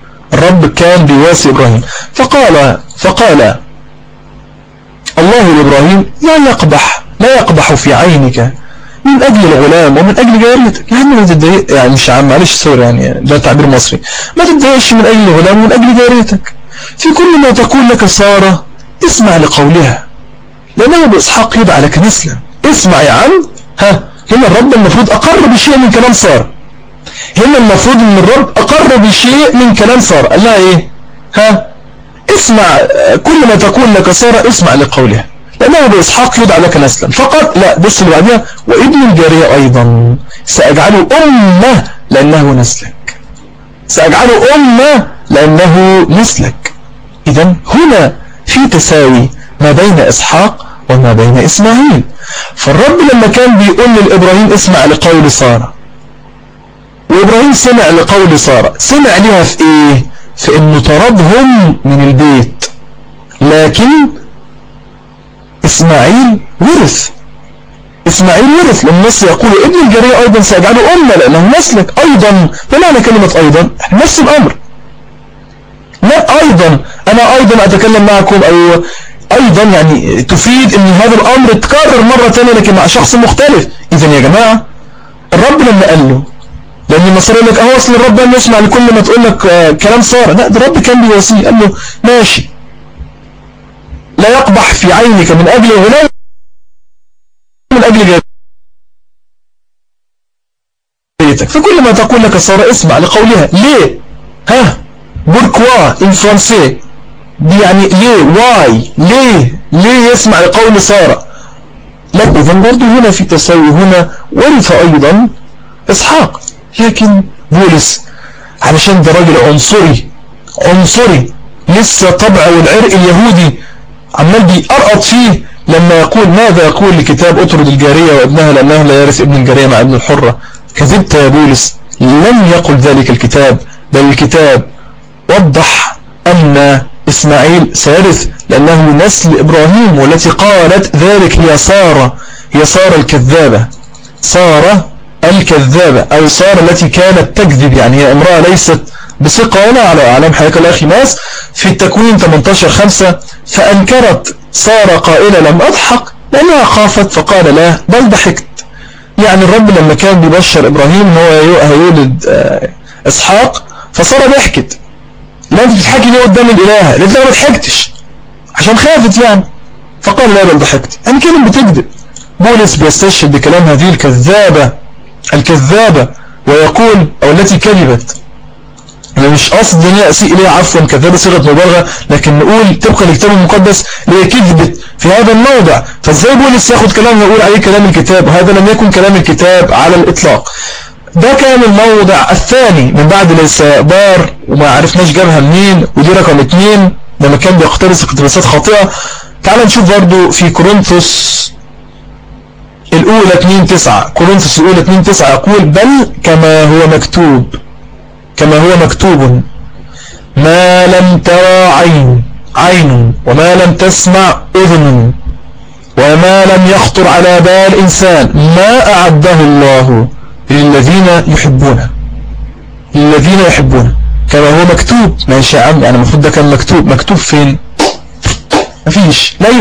فقال الله لإبراهيم لا يقبح في عينك من أجل الغلام ومن أجل جاريتك. يعني ما تتضايق، يعني مش معلش سوري، يعني ده تعبير مصري، ما تتضايقش من أجل الغلام ومن أجل جاريتك. في كل ما تقول لك سارة اسمع لقولها، لأنه بإسحاق يدعى لك نسلا. اسمع يا عم. هنا الرب المفروض أقر بشيء من كلام سارة. قال لها إيه؟ اسمع كل ما تقول لك سارة اسمع لقولها، لأنه بإسحاق يدعى لك نسلا. فقط لا، بص اللي بعدها، وابن الجارية أيضا سأجعله أمة لأنه نسلك. إذن هنا في تساوي ما بين إسحاق وما بين إسماعيل. فالرب لما كان بيقول لإبراهيم اسمع لقول سارة، وإبراهيم سمع لقول سارة، سمع لها في إيه؟ في إنه طردهم من البيت. لكن إسماعيل ورث، لأن النص يقول ابن الجارية أيضا سيجعله أمة لأنه نسلك. أيضا بمعنى كلمة أيضا نفس الأمر. لا أيضا أنا أيضا أتكلم معكم، أو أيضا يعني تفيد أن هذا الأمر تكرر مرة ثانية لكن مع شخص مختلف. إذن يا جماعة الرب لما قال له، لأن المصري يقول لك أصل الرب قال له اسمع لكل ما تقول لك كلام سارة، لا، ده الرب كان بيوصيه، قال له ماشي، لا يقبح في عينك من أجل الغلام من أجل جاريتك. فكل ما تقول لك سارة اسمع لقولها. ليه؟ بوركوا ان فرنسي، يعني ليه؟ واي؟ ليه يسمع لقول سارة؟ لا، إذن برضو هنا في تساوي. هنا ورث أيضا إسحاق. لكن بولس علشان ده راجل عنصري لسه طبع والعرق اليهودي عمال بيقرقط فيه، لما يقول ماذا يقول الكتاب اطرد الجارية وابنها لأنه لا يرث ابن الجارية مع ابن الحرة. كذبت يا بولس، لم يقل ذلك الكتاب، بل الكتاب وضح أن إسماعيل سيرث لأنه نسل إبراهيم، والتي قالت ذلك هي سارة الكذابة أو سارة التي كانت تكذب، يعني هي امرأة ليست بثقة ولا على أعلام حياك الأخي ناس. في التكوين 18:5 فأنكرت سارة قائلة لم أضحك لأنها خافت، فقال لا بل ضحكت. يعني الرب لما كان بيبشر إبراهيم أنه هيولد إسحاق، فسارة ضحكت. لا أنت بتضحكي ليه قدام الإله؟ قالت لا ما ضحكتش عشان خافت يعني. فقال لا بل ضحكت. يعني كلمة بتكذب. بولس بيستشهد بكلام هذه الكذابة ويقول أو التي كذبت. أنا مش قصد أن أسيء إليها عفوا، كذابة صيغة مبالغة، لكن نقول طبقا للكتاب المقدس اللي هي كذبت في هذا الموضع. فازاي بولس ياخد كلام يقول عليه كلام الكتاب؟ هذا لم يكن كلام الكتاب على الإطلاق. ده كان الموضع الثاني من بعد ليس بار وما عرفناش جابها منين، ودي رقم 2 لما كان بيقتبس اقتباسات خاطئة. تعال نشوف برضو في كورنثوس الأولى 2:9. كورنثوس الأولى 2:9 يقول بل كما هو مكتوب ما لم ترى عين وما لم تسمع أذن وما لم يخطر على بال إنسان ما أعده الله للذين يحبونه كما هو مكتوب. ماشي يا عم، يعني المفروض ده كان مكتوب فين؟ مفيش، لا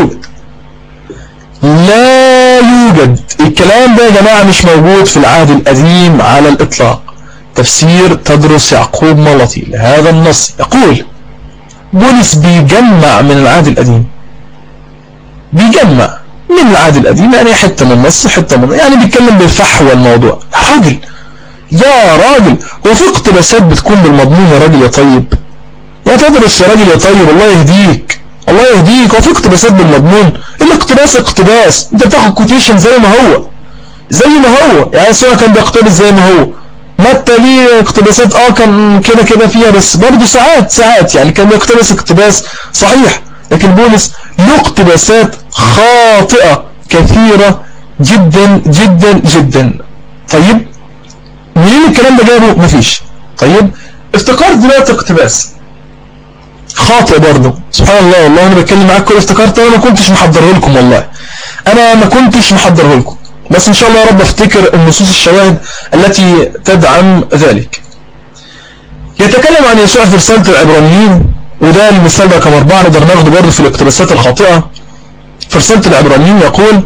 يوجد الكلام ده يا جماعة، مش موجود في العهد القديم على الإطلاق. تفسير تدرس يعقوب ملطي لهذا النص يقول بولس بيجمع من العهد القديم، يعني حتة من النص حتة من، يعني بيتكلم بالفحوى الموضوع. يا راجل هو في اقتباسات بتكون بالمضمون يا راجل يا طيب، يا تدرس يا راجل يا طيب، الله يهديك. هو في اقتباسات بالمضمون؟ اقتباس انت بتاخد كوتيشن زي ما هو يعني سواء كان بيقتبس زي ما هو. متى ليه اقتباسات كان كده فيها، بس برضه ساعات يعني كان بيقتبس اقتباس صحيح، لكن بولس له اقتباسات خاطئة كثيرة جدا جدا جدا. طيب منين الكلام ده جابه؟ مفيش. طيب افتكرت دلوقتي اقتباس خاطئ برضه، سبحان الله. والله انا بتكلم معاك كل افتكرت، انا ما كنتش محضره لكم، والله انا ما كنتش محضره لكم، بس ان شاء الله يا رب افتكر النصوص الشواهد التي تدعم ذلك. يتكلم عن يسوع في رسالة العبرانيين، وده المثال رقم 4 نقدر ناخده برضه في الاقتباسات الخاطئة. في رسالة العبرانيين يقول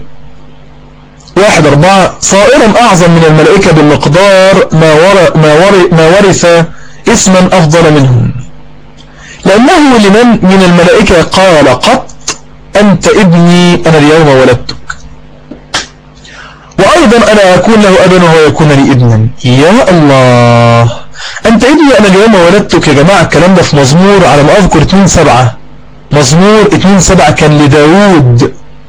1:4 صائرا أعظم من الملائكة بمقدار ما ورث اسما أفضل منهم، لأنه لمن من الملائكة قال قط أنت ابني أنا اليوم ولدتك، وأيضا أنا أكون له أبا وهو يكون لي ابنا. يا الله، أنت ابني أنا اليوم ولدتك. يا جماعة الكلام ده في مزمور على ما أذكر 2:7. مزمور 2:7 كان لداود.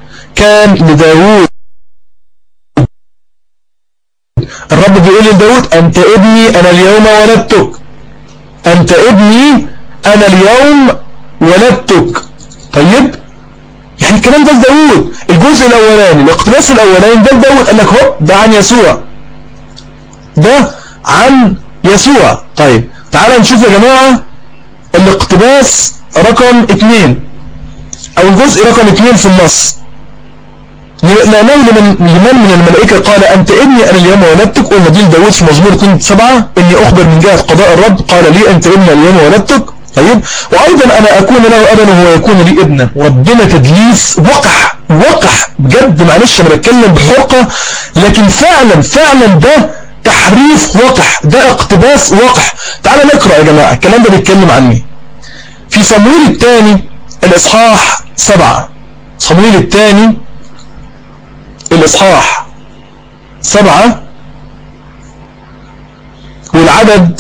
الرب بيقول لداود أنت ابني أنا اليوم ولدتك، أنت ابني أنا اليوم ولدتك. طيب يعني الكلام ده لداود. الجزء الأولاني الاقتباس الأولاني ده لداود، قال لك هو ده عن يسوع. طيب تعال نشوف يا جماعة الاقتباس رقم 2 أو الجزء رقم 2 في النص. لأنه لمن من الملائكة قال أنت ابني أنا اليوم ولدتك. قلنا دي لداود في مزمور 2:7 إني أخبر من جهة قضاء الرب قال لي أنت ابني اليوم ولدتك. طيب وأيضا أنا أكون له أبا وهو يكون لي ابنا. ربنا تدليس وقح بجد، معلش أنا بتكلم بحرقة، لكن فعلا ده تحريف وقح، ده اقتباس وقح. تعال نقرأ يا جماعة الكلام ده بيتكلم عن ايه. في صموئيل الثاني الإصحاح 7. صموئيل الثاني الإصحاح 7 والعدد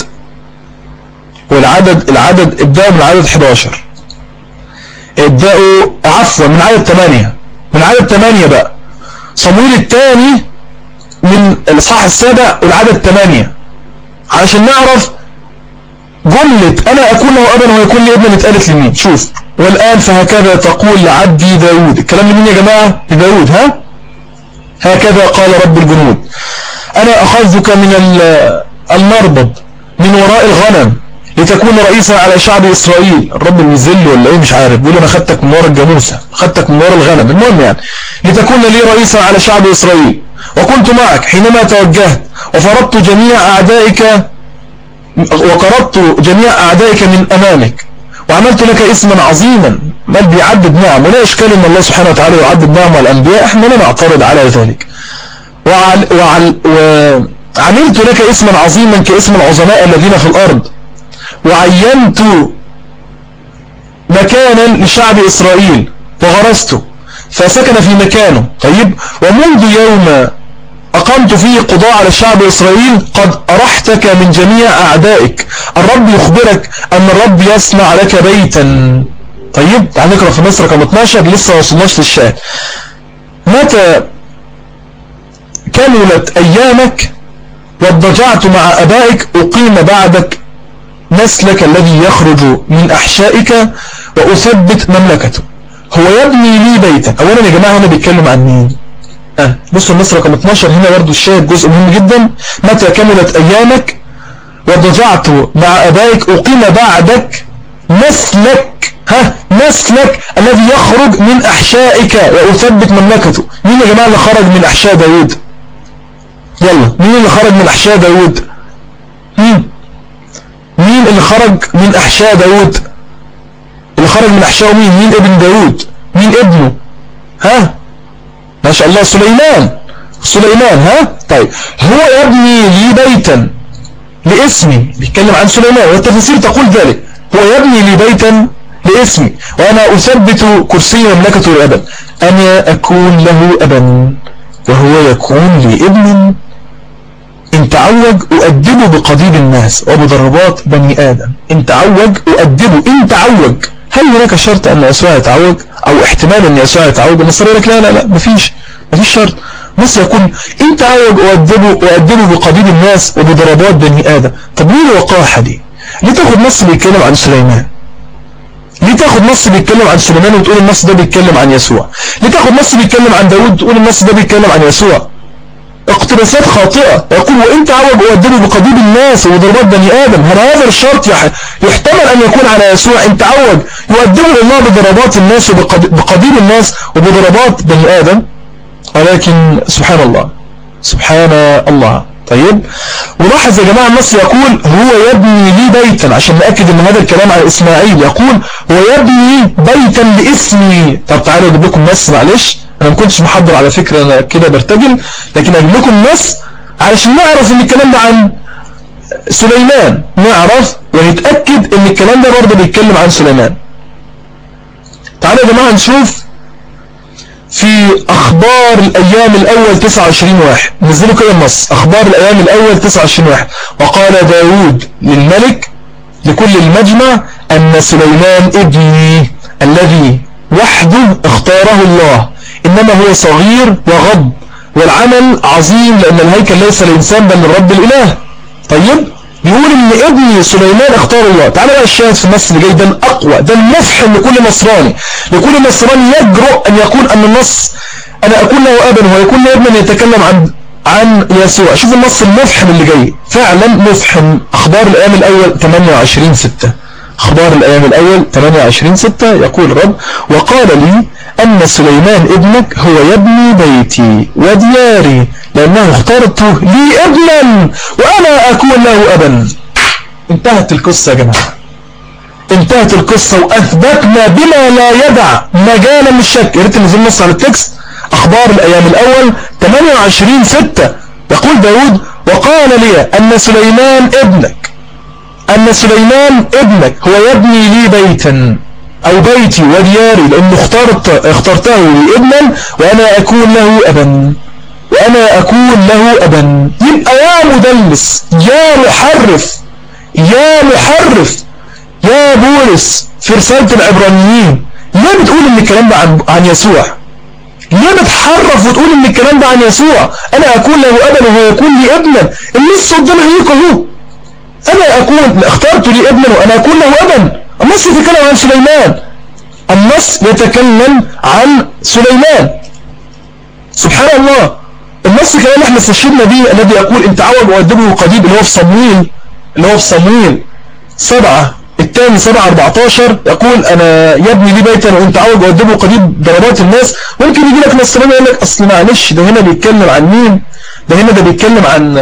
ابدأوا من عدد 11. ابدأوا عفوا من عدد 8. من عدد 8 بقى. صموئيل الثاني من الإصحاح 7 والعدد 8 علشان نعرف جملة أنا أكون له أبا ويكون لي ابن اتقالت لمين. شوف والآن فهكذا تقول لعبدي داود. الكلام لمين يا جماعة؟ لداود. هكذا قال رب الجنود أنا أخذتك من المربض من وراء الغنم لتكون رئيسا على شعب إسرائيل. الرب المذل ولا إيه مش عارف، بيقول أنا أخذتك من وراء الجاموسة، أخذتك من وراء الغنم، المهم يعني لتكون لي رئيسا على شعب إسرائيل. وكنت معك حينما توجهت وقربت جميع أعدائك من أمامك وعملت لك اسما عظيما. بل بيعدد نعم، ولا إشكال إن الله سبحانه وتعالى يعدد نعم على الأنبياء، إحنا لا نعترض على ذلك. وعملت لك اسما عظيما كاسم العظماء الذين في الأرض، وعينت مكانا لشعب إسرائيل وغرسته فسكن في مكانه. طيب ومنذ يوم أقمت فيه قضاء على الشعب إسرائيل قد أرحتك من جميع أعدائك. الرب يخبرك أن الرب يصنع لك بيتا. طيب تعال نقرأ في النص رقم 12 لسه ما وصلناش للشاهد. متى كملت أيامك واضطجعت مع أبائك أقيم بعدك نسلك الذي يخرج من أحشائك وأثبت مملكته. هو يبني لي بيتا. أولا يا جماعة هنا بيتكلم عن مين؟ بصوا النص رقم 12 هنا برضو الشاهد جزء مهم جدا. متى كملت أيامك واضطجعت مع أبائك أقيم بعدك نسلك، نسلك الذي يخرج من أحشائك وأثبت مملكته. مين يا جماعة اللي خرج من أحشاء داود؟ يلا مين اللي خرج من أحشاء داود؟ مين اللي خرج من أحشاء داود؟ اللي خرج من أحشاء مين ابن داود؟ مين ابنه؟ ما شاء الله سليمان. طيب هو يبني لي بيتا لاسمي، بيتكلم عن سليمان والتفاسير تقول ذلك، هو يبني لي بيتا لاسمي وأنا أثبت كرسي مملكته الأبد، أنا أكون له أبا وهو يكون لي ابن، إن تعوج أؤدبه بقضيب الناس وبضربات بني آدم. إن تعوج أؤدبه، إن تعوج. هل هناك شرط أن يسوع يتعوج أو احتمال أن يسوع يتعوج؟ النصر يقول لك لا مفيش شرط، بس يكون إن تعوج أؤدبه بقضيب الناس وبضربات بني آدم. طب ليه الوقاحة دي؟ ليه تاخد نص بيتكلم عن سليمان؟ ليه تاخد نص بيتكلم عن سليمان وتقول النص ده بيتكلم عن يسوع؟ ليه تاخد نص بيتكلم عن داود وتقول النص ده بيتكلم عن يسوع؟ اقتباسات خاطئة. يقول وإن تعوج أؤدبه بقضيب الناس وضربات بني آدم. هل هذا الشرط يحتمل أن يكون على يسوع؟ إن تعوج يؤدبه الله بضربات الناس وبقضيب الناس وبضربات بني آدم. ولكن سبحان الله. طيب ولاحظ يا جماعة النص يقول هو يبني لي بيتا، عشان نأكد ان هذا الكلام عن اسماعيل. يقول هو يبني بيتا لاسمي. طب تعالوا اجيب لكم نص، معلش انا ما كنتش محضر على فكرة، انا كده برتجل، لكن اجيب لكم نص علشان نعرف ان الكلام ده عن سليمان، نعرف ونتأكد ان الكلام ده برضه بيتكلم عن سليمان. تعالوا يا جماعة نشوف في أخبار الأيام الأول 29:1. نزلوا كده النص، أخبار الأيام الأول 29:1. وقال داود للملك لكل المجمع أن سليمان ابني الذي وحده اختاره الله، إنما هو صغير وغض والعمل عظيم، لأن الهيكل ليس للإنسان بل للرب الإله. طيب بيقول ان ابن سليمان اختار الله. تعالى بقى الشاهد في النص اللي جاي، ده الاقوى، ده المفحم لكل نصراني يجرؤ ان يقول ان النص انا اكون له ابا ويكون له ابنا يتكلم عن يسوع. شوف النص المفحم اللي جاي، فعلا مفحم. اخبار الايام الاول 28:6. اخبار الايام الاول 28:6 يقول الرب وقال لي ان سليمان ابنك هو يبني بيتي ودياري لانه اخترته لي ابنا وانا اكون له ابا. انتهت القصة يا جماعة، انتهت القصة، واثبتنا بما لا يدع مجالا للشك. يا ريت ننزل نص على التكست. اخبار الايام الاول 28:6 يقول داود وقال لي ان سليمان ابنك هو يبني لي بيتا او بيتي ودياري لانه اخترته لي ابنا وانا اكون له ابا. يبقى يا مدلس، يا محرف يا بولس في رسالة العبرانيين، ليه بتقول ان الكلام ده عن يسوع؟ ليه بتحرف وتقول ان الكلام ده عن يسوع؟ انا اكون له ابا وهو يكون لي ابنا. النص قدام عينيك اهو، انا اكون اخترت لي ابنا وانا اكون له ابا. النص يتكلم عن سليمان، النص يتكلم عن سليمان. سبحان الله. النص كمان احنا استشهدنا به الذي يقول ان تعوج وأدبه قضيب، اللي هو في صمويل 7:14 يقول انا يبني لي بيتا وان تعوج وأدبه قضيب ضربات الناس. ممكن يجي لك نصراني يقول لك اصل معلش ده هنا بيتكلم عن مين؟ ده بيتكلم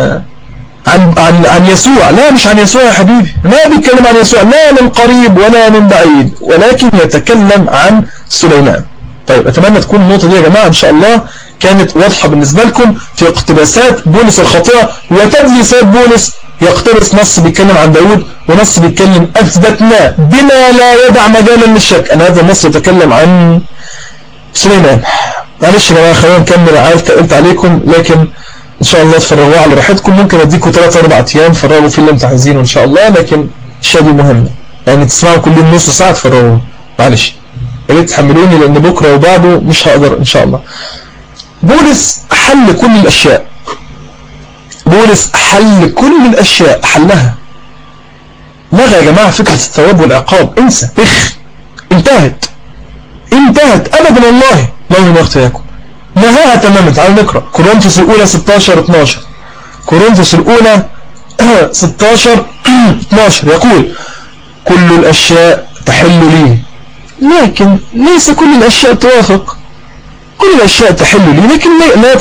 عن يسوع. لا مش عن يسوع يا حبيبي، لا بيتكلم عن يسوع، لا من قريب ولا من بعيد، ولكن يتكلم عن سليمان. طيب اتمنى تكون النقطة دي يا جماعة ان شاء الله كانت واضحة بالنسبة لكم في اقتباسات بولس الخاطئة وتدليسات بولس. يقتبس نص بيتكلم عن داود ونص بيتكلم اثبتناه بما لا يدع مجالا للشك ان هذا النص يتكلم عن سليمان. معلش يا جماعة خلينا نكمل، عارف تقلت عليكم، لكن ان شاء الله تفرغوا على راحتكم. ممكن اديكم 3-4 ايام تفرغوا في اللي انتم عايزينه ان شاء الله، لكن الشيء دي مهمة يعني تسمعوا كل يوم نص ساعة تفرغوا. معلش يا ريت تحملوني لان بكره وبعده مش هقدر ان شاء الله. بولس حل كل الاشياء، حلها. لغى يا جماعة فكرة الثواب والعقاب، انسى، انتهت ابدا والله لا ينغتيكم، نهاها تماما. تعالوا نقرأ كورنثوس الأولى 16:12. كورنثوس الأولى 16:12 يقول كل الأشياء تحل لي، لكن ليس كل الأشياء توافق. كل الأشياء تحل لي لكن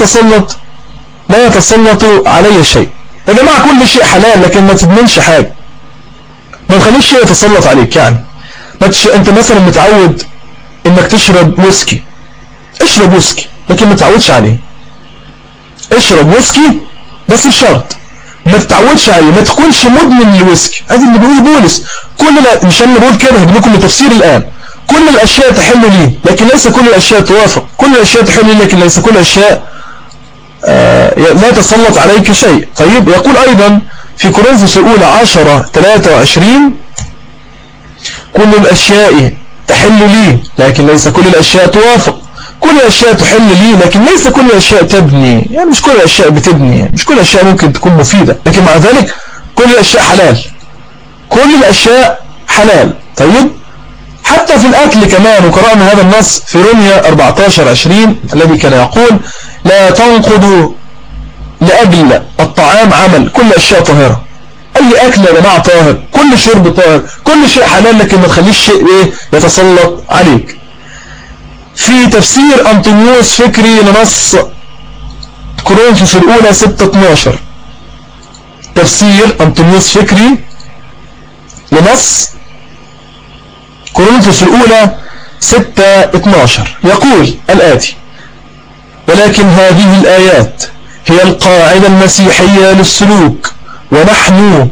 لا يتسلط علي شيء. يا جماعة كل شيء حلال لكن ما تضمنش حاجة، ما تخليش شيء يتسلط عليك. يعني انت مثلا متعود انك تشرب ويسكي، اشرب ويسكي لكن ما تتعودش عليه. اشرب ويسكي بس بشرط ما تتعودش عليه، ما تكونش مدمن للويسكي. هذا اللي بيقول بولس. مش انا بقول كده، هجيب لكم التفسير الان. كل الاشياء تحل لي لكن ليس كل الاشياء توافق. كل الاشياء تحل لي لكن ليس كل الاشياء لا يتسلط عليك شيء. طيب يقول ايضا في كورنثوس الاولى 10:23 كل الاشياء تحل لي لكن ليس كل الاشياء توافق. كل الاشياء تحل لي لكن ليس كل الاشياء تبني. يعني مش كل الاشياء بتبني، يعني مش كل الاشياء ممكن تكون مفيدة، لكن مع ذلك كل الاشياء حلال. كل الاشياء حلال. طيب حتى في الاكل كمان، وقرأنا هذا النص في روميا 14:20 الذي كان يقول لا تنقضوا لأجل الطعام عمل، كل الاشياء طاهرة. اي اكل يا جماعة طاهر، كل شرب طاهر، كل شيء حلال، لكن ما تخليش شيء يتسلط عليك. في تفسير أنطونيوس فكري لنص كورنثوس الأولى 6:12، تفسير أنطونيوس فكري لنص كورنثوس الأولى 6:12 يقول الآتي: ولكن هذه الآيات هي القاعدة المسيحية للسلوك، ونحن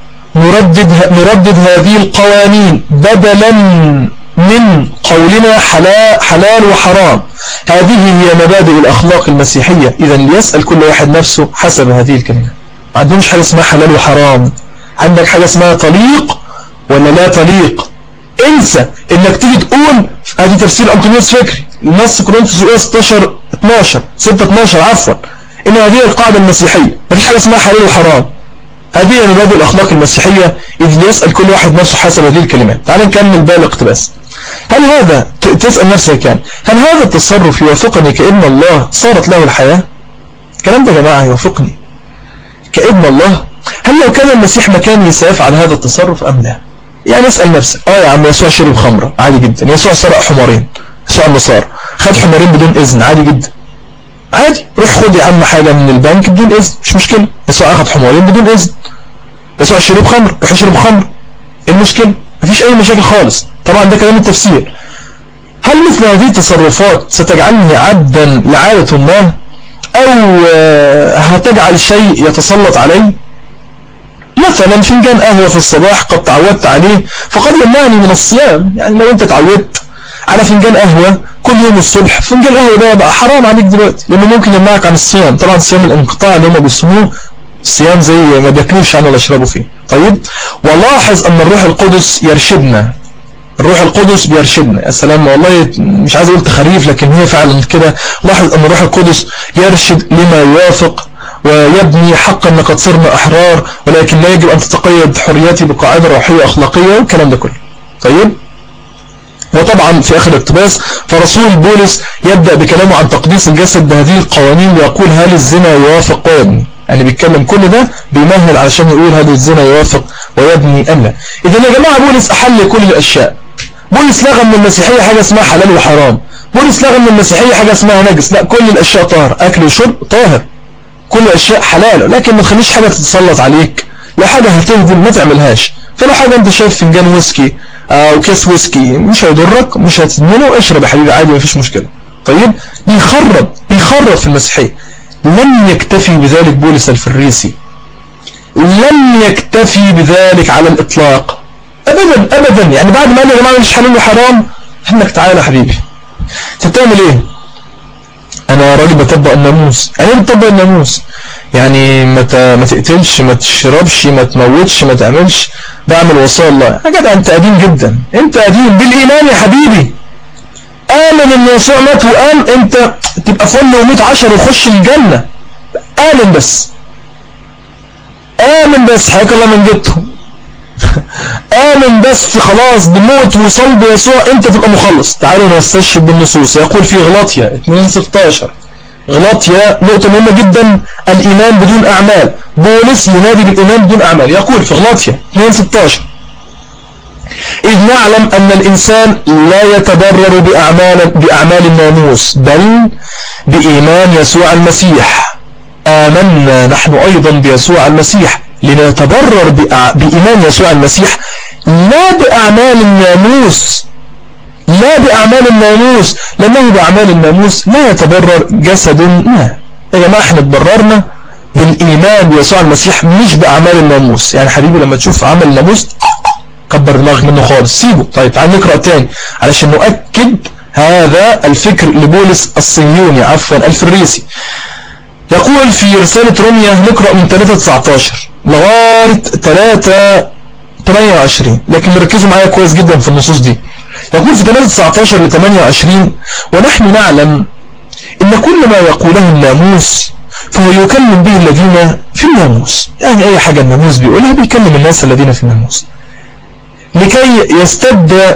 نردد هذه القوانين بدلا من قولنا حلال وحرام. هذه هي مبادئ الأخلاق المسيحية. إذا ليسأل كل واحد نفسه حسب هذه الكلمة. ما عندهمش حاجة اسمها حلال وحرام، عندك حاجة اسمها طليق ولا لا طليق. انسى انك تيجي تقول هذه تفسير أنطونيوس فكري النص كورنثوس الأولى 6:12 عفوا، إن هذه القاعدة المسيحية، ما فيش حاجة اسمها حلال وحرام. هذه هي مبادئ الأخلاق المسيحية. إذ ليسأل كل واحد نفسه حسب هذه الكلمات. تعال نكمل باقي الاقتباس. هل هذا تسأل نفسك هل هذا التصرف يوافقني كابن الله صارت له الحياة؟ الكلام ده يا جماعة يوافقني كابن الله؟ هل لو كان المسيح مكاني سيفعل هذا التصرف أم لا؟ يعني اسأل نفسك. يا عم يسوع شرب خمرة عادي جدا، يسوع سرق حمارين، يسوع النصارى خد حمارين بدون إذن عادي جدا، عادي. روح خد يا عم حاجة من البنك بدون إذن، مش مشكلة. يسوع أخذ حمارين بدون إذن. يسوع شرب خمر، روح يشرب خمر، ايه المشكلة؟ مفيش أي مشاكل خالص. طبعا ده كلام التفسير. هل مثل هذه التصرفات ستجعلني عبدا لعادة ما، أو هتجعل شيء يتسلط علي؟ مثلا فنجان قهوة في الصباح قد تعودت عليه فقد يمنعني من الصيام. يعني لو انت تعودت على فنجان قهوة كل يوم الصبح، فنجان قهوة ده بقى حرام عليك دلوقتي، لأنه ممكن يمنعك عن الصيام. طبعا صيام الانقطاع اللي هم بيسموه الصيام زي ما بياكلوش عنه ولا يشربوا فيه. طيب ولاحظ أن الروح القدس يرشدنا. الروح القدس بيرشدنا. يا سلام والله، مش عايز اقول تخريف لكن هي فعلا كده. لاحظ أن الروح القدس يرشد لما يوافق ويبني. حقا لقد صرنا أحرار، ولكن لا يجب أن تتقيد حريتي بقاعدة روحية أخلاقية والكلام ده كله. طيب وطبعا في آخر الاقتباس فرسول بولس يبدأ بكلامه عن تقديس الجسد بهذه القوانين، ويقول هل الزنا يوافق ويبني. يعني بيتكلم كل ده بيمهل علشان يقول هل الزنا يوافق ويبني أم لا. إذا يا جماعة بولس أحل كل الأشياء. بولس لغى من المسيحية حاجة اسمها حلال وحرام. بولس لغى من المسيحية حاجة اسمها نجس. لا، كل الأشياء طاهر، أكل وشرب طاهر، كل الأشياء حلال، لكن ما تخليش حاجة تتسلط عليك. لا حاجة هتهدم ما تعملهاش. فلو حاجة انت شايف فنجان ويسكي او كيس ويسكي مش هيضرك، مش هتدمنه، اشرب يا حبيبي عادي مفيش مشكلة. طيب بيخرب في المسيحية. لم يكتفي بذلك بولس الفريسي، لم يكتفي بذلك على الإطلاق أبدا. يعني بعد ما قال يا جماعة مش حلال وحرام، انك تعالى يا حبيبي انت بتعمل ايه؟ انا راجل بطبق الناموس. يعني ايه بتطبق الناموس؟ يعني ما تقتلش، ما تشربش، ما تموتش، ما تعملش. بعمل وصايا الله. يا جدع انت قديم جدا، انت قديم بالإيمان يا حبيبي. آمن ان يسوع مات وقام، انت تبقى فل و100 10 وخش الجنة. آمن بس، آمن بس، حياك الله من جدهم. آمن بس خلاص بموت وصلب يسوع انت تبقى مخلص. تعالوا نستشهد بالنصوص. يقول في غلاطيا 2:16، غلاطيا نقطة مهمة جدا، الإيمان بدون أعمال. بولس ينادي بالإيمان بدون أعمال. يقول في غلاطيا 2:16 إذ نعلم أن الإنسان لا يتبرر بأعمال الناموس بل بإيمان يسوع المسيح. آمنا نحن أيضا بيسوع المسيح لنتبرر بإيمان يسوع المسيح لا بأعمال الناموس، لا بأعمال الناموس، لأنه بأعمال الناموس لا يتبرر جسد ما. يا جماعة احنا تبررنا بالإيمان بيسوع المسيح مش بأعمال الناموس. يعني حبيبي لما تشوف عمل الناموس كبر دماغك منه خالص سيبه. طيب تعال نقرأ تاني علشان نؤكد هذا الفكر لبولس الصهيوني الفريسي. يقول في رسالة روميا نقرأ من 3:19 لغاية 3:28 لكن ركزوا معايا كويس جدا في النصوص دي. يقول في 3:19 ل 28 ونحن نعلم إن كل ما يقوله الناموس فهو يكلم به الذين في الناموس. يعني أي حاجة الناموس بيقولها بيكلم الناس الذين في الناموس لكي يستد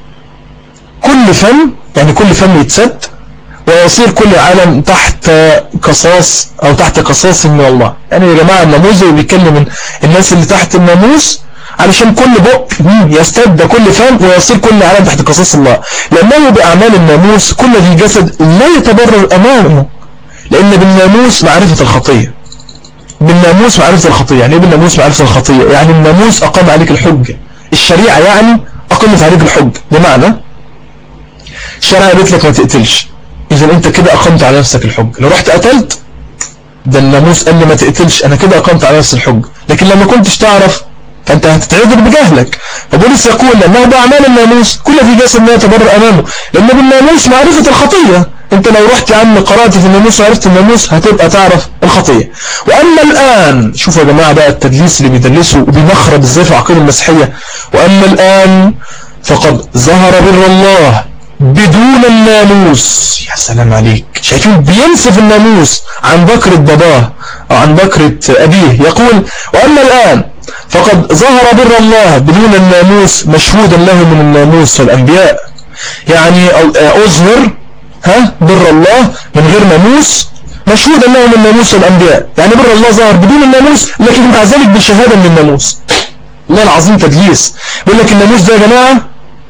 كل فم، يعني كل فم يتسد ويصير كل عالم تحت قصاص أو تحت قصاص من الله. يعني يا جماعة الناموس بيكلم الناس اللي تحت الناموس علشان كل بق يستد كل فم ويصير كل عالم تحت قصاص الله، لأنه بأعمال الناموس كل ذي جسد لا يتبرر أمامه، لأن بالناموس معرفة الخطية. بالناموس معرفة الخطية. يعني ايه بالناموس معرفة الخطية؟ يعني الناموس أقام عليك الحجة، الشريعة يعني أقامت عليك الحجة. بمعنى الشريعة قالت لك ما تقتلش، إذا أنت كده أقمت على نفسك الحجة. لو رحت قتلت ده الناموس قال لي ما تقتلش، أنا كده أقمت على نفس الحجة. لكن لما كنتش تعرف فأنت هتتعذر بجهلك. فبولس يقول لأنه بأعمال الناموس كل ذي جسد لا يتبرر أمامه، لأن بالناموس معرفة الخطية. أنت لو رحت يا عم قرأت في الناموس وعرفت الناموس هتبقى تعرف الخطية. وأما الآن شوفوا يا جماعة بقى التدليس اللي بيدلسوا وبيمخرب ازاي في عقيدة المسيحية. وأما الآن فقد ظهر بر الله بدون الناموس. يا سلام عليك، شايفين بينسف الناموس عن بكرة باباه أو عن بكرة أبيه. يقول وأما الآن فقد ظهر بر الله بدون الناموس مشهودا له من الناموس والأنبياء. يعني أظهر بر الله من غير ناموس مشهودا له من الناموس والأنبياء. يعني بر الله ظهر بدون الناموس لكن مع ذلك بشهادة من الناموس. الله العظيم تدليس. بيقول لك الناموس ده يا جماعة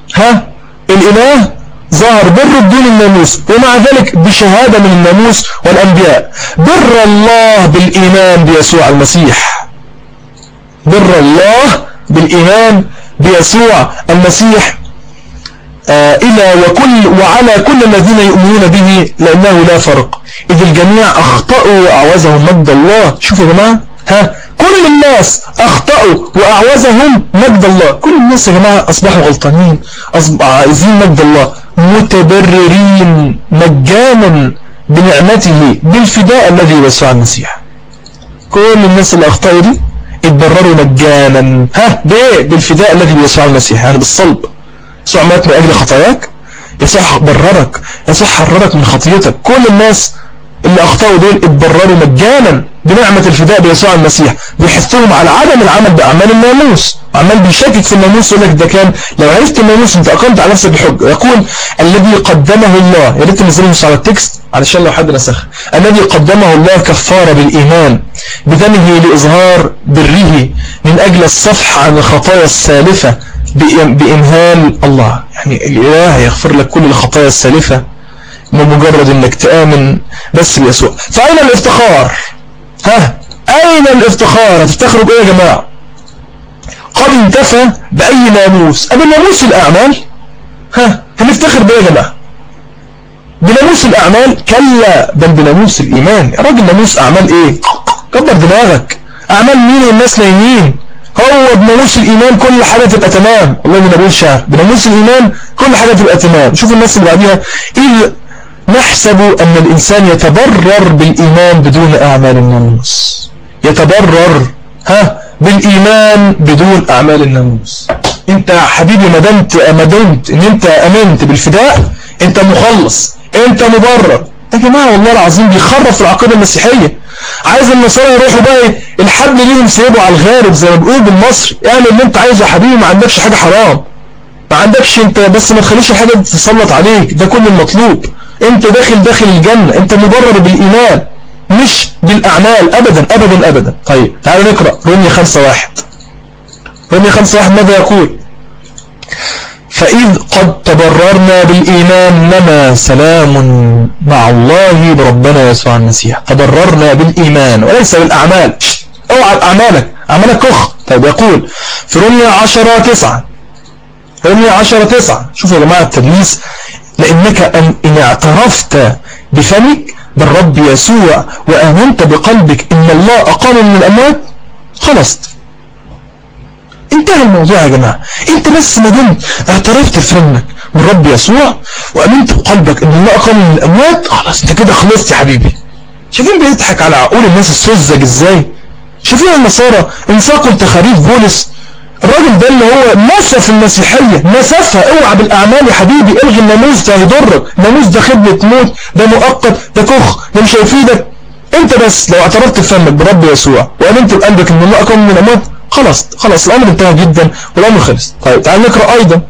الإله ظهر بر بدون الناموس ومع ذلك بشهادة من الناموس والأنبياء. بر الله بالإيمان بيسوع المسيح. بر الله بالإيمان بيسوع المسيح إلى وعلى كل الذين يؤمنون به لأنه لا فرق إذ الجميع أخطأوا وأعوزهم مجد الله. شوفوا يا جماعة كل الناس أخطأوا وأعوزهم مجد الله. كل الناس يا جماعة أصبحوا غلطانين، عايزين مجد الله، متبررين مجانا بنعمته بالفداء الذي يسوع المسيح. كل الناس اللي أخطأوا دي اتبرروا مجانا بالفداء الذي يسوع المسيح، يعني بالصلب. يسوع مات من أجل خطاياك، يسوع بررك، يسوع حررك من خطيتك. كل الناس اللي أخطأوا دول اتبرروا مجانا بنعمة الفداء بيسوع المسيح. بيحثهم على عدم العمل بأعمال الناموس. عمال بيشكك في الناموس يقول لك ده كان لو عرفت الناموس انت أقمت على نفسك بحجة. يقول الذي قدمه الله، يا ريت نزلهم على التكست علشان لو حد نسخ. الذي قدمه الله كفارة بالإيمان بدمه لإظهار بره من أجل الصفح عن الخطايا السالفة بإمهال الله. يعني الإله يغفر لك كل الخطايا السالفة بمجرد انك تآمن بس بيسوع. فأين الافتخار؟ أين الافتخار؟ هتفتخروا بإيه يا جماعة؟ قد انتفى بأي ناموس؟ أبي ناموس الأعمال؟ هنفتخر بإيه يا جماعة؟ بناموس الأعمال؟ كلا، بل بناموس الإيمان. يا راجل ناموس أعمال إيه؟ كبر دماغك. أعمال مين والناس نايمين؟ هو بناموس الإيمان كل حاجة تبقى تمام. والله من أقول شعر بناموس الإيمان كل حاجة تبقى تمام. شوفوا الناس اللي بعديها إذ نحسب أن الإنسان يتبرر بالإيمان بدون أعمال الناموس. يتبرر بالإيمان بدون أعمال الناموس. أنت حبيبي ما دمت إن أنت أمنت بالفداء أنت مخلص، أنت مبرر. يا جماعة والله العظيم بيخرف العقيدة المسيحية. عايز النصارى يروحوا بقى الحبل ليهم سيبوا على الغارب زي ما بيقول بالمصري. اعمل اللي انت عايزه يا حبيبي، ما عندكش حاجة حرام، ما عندكش انت، بس ما تخليش الحاجة تتسلط عليك. ده كل المطلوب. انت داخل الجنة، انت مبرر بالإيمان مش بالأعمال أبدا أبدا أبدا. طيب تعالوا نقرأ رومية 5:1. رومية 5:1 ماذا يقول؟ فإذ قد تبررنا بالإيمان لنا سلام مع الله بربنا يسوع المسيح. تبررنا بالإيمان وليس بالأعمال. اوعى أعمالك كخ. طيب يقول في رومية 10:9 رومية 10:9 شوفوا يا جماعة التدليس. لأنك إن اعترفت بفمك بالرب يسوع وآمنت بقلبك إن الله أقام من الأموات خلصت، انتهى الموضوع يا جماعة. انت بس ما دمت اعترفت بفمك بالرب يسوع وآمنت بقلبك إن الله أقام من الأموات خلاص انت كده خلصت يا حبيبي. شايفين بيضحك على عقول الناس السذج ازاي؟ شايفين النصارى انساقوا تخاريف بولس؟ الراجل ده اللي هو نسف المسيحية، نسفها. اوعى بالأعمال يا حبيبي، الغي الناموس ده هيضرك. الناموس ده خدمة موت، ده مؤقت، ده كخ، ده مش هيفيدك. انت بس لو اعترفت بفمك برب يسوع وآمنت بقلبك ان الله أقام من الأموات خلاص الأمر انتهى جدا والأمر خلص. طيب تعال نقرأ أيضا.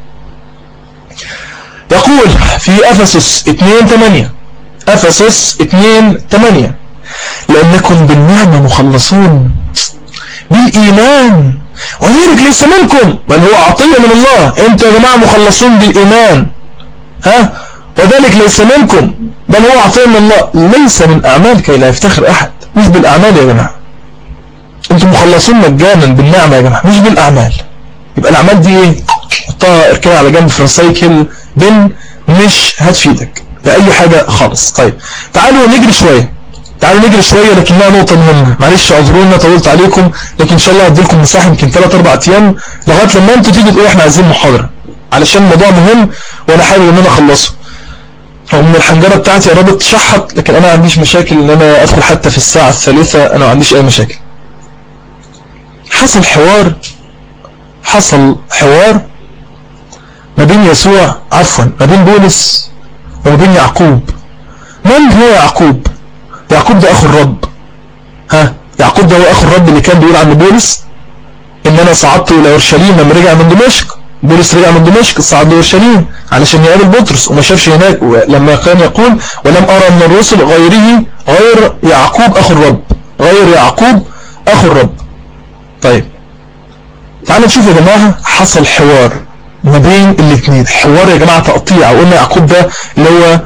يقول في أفسس 2:8 أفسس 2:8 لأنكم بالنعمة مخلصون بالإيمان وذلك ليس منكم بل هو عطية من الله. انتوا يا جماعة مخلصون بالإيمان وذلك ليس منكم بل هو عطية من الله ليس من أعمال كي لا يفتخر أحد. مش بالأعمال يا جماعة، انتوا مخلصون مجانا بالنعمة يا جماعة مش بالأعمال. يبقى الأعمال دي ايه؟ حطها اركنها على جنب في ريسايكل بن، مش هتفيدك بأي حاجة خالص. طيب تعالوا نجري شوية لكنها نقطة مهمة. معلش اعذرونا طولت عليكم، لكن ان شاء الله هدي لكم مساحة يمكن 3-4 ايام لغاية لما انتوا تيجي تقولوا احنا عايزين محاضرة، علشان الموضوع مهم وانا حابب ان انا اخلصه. رغم ان الحنجرة بتاعتي قربت تشحط، لكن انا ما عنديش مشاكل ان انا ادخل حتى في الساعة الثالثة، انا ما عنديش اي مشاكل. حصل حوار ما بين يسوع ما بين بولس وما بين يعقوب. من هو يعقوب؟ يعقوب ده اخو الرب. يعقوب ده هو اخو الرب اللي كان بيقول عن بولس ان انا صعدت الى اورشليم لما رجع من دمشق. بولس رجع من دمشق صعد اورشليم علشان يقابل بطرس وما شافش هناك، لما كان يقول ولم ارى من الرسل غير يعقوب اخو الرب. طيب تعالوا نشوف يا جماعة. حصل حوار ما بين الاثنين، حوار يا جماعة تقطيع. وقلنا يعقوب ده اللي هو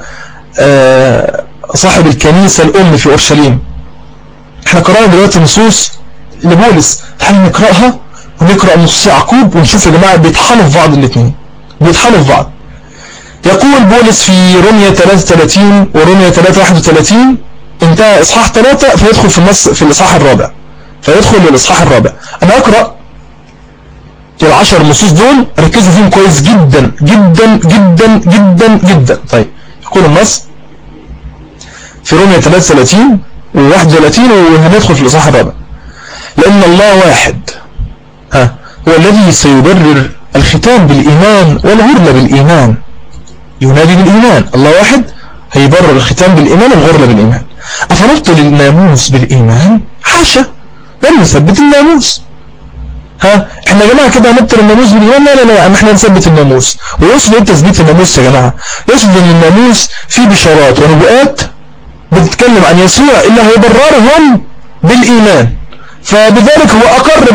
صاحب الكنيسة الأم في أورشليم. احنا قرأنا دلوقتي نصوص لبولس، تعالوا نقرأها ونقرأ نصوص يعقوب ونشوف يا جماعة بيطحنوا في بعض الاثنين، بيطحنوا في بعض. يقول بولس في رومية 33 ورومية 3:31 انتهى إصحاح 3 فيدخل في الإصحاح الرابع، فيدخل للإصحاح الرابع. أنا أقرأ ال10 نصوص دول، ركزوا فيهم كويس جدا جدا جدا جدا جدا. طيب يقول النص في رومية 33 و31 وهندخل في الإصحاح الرابع. لأن الله واحد هو الذي سيبرر الختان بالإيمان والغرلة بالإيمان. ينادي بالإيمان، الله واحد هيبرر الختان بالإيمان والغرلة بالإيمان. أفنبطل الناموس بالإيمان؟ حاشا، لن نثبت الناموس. احنا يا جماعة كده هنبطل الناموس بالإيمان؟ لا احنا نثبت الناموس. ويقصد ايه تثبيت الناموس يا جماعة؟ يقصد ان الناموس فيه بشارات ونبوءات بتتكلم عن يسوع اللي هيبررهم بالإيمان، فبذلك هو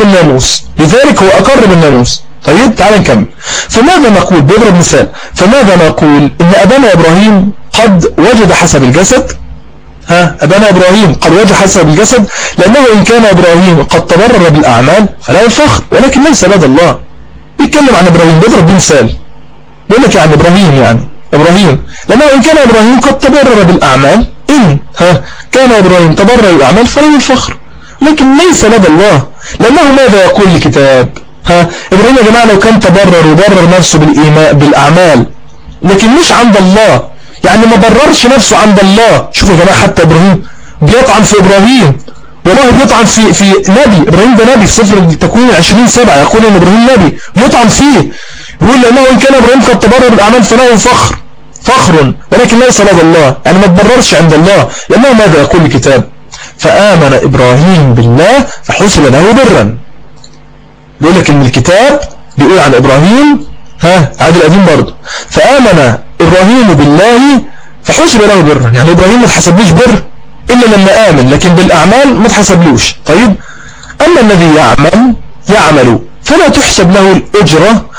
أقر بالناموس. طيب تعال نكمل. فماذا نقول؟ بيضرب مثال. فماذا نقول؟ إن أبانا إبراهيم قد وجد حسب الجسد. أبانا إبراهيم قد وجد حسب الجسد، لأنه إن كان إبراهيم قد تبرر بالأعمال فلا الفخر، ولكن ليس لدى الله. بيتكلم عن إبراهيم، بيضرب بمثال، بيقول لك عن إبراهيم لأنه إن كان إبراهيم قد تبرر بالأعمال، إن كان إبراهيم تبرر بالأعمال فلا الفخر، لكن ليس لدى الله. لأنه ماذا يقول الكتاب؟ إبراهيم يا جماعة لو كان تبرر وبرر نفسه بالأعمال لكن مش عند الله، يعني ما بررش نفسه عند الله. شوفوا يا جماعة حتى إبراهيم بيطعن في إبراهيم، والله بيطعن في نبي. إبراهيم ده نبي، في سفر التكوين 20:7 يقول إن إبراهيم نبي، يطعن فيه، يقول لأنه إن كان إبراهيم قد تبرر بالأعمال فله فخر ولكن ليس لدى الله، يعني ما تبررش عند الله. لأنه ماذا يقول الكتاب؟ فآمن إبراهيم بالله فحسب له برا. بيقول لك إن الكتاب بيقول عن إبراهيم عهد القديم برضه، فآمن إبراهيم بالله فحسب له برا، يعني إبراهيم ما تحسبلوش بر إلا لما آمن، لكن بالأعمال ما تحسبلوش. طيب أما الذي يعمل فلا تحسب له الأجرة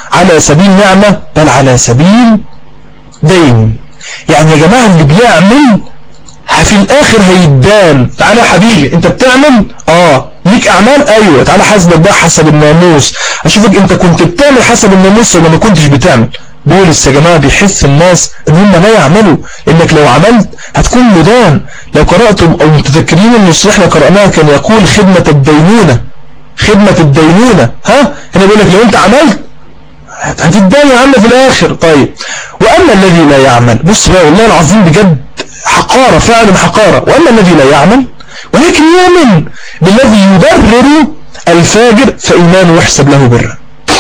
على سبيل نعمة بل على سبيل دين. يعني يا جماعة اللي بيعمل في الآخر هيدان. تعالى يا حبيبي انت بتعمل ليك أعمال، أيوة تعالى حاسبك بقى حسب الناموس، أشوفك انت كنت بتعمل حسب الناموس ولا ما كنتش بتعمل. بولس يا جماعة بيحث الناس ان هم لا يعملوا، انك لو عملت هتكون مدان. لو قرأتم او متذكرين النص احنا قرأناها كان يقول خدمة الدينونة، خدمة الدينونة. هنا بيقول لك لو انت عملت هتدان يا عم في الاخر. طيب واما الذي لا يعمل، بص بقى والله العظيم بجد حقارة، فعلا حقارة. واما الذي لا يعمل ولكن يؤمن بالذي يبرر الفاجر فإيمانه يحسب له برا.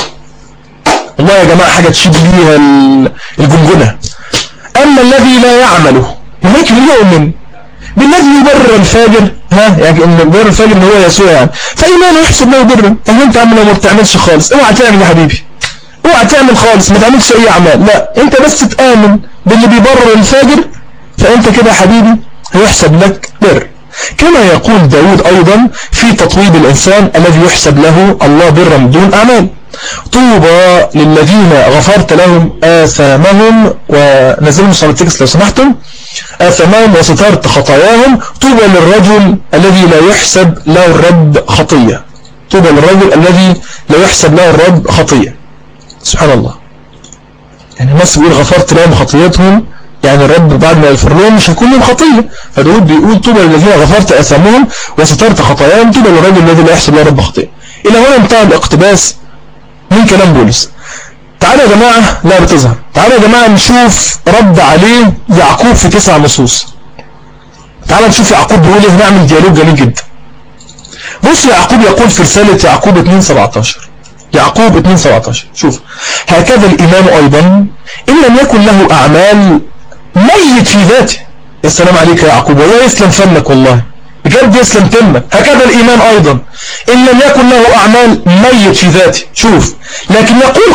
والله يا جماعة حاجة تشيد بيها الجنجنة. أما الذي لا يعمله ولكن يؤمن بالذي يبرر الفاجر، يعني ان يبرر الفاجر اللي هو يسوع، يعني فإيمانه يحسب له برا. طب انت عم لو ما بتعملش خالص، اوعى تعمل يا حبيبي، اوعى تعمل خالص، ما تعملش اي اعمال، لا انت بس تآمن باللي بيبرر الفاجر، فانت كده يا حبيبي هيحسب لك بر. كما يقول داود أيضا في تطويب الإنسان الذي يحسب له الله برا دون أعمال. طوبى للذين غفرت لهم آثامهم، ونزلهم صلى التكس لو سمحتم، آثامهم وسترت خطاياهم. طوبى للرجل الذي لا يحسب له الرب خطية. طوبى للرجل الذي لا يحسب له الرب خطية. سبحان الله، يعني الناس بيقول غفرت لهم خطيتهم، يعني الرب بعد ما يغفر لهم مش هيكون لهم خطية. فداود بيقول طوبى للذين غفرت آثامهم وسترت خطاياهم، طوبى للرجل الذي لا يحسب له رب خطية. إلى هنا انتهى الاقتباس من كلام بولس. تعالوا يا جماعة، لا بتظهر، تعالوا يا جماعة نشوف رد عليه يعقوب في 9 نصوص. تعالوا نشوف يعقوب بيقول ايه، نعمل ديالوج جميل جدا. بص يعقوب يقول في رسالة يعقوب 2:17، يعقوب 2:17، شوف: هكذا الإيمان أيضا إن لم يكن له أعمال ميت في ذاته. السلام عليك يا يعقوب، والله يسلم فمك، والله بجد يسلم تمك. هكذا الإيمان أيضا إن لم يكن له أعمال ميت في ذاته. شوف، لكن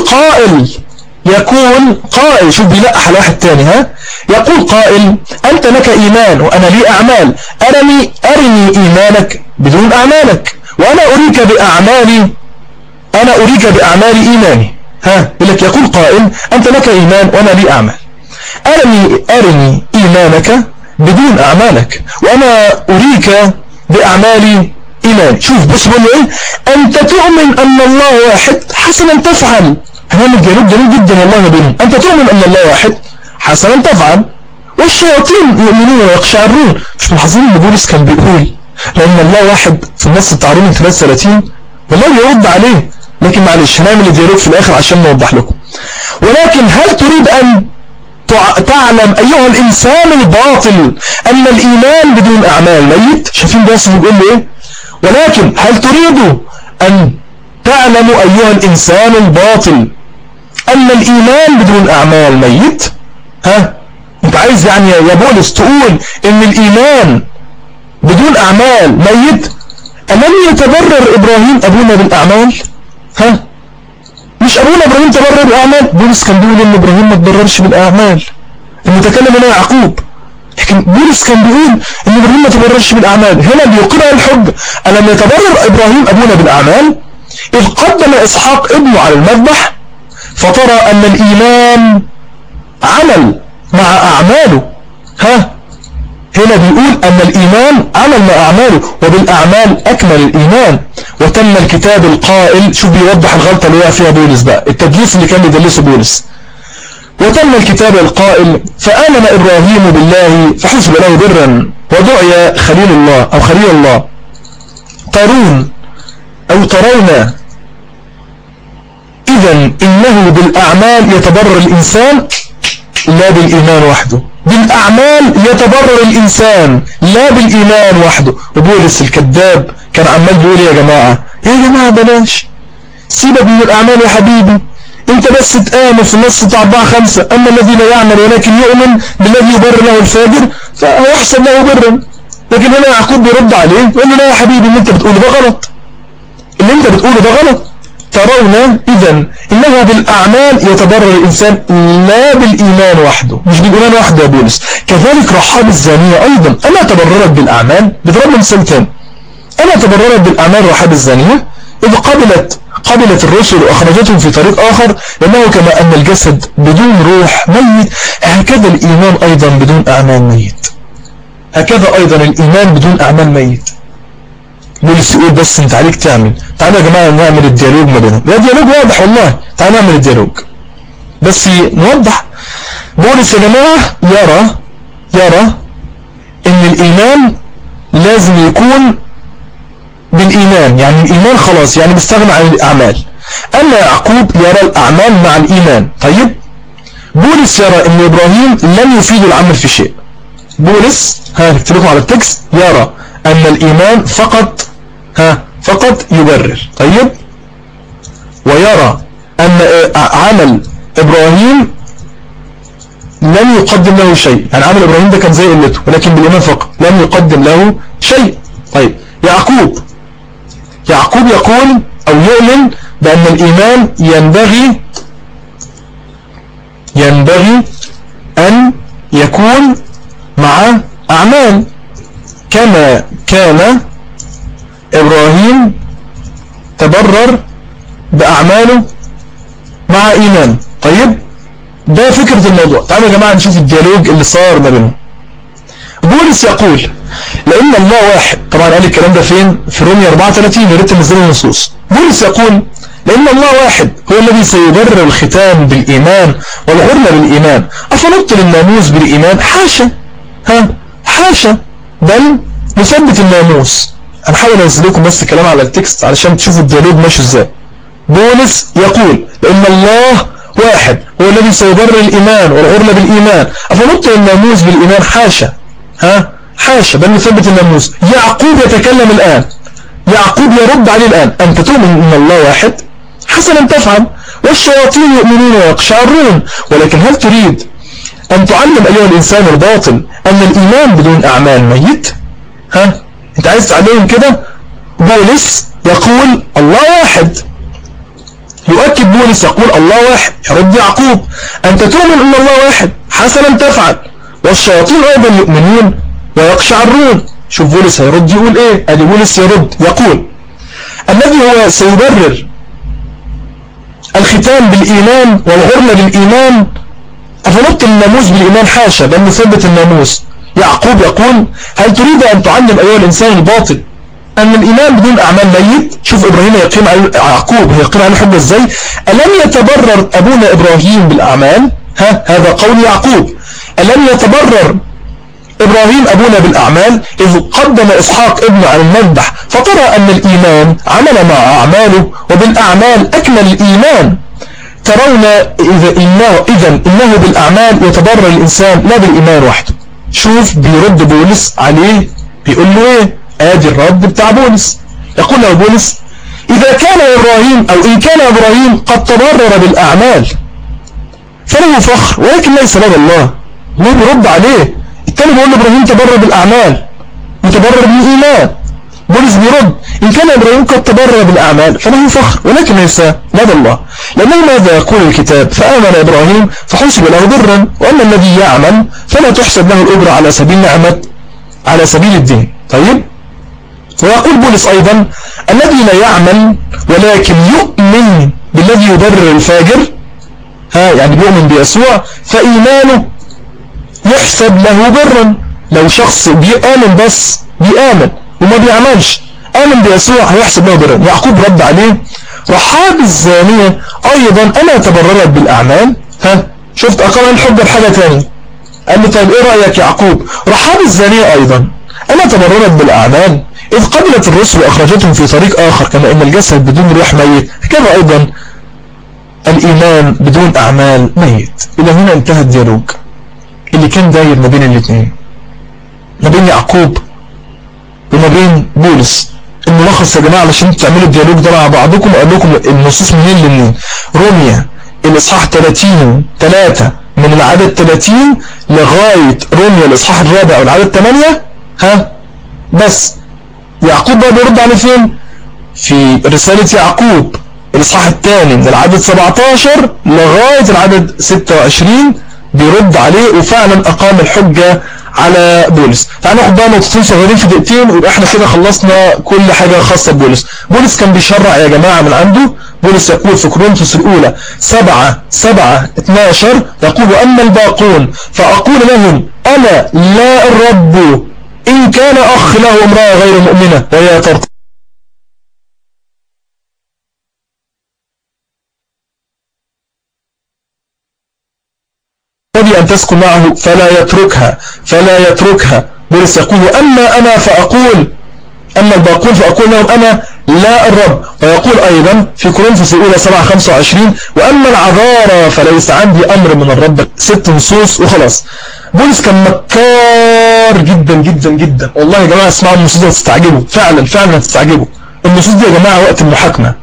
يقول قائل، شوف بيلقح على واحد تاني، يقول قائل: أنت لك إيمان وأنا لي أعمال، أرني إيمانك بدون أعمالك وأنا أريك بأعمالي، أنا أريك بأعمال إيماني. لك يقول قائل: أنت لك إيمان وأنا لي أعمال، أرني إيمانك بدون أعمالك وأنا أريك بأعمال إيمان. شوف بص بقول إيه: أنت تؤمن أن الله واحد، حسنا تفعل. هنعمل ديالوج جميل جدا والله ما بينهم. أنت تؤمن أن الله واحد، حسنا تفعل، والشياطين يؤمنون ويقشعرون. مش ملاحظين ان بولس كان بيقول لأن الله واحد في النص بتاع رومية 33؟ والله يرد عليه، لكن معلش هنعمل الديالوج في الآخر عشان نوضح لكم. ولكن هل تريد أن تعلم أيها الإنسان الباطل أن الإيمان بدون أعمال ميت؟ شايفين بس بيقول له إيه؟ ولكن هل تريد أن تعلم أيها الإنسان الباطل أن الإيمان بدون أعمال ميت؟ أنت عايز يعني يا بولس تقول إن الإيمان بدون أعمال ميت؟ ألم يتبرر إبراهيم أبونا بالأعمال؟ مش أبونا إبراهيم تبرر بالأعمال؟ بولس كان بيقول إن إبراهيم ما تبررش بالأعمال، المتكلم هنا يعقوب، لكن بولس كان بيقول إن إبراهيم ما تبررش بالأعمال. هنا بيقرأ الحج: ألم يتبرر إبراهيم أبونا بالأعمال إذ قدم إسحاق ابنه على المذبح؟ فترى أن الإيمان عمل مع أعماله. هنا بيقول أن الإيمان عمل مع أعماله، وبالأعمال أكمل الإيمان وتم الكتاب القائل. شوف بيوضح الغلطة اللي وقع فيها بولس بقى، التدليس اللي كان بيدلسه بولس. وتم الكتاب القائل: فآمن إبراهيم بالله فحسب له برا ودعي خليل الله أو خليل الله. ترون إذن إنه بالأعمال يتبرر الإنسان لا بالإيمان وحده. بالأعمال يتبرر الإنسان لا بالإيمان وحده. وبولس الكذاب كان عمال بيقول: يا جماعة بلاش، سيبك من الأعمال يا حبيبي، انت بس تآمن في النص بتاع 4-5: أما الذي لا يعمل ولكن يؤمن بالذي يبرر له الفاجر فهو يحسب له برا. لكن هنا يعقوب بيرد عليه يقول له: لا يا حبيبي، اللي انت بتقوله ده غلط، اللي انت بتقوله ده غلط. ترون إذن إنه بالأعمال يتبرر الإنسان لا بالإيمان وحده. مش بالإيمان وحده يا بولس. كذلك رحاب الزانية أيضا ألا تبررت بالأعمال؟ بضرب مثال تاني: ألا تبررت بالأعمال رحاب الزانية إذ قبلت قبلت الرسل وأخرجتهم في طريق آخر، لأنه كما أن الجسد بدون روح ميت، هكذا الإيمان أيضا بدون أعمال ميت. هكذا أيضا الإيمان بدون أعمال ميت. بولس يقول بس انت عليك تعمل. تعالوا يا جماعة نعمل الديالوج ما بينهم. لا ديالوج واضح والله، تعالوا نعمل الديالوج بس نوضح. بولس يا جماعة يرى ان الإيمان لازم يكون بالإيمان، يعني الإيمان خلاص يعني بيستغنى عن الأعمال. أما يعقوب يرى الأعمال مع الإيمان. طيب بولس يرى ان إبراهيم لم يفيد العمل في شيء. بولس هكتب على التكست يرى أن الإيمان فقط يبرر. طيب ويرى أن عمل إبراهيم لم يقدم له شيء، يعني عمل إبراهيم ده كان زي قلته، ولكن بالإيمان فقط لم يقدم له شيء. طيب يعقوب يقول أو يؤمن بأن الإيمان ينبغي أن يكون مع أعمال، كما كان إبراهيم تبرر بأعماله مع إيمان. طيب ده فكرة الموضوع. تعالوا يا جماعة نشوف الديالوج اللي صار ما بينهم. بولس يقول لأن الله واحد. طبعا قال الكلام ده فين؟ في رومية 34. يا ريت ننزل النصوص. بولس يقول لأن الله واحد هو الذي سيبرر الختان بالإيمان والغرلة بالإيمان، أفنبطل الناموس بالإيمان؟ حاشا، بل نثبت الناموس. أنا حاول أنزل لكم بس كلام على التكست علشان تشوفوا الديالوج ماشي ازاي. بولس يقول لأن الله واحد هو الذي سيبرر الإيمان والغرلة بالإيمان، أفنبطل الناموس بالإيمان؟ حاشا، بل نثبت الناموس. يعقوب يتكلم الآن، يعقوب يرد عليه الآن. أنت تؤمن أن الله واحد؟ حسنا تفعل، والشياطين يؤمنون ويقشعرون، ولكن هل تريد أن تعلم أيها الإنسان الباطل أن الإيمان بدون أعمال ميت؟ أنت عايز تعلمهم كده؟ بولس يقول الله واحد، يؤكد بولس يقول الله واحد. يرد يعقوب أنت تؤمن أن الله واحد؟ حسنا تفعل، والشياطين أيضا يؤمنون ويقشعرون. شوف بولس هيرد يقول إيه؟ أدي بولس يرد يقول الذي هو سيبرر الختان بالإيمان والغرلة بالإيمان، أفنبطل الناموس بالإيمان؟ حاشا، بل نثبت الناموس. يعقوب يقول هل تريد أن تعلم أيها الإنسان الباطل أن الإيمان بدون أعمال ميت؟ شوف إبراهيم يقيم على يعقوب هيقيم على حجة إزاي؟ ألم يتبرر أبونا إبراهيم بالأعمال؟ هذا قول يعقوب. ألم يتبرر إبراهيم أبونا بالأعمال إذ قدم إسحاق ابنه على المذبح؟ فترى أن الإيمان عمل مع أعماله، وبالأعمال أكمل الإيمان. ترون إذا إنه بالأعمال يتبرر الإنسان لا بالإيمان وحده. شوف بيرد بولس عليه بيقول له إيه؟ آدي الرد بتاع بولس. يقول له بولس إذا كان إبراهيم أو إن كان إبراهيم قد تبرر بالأعمال فله فخر، ولكن ليس لدى الله. الله بيرد عليه. التاني بيقول له إبراهيم تبرر بالأعمال متبرر بالإيمان. بولس بيرد إن كان إبراهيم قد تبرر بالأعمال فله فخر، ولكن ليس لدى الله. لأنه ماذا يقول الكتاب؟ فآمن إبراهيم فحسب له برا، وأما الذي يعمل فلا تحسب له الأجرة على سبيل نعمة على سبيل الدين. طيب ويقول بولس أيضا الذي لا يعمل ولكن يؤمن بالذي يبرر الفاجر، يعني بيؤمن بيسوع، فإيمانه يحسب له برا. لو شخص بيآمن بس بيآمن وما بيعملش، آمن بيسوع هيحسب له برا. يعقوب رد عليه رحاب الزانية أيضا أما تبررت بالأعمال؟ شفت أقام الحجة بحاجة تاني. قال له طيب إيه رأيك يعقوب؟ رحاب الزانية أيضا أما تبررت بالأعمال إذ قبلت الرسل وأخرجتهم في طريق آخر، كما إن الجسد بدون روح ميت هكذا أيضا الإيمان بدون أعمال ميت. إلى هنا انتهى الديالوج اللي كان داير ما بين الاثنين، ما بين يعقوب وما بين بولس. الملخص يا جماعة علشان تعملوا الديالوج ده مع بعضكم وقال لكم النصوص منين لمنين. روميا الإصحاح 30:3 من العدد 30 لغاية روميا الإصحاح الرابع والعدد 8. بس يعقوب بقى بيرد على فين؟ في رسالة يعقوب الإصحاح الثاني من العدد 17 لغاية العدد 26 بيرد عليه، وفعلا أقام الحجة على بولس. تعالوا ناخد بقى نقطتين صغيرين في دقيقتين ويبقى احنا كده خلصنا كل حاجة خاصة ببولس. بولس كان بيشرع يا جماعة من عنده. بولس يقول في كورنثوس الأولى 7:12 يقول أما الباقون فأقول لهم أنا لا الرب إن كان أخ له امرأة غير مؤمنة وهي ترتبط أن تسكن معه فلا يتركها. بولس يقول أما أنا فأقول أما الباقون فأقول لهم أنا لا الرب. ويقول أيضا في كورنثوس الأولى 7:25 وأما العذارى فليس عندي أمر من الرب. 6 نصوص وخلاص. بولس كان مكار جدا جدا جدا. والله يا جماعة اسمعوا النصوص دي هتستعجبوا، فعلا هتستعجبوا. النصوص دي يا جماعة وقت المحاكمة،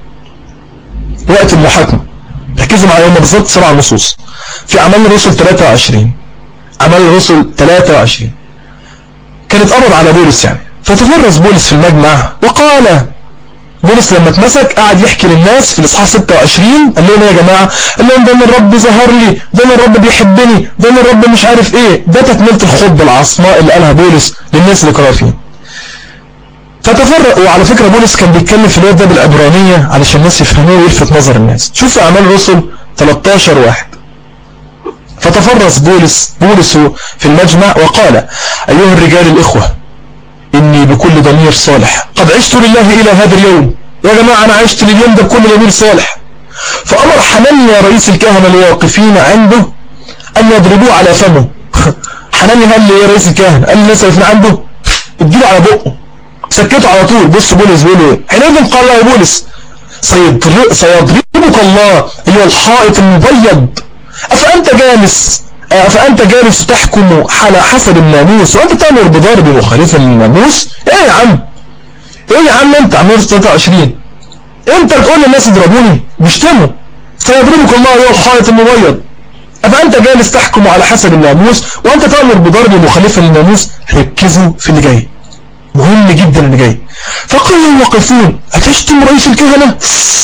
ركزوا معايا هم بالظبط 7 نصوص في أعمال الرسل 23. أعمال الرسل 23 كانت قبض على بولس يعني. فتفرس بولس في المجمع وقال بولس لما اتمسك قعد يحكي للناس في الإصحاح 26 قال لهم يا جماعة، قال لهم ده الرب ظهر لي، ده الرب بيحبني، ده الرب مش عارف ايه. ده تكملة الخطبة العصماء اللي قالها بولس للناس اللي كانوا فيه. فتفرق. وعلى فكرة بولس كان بيتكلم في الوقت ده بالعبرانية علشان الناس يفهموه ويلفت نظر الناس. شوف في أعمال الرسل 13:1 فتفرس بولس في المجمع وقال أيها الرجال الإخوة إني بكل ضمير صالح قد عشت لله إلى هذا اليوم. يا جماعة أنا عشت لليوم ده بكل ضمير صالح. فأمر حنانيا رئيس الكهنة الواقفين عنده أن يضربوه على فمه. حنانيا قال لي رئيس الكهنة قال للناس اللي عنده اديله على بقه، سكته على طول. بص بولس بيقول ايه حينئذ قال له يا بولس سيضربك الله أيها الحائط المبيض. أفأنت جالس تحكم على حسب الناموس وأنت تأمر بضرب مخالفا للناموس؟ ايه يا عم انت عمال 23 انت بتقول للناس اضربوني بيشتموا. سيضربك الله أيها الحائط المبيض. أفأنت جالس تحكم على حسب الناموس وأنت تأمر بضرب مخالفا للناموس. ركزوا في اللي جاي، مهم جدا اللي جاي. فقال الواقفون أتشتم رئيس الكهنة؟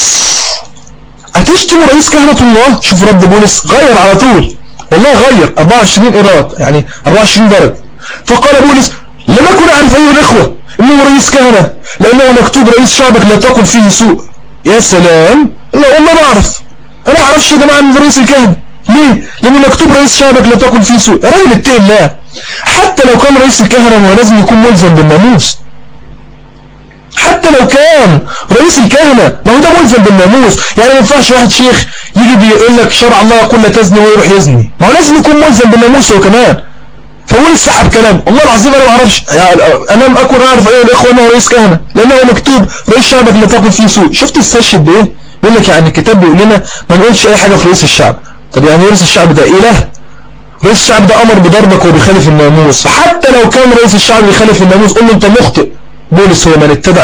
أتشتم رئيس كهنة الله؟ شوف رد بولس غير على طول، والله غير 24 إيراد يعني 24 درجة. فقال بولس لم أكن أعرف أيها الإخوة إنه رئيس كهنة لأنه مكتوب رئيس شعبك لا تقل فيه سوء. يا سلام، لا والله ما أعرف، أنا ما أعرفش يا جماعة من رئيس الكهنة. ليه؟ لأنه مكتوب رئيس شعبك لا تقل فيه سوء. يا راجل اتقي الله، حتى لو كان رئيس الكهنة هو لازم يكون ملزم بالناموس. حتى لو كان رئيس الكهنة ما هو ده ملزم بالناموس. يعني ما ينفعش واحد شيخ يجي بيقول لك شرع الله يقول لا تزني ويروح يزني، ما هو لازم يكون ملزم بالناموس هو كمان. فبولس سحب كلام. والله العظيم انا ما اعرفش، انا لم اكن اعرف ايه الاخوه انه رئيس كهنه لانه مكتوب رئيس شعبك لا تقل فيه سوء. شفت استشهد بايه؟ يقول لك يعني الكتاب بيقول لنا ما نقولش اي حاجه في رئيس الشعب. طب يعني رئيس الشعب ده اله؟ رئيس الشعب ده امر بضربك وبيخالف الناموس. فحتى لو كان رئيس الشعب بيخالف الناموس قول له انت مخطئ. بولس هو من اتبع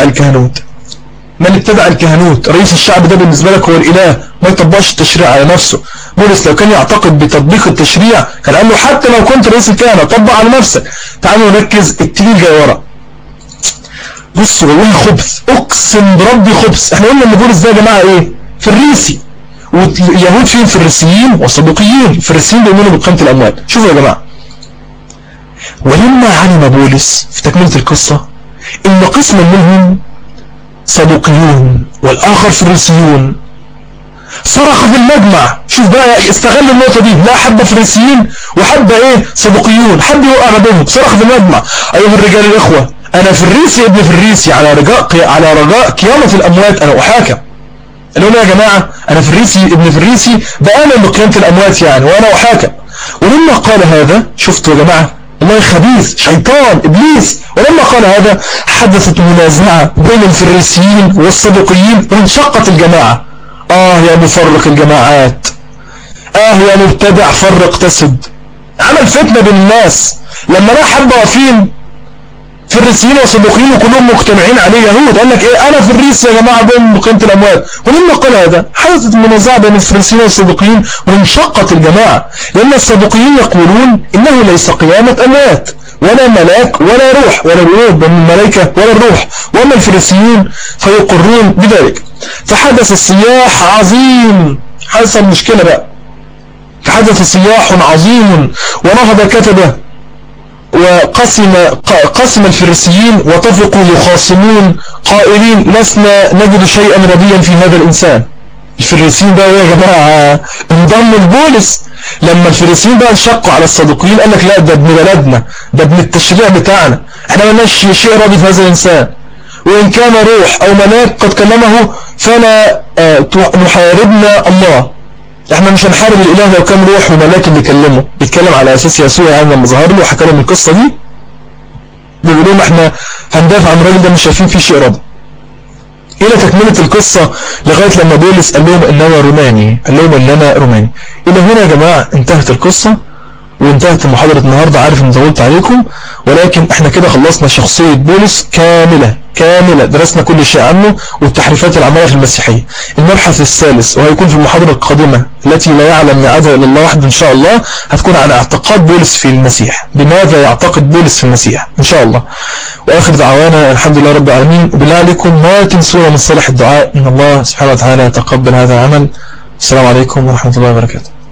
الكهنوت. رئيس الشعب ده بالنسبه لك هو الاله، ما يطبقش التشريع على نفسه. بولس لو كان يعتقد بتطبيق التشريع كان قال له حتى لو كنت رئيس الكهنه طبق على نفسك. تعالوا نركز، التقيل جاي ورا. بصوا والله خبث، اقسم بربي خبث. احنا قلنا ان بولس ده يا جماعه ايه؟ فريسي. واليهود فيهم فريسيين وصدوقيين. الفريسيين بيؤمنوا بقيمه الاموال. شوفوا يا جماعه، ولما علم بولس في تكمله القصه ان قسما منهم صدوقيون والآخر فريسيون صرخ في المجمع. شوف بقى استغل النقطة دي، لا حبة فريسيين وحبة ايه صدوقيون، حد يوقع ما بينهم. صرخ في المجمع أيها الرجال الإخوة أنا فريسي ابن فريسي على رجاء قيامة الأموات أنا أحاكم. قالوا له يا جماعة أنا فريسي ابن فريسي بآمن بقيامة الأموات يعني وأنا أحاكم. ولما قال هذا شفتوا يا جماعة الله خبيث شيطان إبليس، ولما قال هذا حدثت منازعة بين الفريسيين والصدوقيين وانشقت الجماعة. يا مفرق الجماعات، يا مبتدع فرق تسد. عمل فتنة بين الناس لما لا حبة واقفين فريسيين وصدوقيين وكلهم مجتمعين عليه يهود. قال لك ايه انا فريسي يا جماعة بين قيمة الاموال. ولما قال هذا حدثت منازعة بين الفريسيين والصدوقيين وانشقت الجماعة، لان الصدوقيين يقولون انه ليس قيامة اموات ولا ملاك ولا روح ولا الوجود من الملائكة ولا الروح، واما الفريسيين فيقرون بذلك. فحدث صياح عظيم، حصل مشكلة بقى، فحدث صياح عظيم ونهض كتبه قسم الفريسيين وطفقوا يخاصمون قائلين لسنا نجد شيئا رديا في هذا الإنسان. الفريسيين بقى يا جماعة انضموا لبولس لما الفريسيين بقى انشقوا على الصدوقيين، قال لك لا ده ابن بلدنا، ده ابن التشريع بتاعنا، احنا مالناش شيء راضي في هذا الإنسان، وإن كان روح أو ملاك قد كلمه فلا نحاربنا الله. احنا مش هنحارب الإله لو كان روح وملاك اللي كلمه، بيتكلم على أساس يسوع يعني لما ظهر له وحكى لهم القصة دي، بيقول لهم احنا هندافع عن الراجل ده مش شايفين فيه شيء راضي. إلى تكملة القصة لغاية لما بولس قال لهم إن أنا روماني، قال لهم إن أنا روماني. إلى هنا يا جماعة انتهت القصة وانتهت محاضرة النهاردة. عارف إن طولت عليكم، ولكن احنا كده خلصنا شخصية بولس كاملة، درسنا كل شيء عنه والتحريفات العامة في المسيحية. المبحث الثالث وهيكون في المحاضرة القادمة التي لا يعلم ميعادها إلا الله وحده إن شاء الله، هتكون عن اعتقاد بولس في المسيح، بماذا يعتقد بولس في المسيح إن شاء الله. وآخر دعوانا الحمد لله رب العالمين. وبالله عليكم ما تنسوا من صالح الدعاء، إن الله سبحانه وتعالى يتقبل هذا العمل. السلام عليكم ورحمة الله وبركاته.